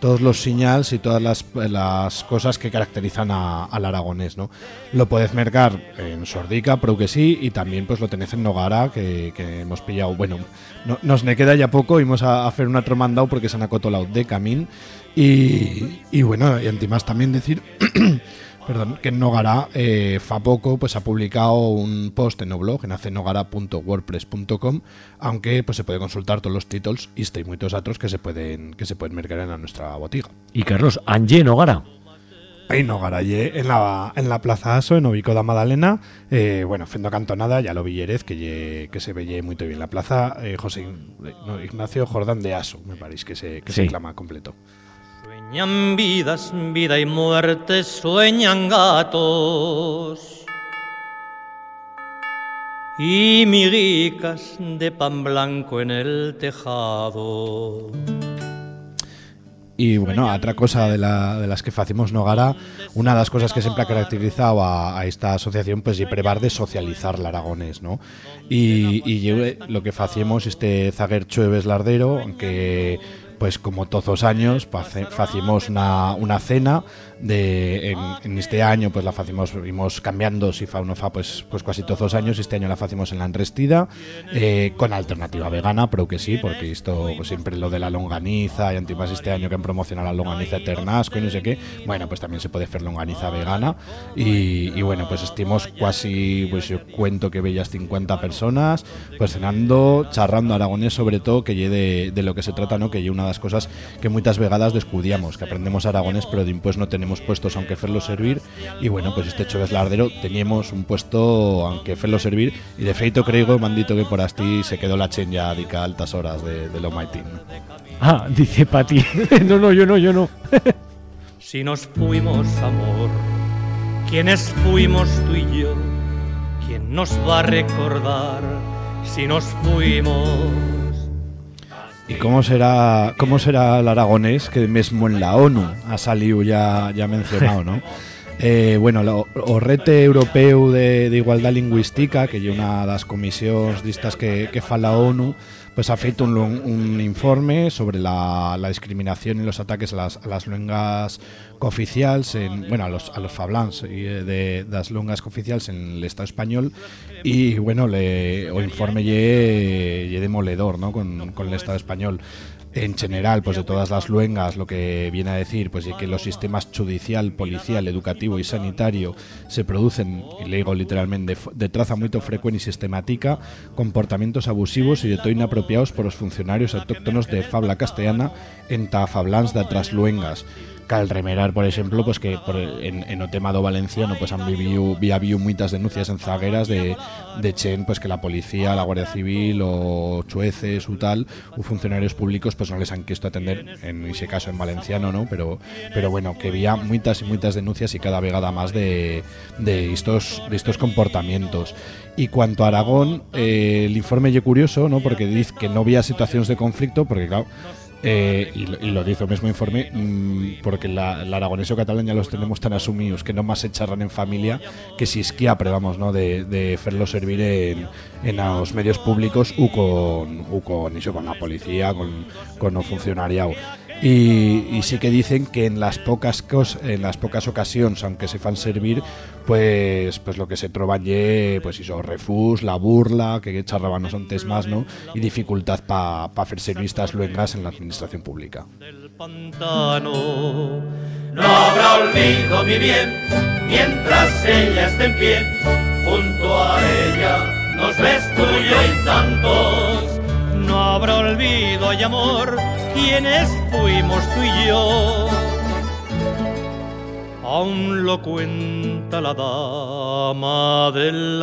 todos los señales y todas las, las cosas que caracterizan a, al aragonés, ¿no? Lo podéis mercar en Sordica, pero que sí, y también pues lo tenéis en Nogara, que, que hemos pillado, bueno, no, nos ne queda ya poco, íbamos a, a hacer un otro mandado porque se han acotolado de camín, y, y bueno, y además también decir... Perdón, que en Nogara eh, fa poco pues ha publicado un post en el blog en acenogara punto wordpress punto com, aunque pues se puede consultar todos los títulos y hay muchos otros que se pueden que se pueden mercar en nuestra botiga. Y Carlos, Anje Nogara. En Nogara, ye, en la en la Plaza Aso, en Obico da Madalena, eh, bueno, fendo cantonada, ya lo villerez, que ye, que se veía muy bien la plaza, eh, José no, Ignacio Jordán de Aso, me parece que se que sí. se clama completo. Sueñan vidas, vida y muerte, sueñan gatos y miguicas de pan blanco en el tejado. Y bueno, otra cosa de, la, de las que facemos Nogara, una de las cosas que siempre ha caracterizado a, a esta asociación, pues y prevar de socializar el aragonés, ¿no? Y, y yo, lo que facemos este zaguer Chueves Lardero, aunque pues como todos los años facimos una, una cena de en, en este año pues la facimos vimos cambiando si fa o no fa pues pues casi todos los años. Este año la facimos en la Enrestida eh, con alternativa vegana, pero que sí, porque esto pues, siempre lo de la longaniza y antimás este año que han promocionado la longaniza eternasco y no sé qué, bueno, pues también se puede hacer longaniza vegana y, y bueno, pues estimos casi, pues yo cuento que bellas cincuenta personas pues cenando, charrando aragonés sobre todo, que lle de, de lo que se trata, ¿no? Que lle una de las cosas que muchas vegadas descudiamos, que aprendemos aragonés pero de impuestos no tenemos puestos aunque hacerlo servir, y bueno, pues este Chueves Lardero teníamos un puesto aunque hacerlo servir, y de feito creo, me han dicho que por así se quedó la chen ya dedica a altas horas de, de lo maitín. Ah, dice Pati. no, no, yo no, yo no. Si nos fuimos, amor, ¿quiénes fuimos tú y yo? ¿Quién nos va a recordar si nos fuimos? ¿Y cómo será cómo será el aragonés que mismo en la ONU ha salido ya, ya mencionado, ¿no? Eh, bueno, o Rete Europeu de, de Igualdad Lingüística, que es una de las comisiones de estas que, que fa la ONU, pues ha feito un, un informe sobre la, la discriminación y los ataques a las, a las lenguas cooficiales, en, bueno, a los, a los fablans de, de las lenguas cooficiales en el Estado español, y bueno, le, el informe ye, ye demoledor, ¿no? con, con el Estado español. En general, pues de todas las luengas, lo que viene a decir, pues que los sistemas judicial, policial, educativo y sanitario se producen, y le digo literalmente, de, de traza muy frecuente y sistemática, comportamientos abusivos y de todo inapropiados por los funcionarios autóctonos de fabla castellana en ta fablans de otras luengas. Cal remerar, por ejemplo, pues que por, en, en o tema do valenciano pues han vivido, había habido muchas denuncias en zagueras de, de chen, pues que la policía, la Guardia Civil o chueces o tal, o funcionarios públicos pues no les han quisto atender, en ese caso en valenciano, ¿no? Pero pero bueno, que había muchas y muchas denuncias y cada vegada más de, de estos de estos comportamientos. Y cuanto a Aragón, eh, el informe es curioso, ¿no? Porque dice que no había situaciones de conflicto, porque claro, Eh, y, lo, y lo dice el mismo informe, mmm, porque la, la aragonés o catalán ya los tenemos tan asumidos que no más se charran en familia que si esquía prevamos, ¿no? de, de hacerlo servir en, en los medios públicos u con, u con, eso, con la policía, con, con no funcionariado. Y, y sí que dicen que en las pocas cos, en las pocas ocasiones, aunque se fan servir, pues pues lo que se troban ye, pues eso, refús, la burla, que charraban no son tes más, ¿no? Y dificultad para pa hacer servir estas luengas en la administración pública. Del pantano no habrá olvido, mi bien, mientras ella esté en pie, junto a ella nos ves tú y yo y tantos. No habrá olvido y amor, quienes fuimos tú y yo. Aún lo cuenta la dama del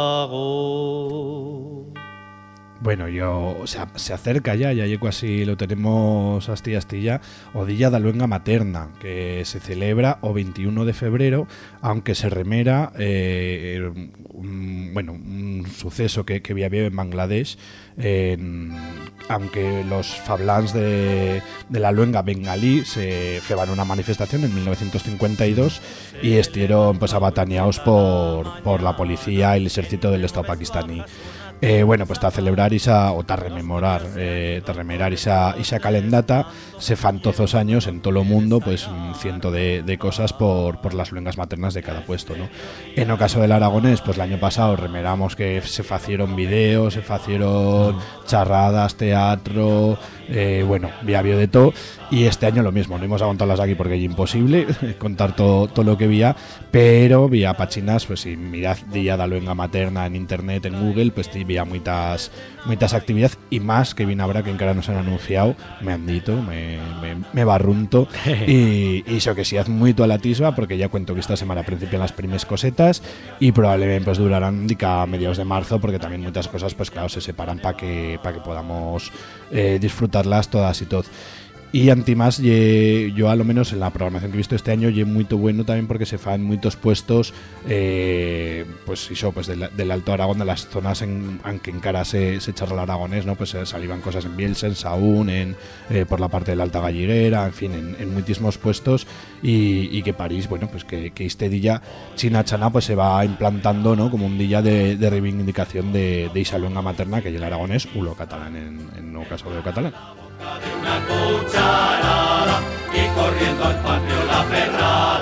lago. Bueno, yo, o sea, se acerca ya, ya llego así, lo tenemos astilla astilla, o Día da Luenga Materna, que se celebra o veintiuno de febrero, aunque se remera, eh, un, bueno, un suceso que, que había habido en Bangladesh, en, aunque los fablans de, de la luenga bengalí se feban una manifestación en mil novecientos cincuenta y dos y estuvieron pues abataneados por, por la policía y el ejército del Estado pakistaní. eh, bueno, pues ta celebrar esa, o ta rememorar, eh, ta rememorar esa, esa calendata, se fan tozos años en todo el mundo, pues un ciento de, de cosas por, por las lenguas maternas de cada puesto, ¿no? En el caso del aragonés, pues el año pasado remeramos que se facieron videos, se facieron charradas, teatro, eh, bueno, había de todo, y este año lo mismo, no íbamos a contarlas aquí porque es imposible contar todo, todo lo que había, pero vía pachinas, pues si mirad día da luenga materna en internet, en Google, pues había muchas muchas actividades, y más que viene ahora que encara nos han anunciado, me han dicho, me, me, me barrunto, y, y eso que sí haz muy a la tisba, porque ya cuento que esta semana principian las primeras cosetas, y probablemente pues durarán dica a mediados de marzo, porque también muchas cosas pues claro se separan para que, para que podamos eh, disfrutarlas todas y todos. Y antimás, ye, yo a lo menos en la programación que he visto este año, ye muy bueno también porque se fan muchos puestos, eh, pues eso, pues del, del Alto Aragón, de las zonas en, en que encara se, se charla el aragonés, ¿no? Pues eh, salían cosas en Bielsa, en Saún, en, eh, por la parte de la Alta Galliguera, en fin, en, en muchísimos puestos, y, y que París, bueno, pues que, que este día China Chana pues se va implantando, ¿no? Como un día de, de reivindicación de, de esa lengua materna que es el aragonés u lo catalán en, en el caso de lo catalán. De una cucharada y corriendo al patio la perra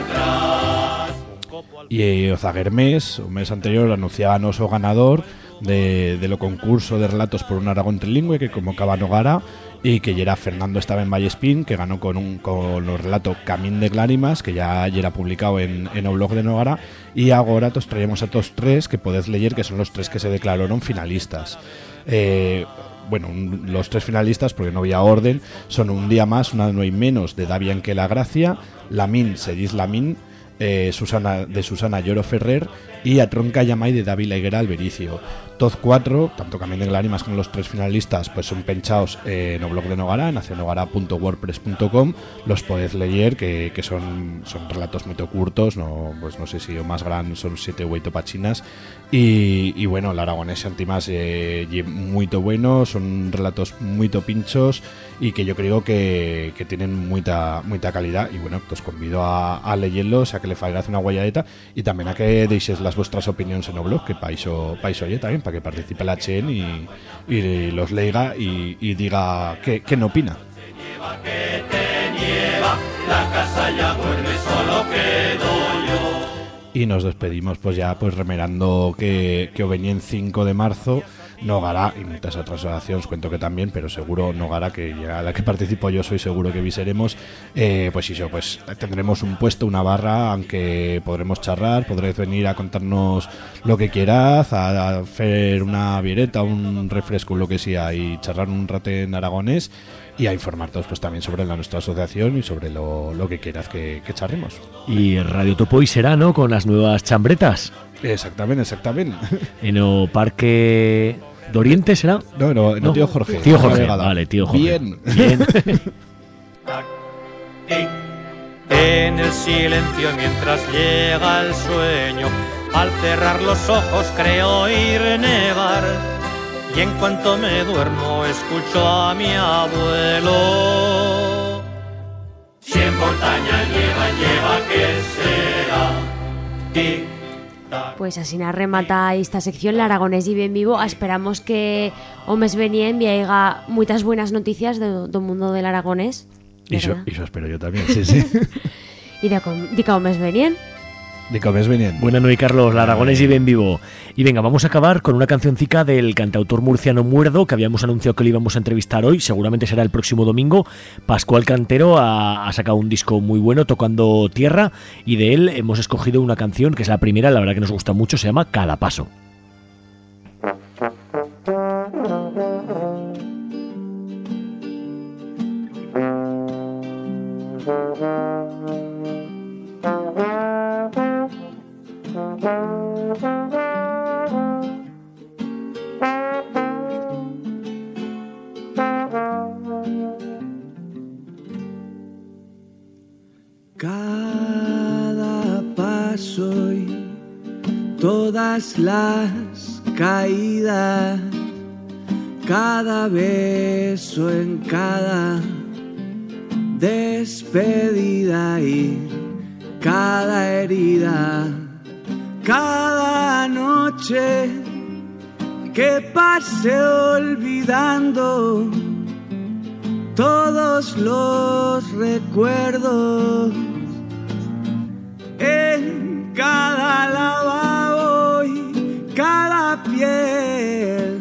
detrás. Y eh, o zaguer mes, un mes anterior, anunciábamos o ganador de, de lo concurso de relatos por un Aragón trilingüe que convocaba Nogara, y que ya era Fernando estaba en Vallespín, que ganó con un con los relatos Camín de Glárimas, que ya, ya era publicado en, en el blog de Nogara, y ahora os traemos a todos tres que podéis leer, que son los tres que se declararon finalistas. Eh, bueno, un, los tres finalistas, porque no había orden, son Un día más, una no hay menos, de Davian que la Gracia, Lamín, se dice Lamín, eh, Susana, de Susana Lloro Ferrer, y A Tronca Llamay de David Higuera Albericio. Todos cuatro, tanto Camín de Glárimas como los tres finalistas, pues son penchados eh, en el blog de Nogara, en acenogara punto wordpress punto com. Los podéis leer, que, que son, son relatos muy curtos, no, pues no sé si o más gran son siete u ocho pachinas, y, y bueno, el aragonés antimás eh, muy bueno, son relatos muy pinchos, y que yo creo que, que tienen mucha mucha calidad, y bueno, os convido a, a leerlos, a que le hagáis una guayadeta, y también a que deis las vuestras opiniones en el blog, que paiso paiso oye también, para que participe la Chen y, y los leiga y, y diga qué, qué no opina. Que te nieva, la casa ya duerme, solo quedo yo. Y nos despedimos pues ya pues remerando que, que o venía en cinco de marzo Nogara y muchas otras asociaciones, cuento que también, pero seguro Nogara, que ya la que participo yo soy seguro que visaremos, eh, pues eso, pues tendremos un puesto, una barra, aunque podremos charrar, podréis venir a contarnos lo que quieras, a hacer una vireta, un refresco, lo que sea, y charrar un rato en aragonés, y a informarnos pues también sobre la nuestra asociación y sobre lo, lo que quieras que, que charremos. Y Radio Topo y será, ¿no? Con las nuevas chambretas. Exactamente, exactamente. En el Parque de Oriente será. No, no, no, no. Tío Jorge. Tío Jorge, vale, tío Jorge. Bien. Bien. En el silencio mientras llega el sueño, al cerrar los ojos creo oír nevar, y en cuanto me duermo escucho a mi abuelo. Si en montaña lleva, lleva que será. Tic. Pues así nos remata esta sección, la Aragonés y bien vivo. Esperamos que o mes venien y haya muchas buenas noticias del do mundo del aragonés. Y eso, eso espero yo también, sí, sí. Y de, de que o mes venien. De que o mes venien. Buenas noches, Carlos, la Aragonés y bien vivo. Y venga, vamos a acabar con una cancioncica del cantautor murciano Muerdo, que habíamos anunciado que lo íbamos a entrevistar hoy, seguramente será el próximo domingo. Pascual Cantero ha, ha sacado un disco muy bueno tocando tierra, y de él hemos escogido una canción que es la primera, la verdad que nos gusta mucho, se llama Cada Paso. Cada paso y todas las caídas, cada beso en cada despedida y cada herida, cada noche que pase olvidando todos los recuerdos. En cada lavabo y cada piel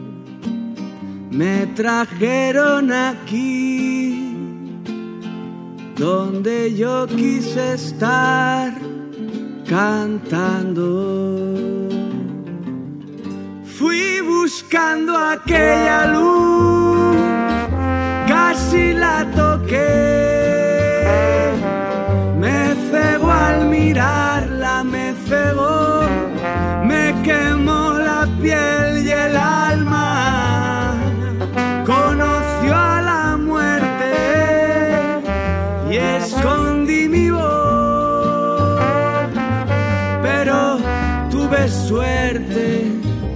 me trajeron aquí, donde yo quise estar cantando. Fui buscando aquella luz, casi la toqué. Me cegó al mirarla, me cegó, me quemó la piel y el alma. Conoció a la muerte y escondí mi voz, pero tuve suerte,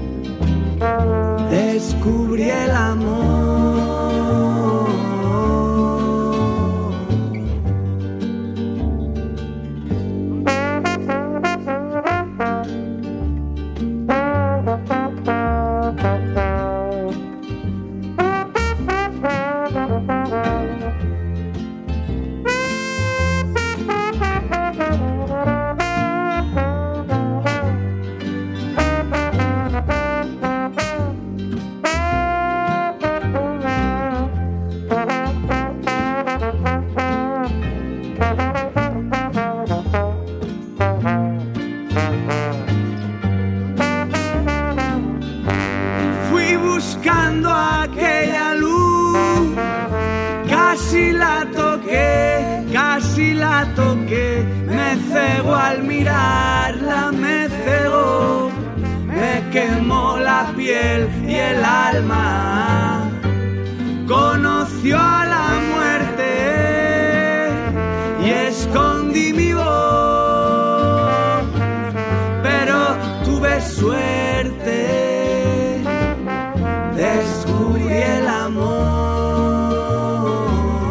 descubrí el amor. Conoció a la muerte y escondí mi voz, pero tuve suerte, descubrí el amor.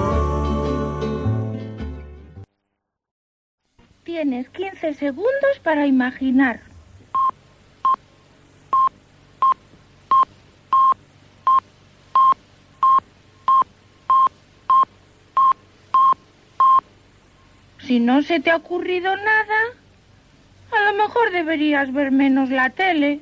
Tienes quince segundos para imaginar. Si no se te ha ocurrido nada, a lo mejor deberías ver menos la tele.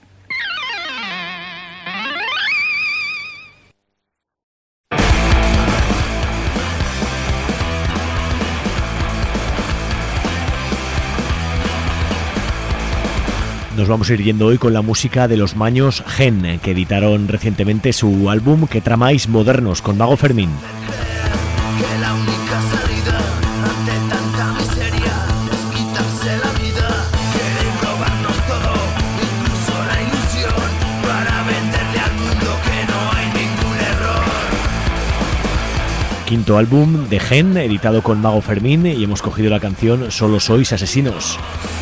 Nos vamos a ir yendo hoy con la música de los Maños Gen, que editaron recientemente su álbum Que tramáis modernos, con Mago Fermín. Que la única salida ante tanta miseria es quitarse la vida. Quieren robarnos todo, incluso la ilusión, para venderle al mundo que no hay ningún error. Quinto álbum de Gen, editado con Mago Fermín, y hemos cogido la canción Solo sois asesinos.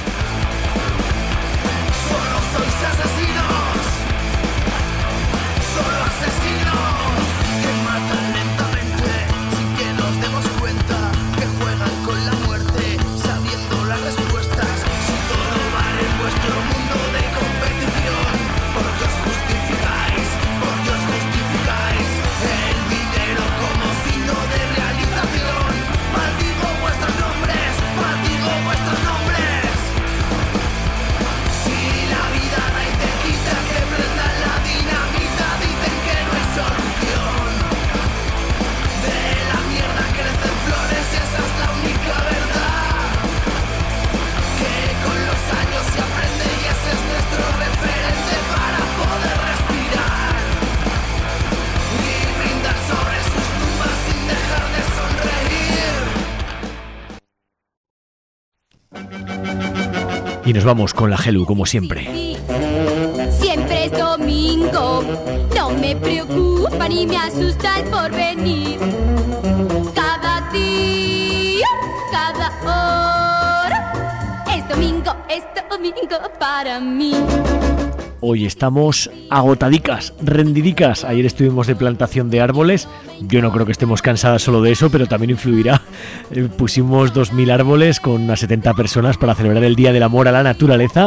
Y nos vamos con la Gelu, como siempre. Sí, sí. Siempre es domingo, no me preocupa ni me asusta el porvenir. Cada día, cada hora, es domingo, es domingo para mí. Hoy estamos agotadicas, rendidicas. Ayer estuvimos de plantación de árboles. Yo no creo que estemos cansadas solo de eso, pero también influirá. Eh, pusimos dos mil árboles con unas setenta personas para celebrar el Día del Amor a la Naturaleza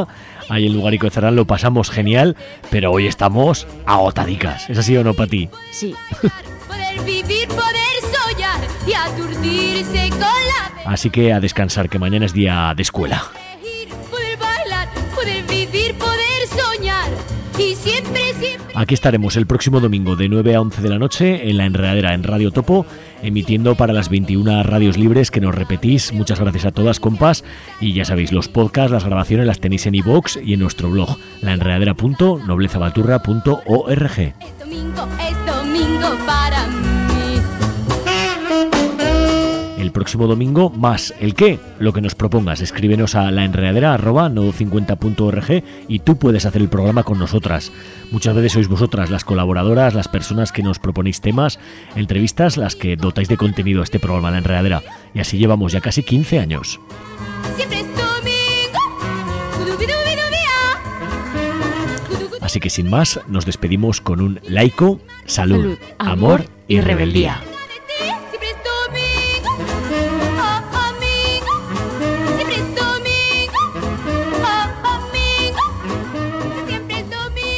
ahí en Lugarico de Cerdán lo pasamos genial, pero hoy estamos agotadicas. ¿Es así o no, Pati? Sí. Poder vivir, poder soñar y aturdirse con la... Así que a descansar, que mañana es día de escuela. Poder bailar, poder vivir, poder soñar y siempre, siempre... Aquí estaremos el próximo domingo de nueve a once de la noche en La Enredadera, en Radio Topo, emitiendo para las veintiuna radios libres que nos repetís. Muchas gracias a todas, compas. Y ya sabéis, los podcasts, las grabaciones las tenéis en iVoox y en nuestro blog, laenredadera punto noblezabaturra punto org. Es domingo, es domingo para mí. El próximo domingo, más el qué, lo que nos propongas. Escríbenos a laenredadera arroba nodo cincuenta punto org y tú puedes hacer el programa con nosotras. Muchas veces sois vosotras las colaboradoras, las personas que nos proponéis temas, entrevistas, las que dotáis de contenido a este programa, La Enredadera. Y así llevamos ya casi quince años. Siempre es domingo. Así que sin más, nos despedimos con un laico, salud, Salud, amor, amor y y rebeldía. rebeldía.